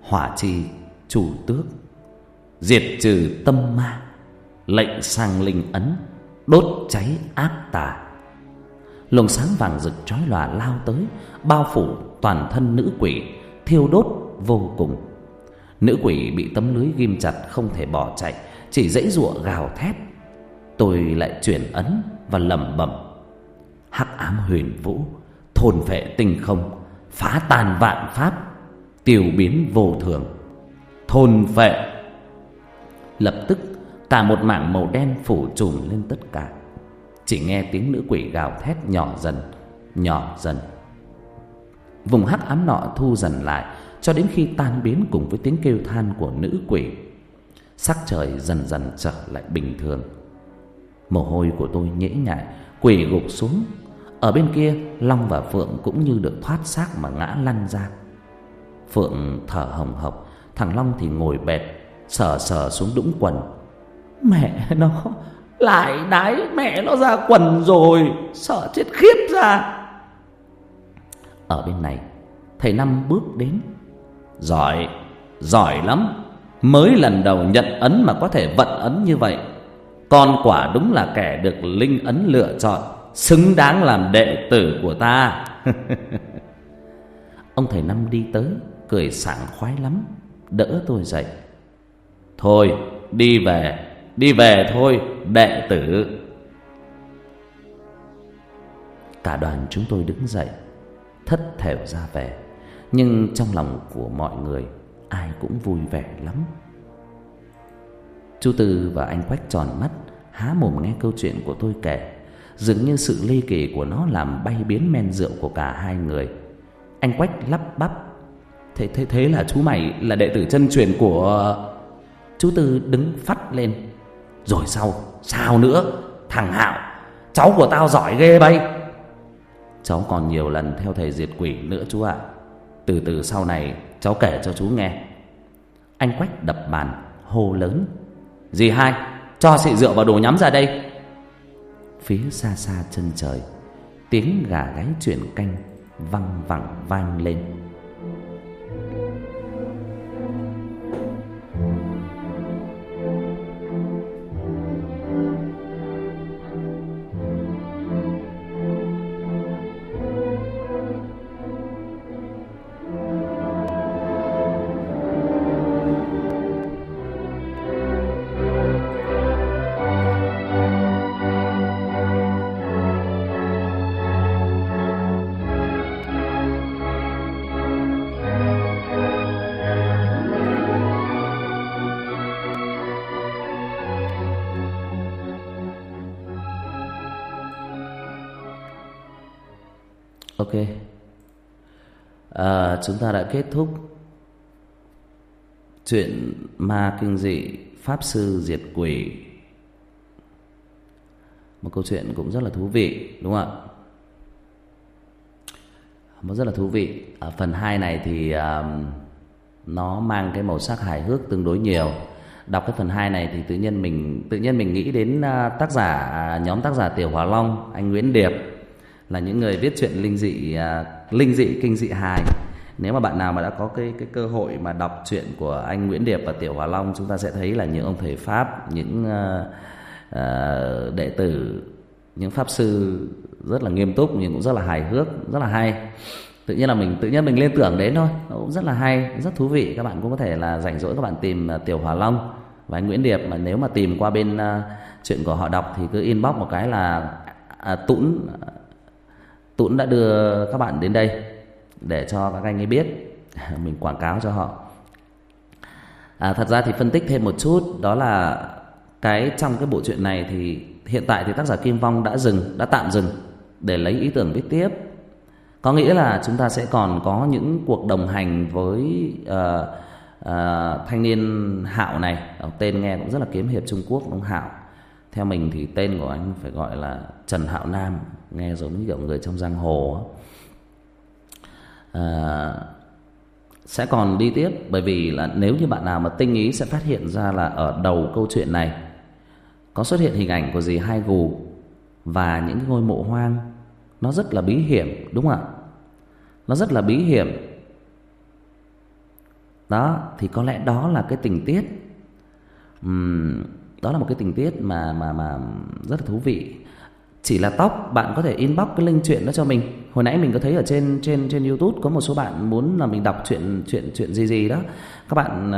hỏa chi chủ tước, diệt trừ tâm ma, lệnh sang linh ấn, đốt cháy ác tà. Luồng sáng vàng rực chói lòa lao tới, bao phủ toàn thân nữ quỷ, thiêu đốt vô cùng. Nữ quỷ bị tấm lưới ghim chặt, không thể bỏ chạy, chỉ giãy giụa gào thét. Tôi lại chuyển ấn và lẩm bẩm: hắc ám huyền vũ, thôn phệ tinh không, phá tan vạn pháp, tiêu biến vô thường. Thôn phệ. Lập tức cả một mảng màu đen phủ trùm lên tất cả. Chỉ nghe tiếng nữ quỷ gào thét nhỏ dần, nhỏ dần. Vùng hắc ám nọ thu dần lại, cho đến khi tan biến cùng với tiếng kêu than của nữ quỷ. Sắc trời dần dần trở lại bình thường. Mồ hôi của tôi nhễ nhại, quỳ gục xuống. Ở bên kia, Long và Phượng cũng như được thoát xác mà ngã lăn ra. Phượng thở hồng hộc, thằng Long thì ngồi bệt, sờ sờ xuống đũng quần. Mẹ nó lại đái mẹ nó ra quần rồi, sợ chết khiếp ra. Ở bên này, thầy Năm bước đến. Giỏi, giỏi lắm. Mới lần đầu nhận ấn mà có thể vận ấn như vậy. Con quả đúng là kẻ được linh ấn lựa chọn, xứng đáng làm đệ tử của ta. Ông thầy Năm đi tới, cười sảng khoái lắm, đỡ tôi dậy. Thôi, đi về thôi, đệ tử. Cả đoàn chúng tôi đứng dậy, thất thểu ra về. Nhưng trong lòng của mọi người ai cũng vui vẻ lắm. Chú Tư và anh Quách tròn mắt, há mồm nghe câu chuyện của tôi kể. Dường như sự ly kỳ của nó làm bay biến men rượu của cả hai người. Anh Quách lắp bắp: Thế là chú mày là đệ tử chân truyền của... Chú Tư đứng phắt lên: Rồi sao nữa? Thằng Hạo, cháu của tao giỏi ghê bay. Cháu còn nhiều lần theo thầy diệt quỷ nữa chú ạ. Từ từ sau này cháu kể cho chú nghe. Anh Quách đập bàn hô lớn: Dì hai, cho xị rượu và đồ nhắm ra đây. Phía xa xa chân trời, tiếng gà gáy chuyển canh văng vẳng vang lên. Ok, chúng ta đã kết thúc chuyện ma kinh dị pháp sư diệt quỷ. Một câu chuyện cũng rất là thú vị, đúng không ạ? Một rất là thú vị. Ở phần 2 này thì nó mang cái màu sắc hài hước tương đối nhiều. Đọc cái phần 2 này thì tự nhiên mình nghĩ đến nhóm tác giả Tiểu Hỏa Long, anh Nguyễn Điệp, là những người viết truyện linh dị kinh dị hài. Nếu mà bạn nào mà đã có cái cơ hội mà đọc truyện của anh Nguyễn Điệp và Tiểu Hỏa Long, chúng ta sẽ thấy là những ông thầy pháp, những đệ tử, những pháp sư rất là nghiêm túc nhưng cũng rất là hài hước, rất là hay. Tự nhiên mình liên tưởng đến thôi, nó cũng rất là hay, rất thú vị. Các bạn cũng có thể là rảnh rỗi các bạn tìm Tiểu Hỏa Long và anh Nguyễn Điệp. Mà nếu mà tìm qua bên truyện của họ đọc thì cứ inbox một cái là Tũng đã đưa các bạn đến đây để cho các anh ấy biết, mình quảng cáo cho họ. Thật ra thì phân tích thêm một chút, đó là trong cái bộ truyện này thì hiện tại thì tác giả Kim Vong đã tạm dừng để lấy ý tưởng viết tiếp. Có nghĩa là chúng ta sẽ còn có những cuộc đồng hành với thanh niên Hạo này. Tên nghe cũng rất là kiếm hiệp Trung Quốc, đúng không? Hạo. Theo mình thì tên của anh phải gọi là Trần Hạo Nam, nghe giống như kiểu người trong giang hồ. Sẽ còn đi tiếp, bởi vì là nếu như bạn nào mà tinh ý sẽ phát hiện ra là ở đầu câu chuyện này có xuất hiện hình ảnh của dì Hai Gù và những ngôi mộ hoang. Nó rất là bí hiểm, đúng không ạ? Nó rất là bí hiểm. Đó, thì có lẽ đó là cái tình tiết, đó là một cái tình tiết mà rất là thú vị. Chỉ là tóc, bạn có thể inbox cái link chuyện đó cho mình. Hồi nãy mình có thấy ở trên YouTube có một số bạn muốn là mình đọc chuyện gì đó. Các bạn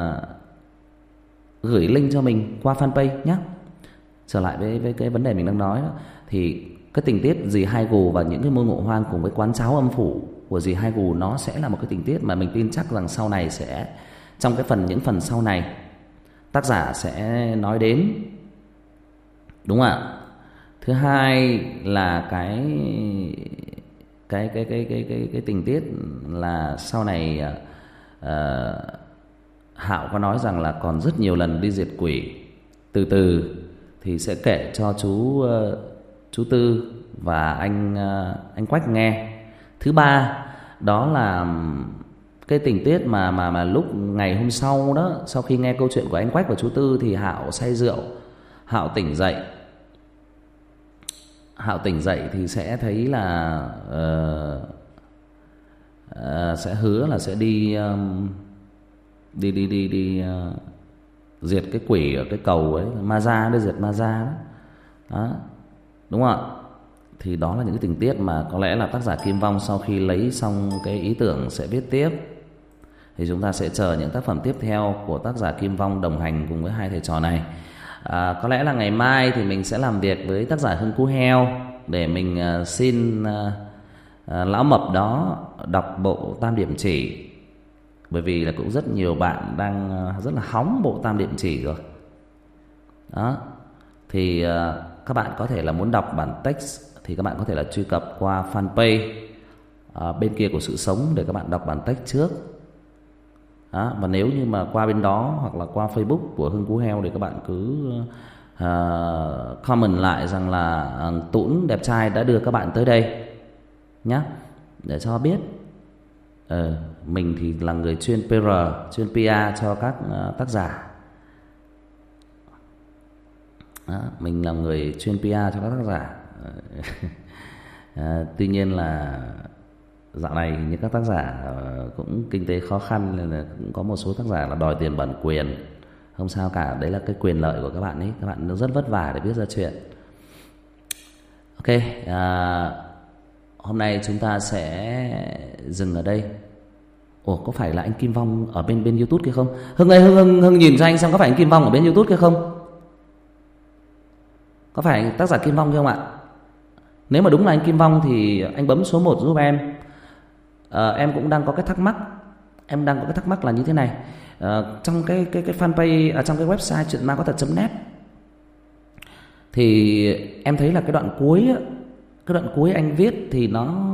gửi link cho mình qua fanpage nhé. Trở lại với cái vấn đề mình đang nói đó, thì cái tình tiết dì Hai Gù và những cái môn ngộ hoang cùng với quán cháo âm phủ của dì Hai Gù, nó sẽ là một cái tình tiết mà mình tin chắc rằng sau này sẽ, trong những phần sau này, tác giả sẽ nói đến, đúng không ạ? Thứ hai là cái tình tiết là sau này Hạo có nói rằng là còn rất nhiều lần đi diệt quỷ. Từ từ thì sẽ kể cho chú Tư và anh Quách nghe. Thứ ba đó là cái tình tiết mà lúc ngày hôm sau đó, sau khi nghe câu chuyện của anh Quách và chú Tư thì Hạo say rượu. Hạo tỉnh dậy thì sẽ thấy là sẽ hứa là sẽ đi diệt cái quỷ ở cái cầu ấy, Ma Gia, đi diệt Ma Gia đó. Đó, đúng không ạ? Thì đó là những cái tình tiết mà có lẽ là tác giả Kim Vong sau khi lấy xong cái ý tưởng sẽ viết tiếp. Thì chúng ta sẽ chờ những tác phẩm tiếp theo của tác giả Kim Vong đồng hành cùng với hai thầy trò này. Có lẽ là ngày mai thì mình sẽ làm việc với tác giả Hưng Cú Heo để mình xin lão mập đó đọc bộ Tam Điểm Chỉ. Bởi vì là cũng rất nhiều bạn đang rất là hóng bộ Tam Điểm Chỉ rồi. Đó. Thì các bạn có thể là muốn đọc bản text thì các bạn có thể là truy cập qua fanpage bên kia của Sự Sống để các bạn đọc bản text trước. Đó. Và nếu như mà qua bên đó hoặc là qua Facebook của Hưng Cú Heo thì các bạn cứ comment lại rằng là Tũng đẹp trai đã đưa các bạn tới đây nhé, để cho biết. Mình thì là người chuyên PR, chuyên PR cho các tác giả. Đó, mình là người chuyên PR cho các tác giả. Tuy nhiên là dạo này những các tác giả cũng kinh tế khó khăn nên là cũng có một số tác giả là đòi tiền bản quyền. Không sao cả, đấy là cái quyền lợi của các bạn ấy. Các bạn rất vất vả để viết ra chuyện. Ok, hôm nay chúng ta sẽ dừng ở đây. Ủa, có phải là anh Kim Vong ở bên YouTube kia không? Hưng ơi, Hưng nhìn cho anh xem có phải anh Kim Vong ở bên YouTube kia không? Có phải tác giả Kim Vong không ạ? Nếu mà đúng là anh Kim Vong thì anh bấm số 1 giúp em. Em cũng đang có cái thắc mắc. Em đang có cái thắc mắc là như thế này. Trong cái fanpage, trong cái website chuyenmacothật.net thì em thấy là cái đoạn cuối anh viết thì nó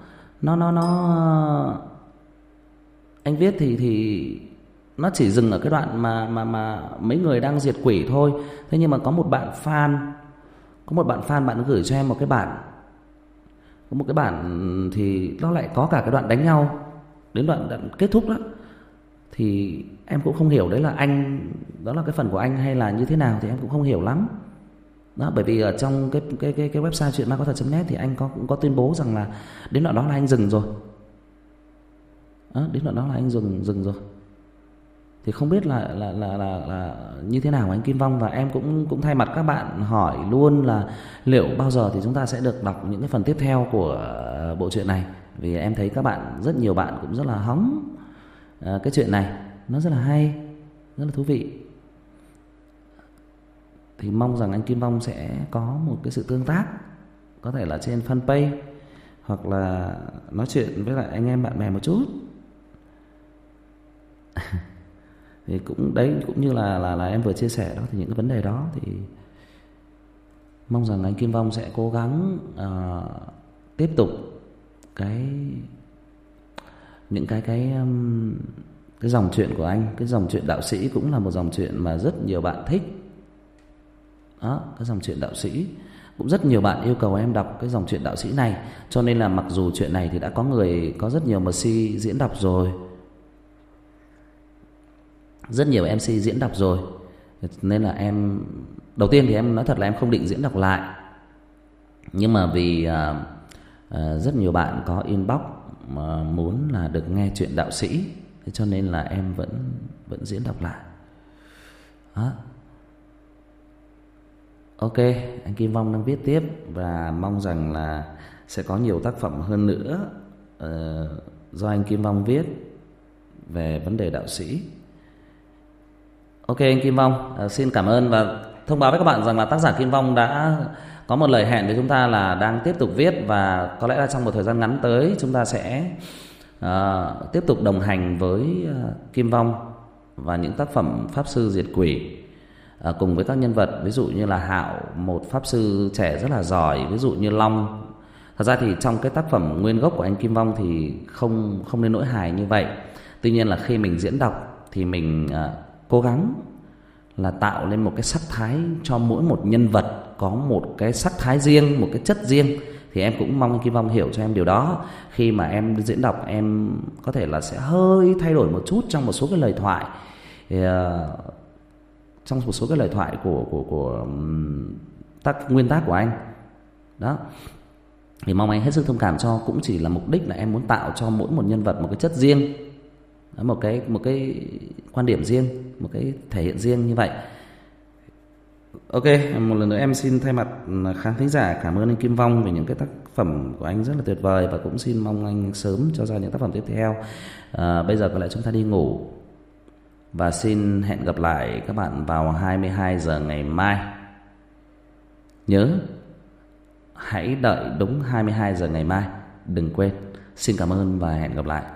anh viết thì nó chỉ dừng ở cái đoạn mà mấy người đang diệt quỷ thôi. Thế nhưng mà có một bạn fan bạn gửi cho em một cái bản, có một cái bản thì nó lại có cả cái đoạn đánh nhau đến đoạn kết thúc đó. Thì em cũng không hiểu đấy là đó là cái phần của anh hay là như thế nào thì em cũng không hiểu lắm. Đó, bởi vì ở trong cái website chuyenmacothật.net thì anh cũng có tuyên bố rằng là đến đoạn đó là anh dừng rồi. Đó, đến đoạn đó là anh dừng rồi. Thì không biết là như thế nào anh Kim Vong, và em cũng thay mặt các bạn hỏi luôn là liệu bao giờ thì chúng ta sẽ được đọc những cái phần tiếp theo của bộ truyện này. Vì em thấy các bạn, rất nhiều bạn cũng rất là hóng cái chuyện này, nó rất là hay, rất là thú vị. Thì mong rằng anh Kim Vong sẽ có một cái sự tương tác, có thể là trên fanpage hoặc là nói chuyện với lại anh em bạn bè một chút. Thì cũng đấy, cũng như là em vừa chia sẻ đó, thì những cái vấn đề đó thì mong rằng anh Kim Vong sẽ cố gắng tiếp tục những cái dòng chuyện của anh. Cái dòng chuyện đạo sĩ cũng là một dòng chuyện mà rất nhiều bạn thích. Đó, cái dòng chuyện đạo sĩ cũng rất nhiều bạn yêu cầu em đọc cái dòng chuyện đạo sĩ này. Cho nên là mặc dù chuyện này thì đã có rất nhiều MC diễn đọc rồi, rất nhiều MC diễn đọc rồi, nên là em đầu tiên thì em nói thật là em không định diễn đọc lại. Nhưng mà vì rất nhiều bạn có inbox mà muốn là được nghe chuyện đạo sĩ Thế cho nên là em vẫn diễn đọc lại. Đó. Ok, anh Kim Vong đang viết tiếp và mong rằng là sẽ có nhiều tác phẩm hơn nữa do anh Kim Vong viết về vấn đề đạo sĩ. Ok anh Kim Vong, xin cảm ơn và thông báo với các bạn rằng là tác giả Kim Vong đã có một lời hẹn với chúng ta là đang tiếp tục viết, và có lẽ là trong một thời gian ngắn tới chúng ta sẽ tiếp tục đồng hành với Kim Vong và những tác phẩm Pháp Sư Diệt Quỷ, cùng với các nhân vật ví dụ như là Hạo, một pháp sư trẻ rất là giỏi, ví dụ như Long. Thật ra thì trong cái tác phẩm nguyên gốc của anh Kim Vong thì không đến nỗi hài như vậy. Tuy nhiên là khi mình diễn đọc thì mình cố gắng là tạo lên một cái sắc thái cho mỗi một nhân vật có một cái sắc thái riêng, một cái chất riêng. Thì em cũng mong anh Kim Vong hiểu cho em điều đó. Khi mà em diễn đọc, em có thể là sẽ hơi thay đổi một chút trong một số cái lời thoại, trong một số cái lời thoại của nguyên tác của anh. Đó. Thì mong anh hết sức thông cảm cho, cũng chỉ là mục đích là em muốn tạo cho mỗi một nhân vật một cái chất riêng, một cái quan điểm riêng, một cái thể hiện riêng như vậy. Ok, một lần nữa em xin thay mặt khán thính giả cảm ơn anh Kim Vong về những cái tác phẩm của anh rất là tuyệt vời, và cũng xin mong anh sớm cho ra những tác phẩm tiếp theo. Bây giờ có lẽ chúng ta đi ngủ, và xin hẹn gặp lại các bạn vào 22 giờ ngày mai. Nhớ hãy đợi đúng 22 giờ ngày mai, đừng quên. Xin cảm ơn và hẹn gặp lại.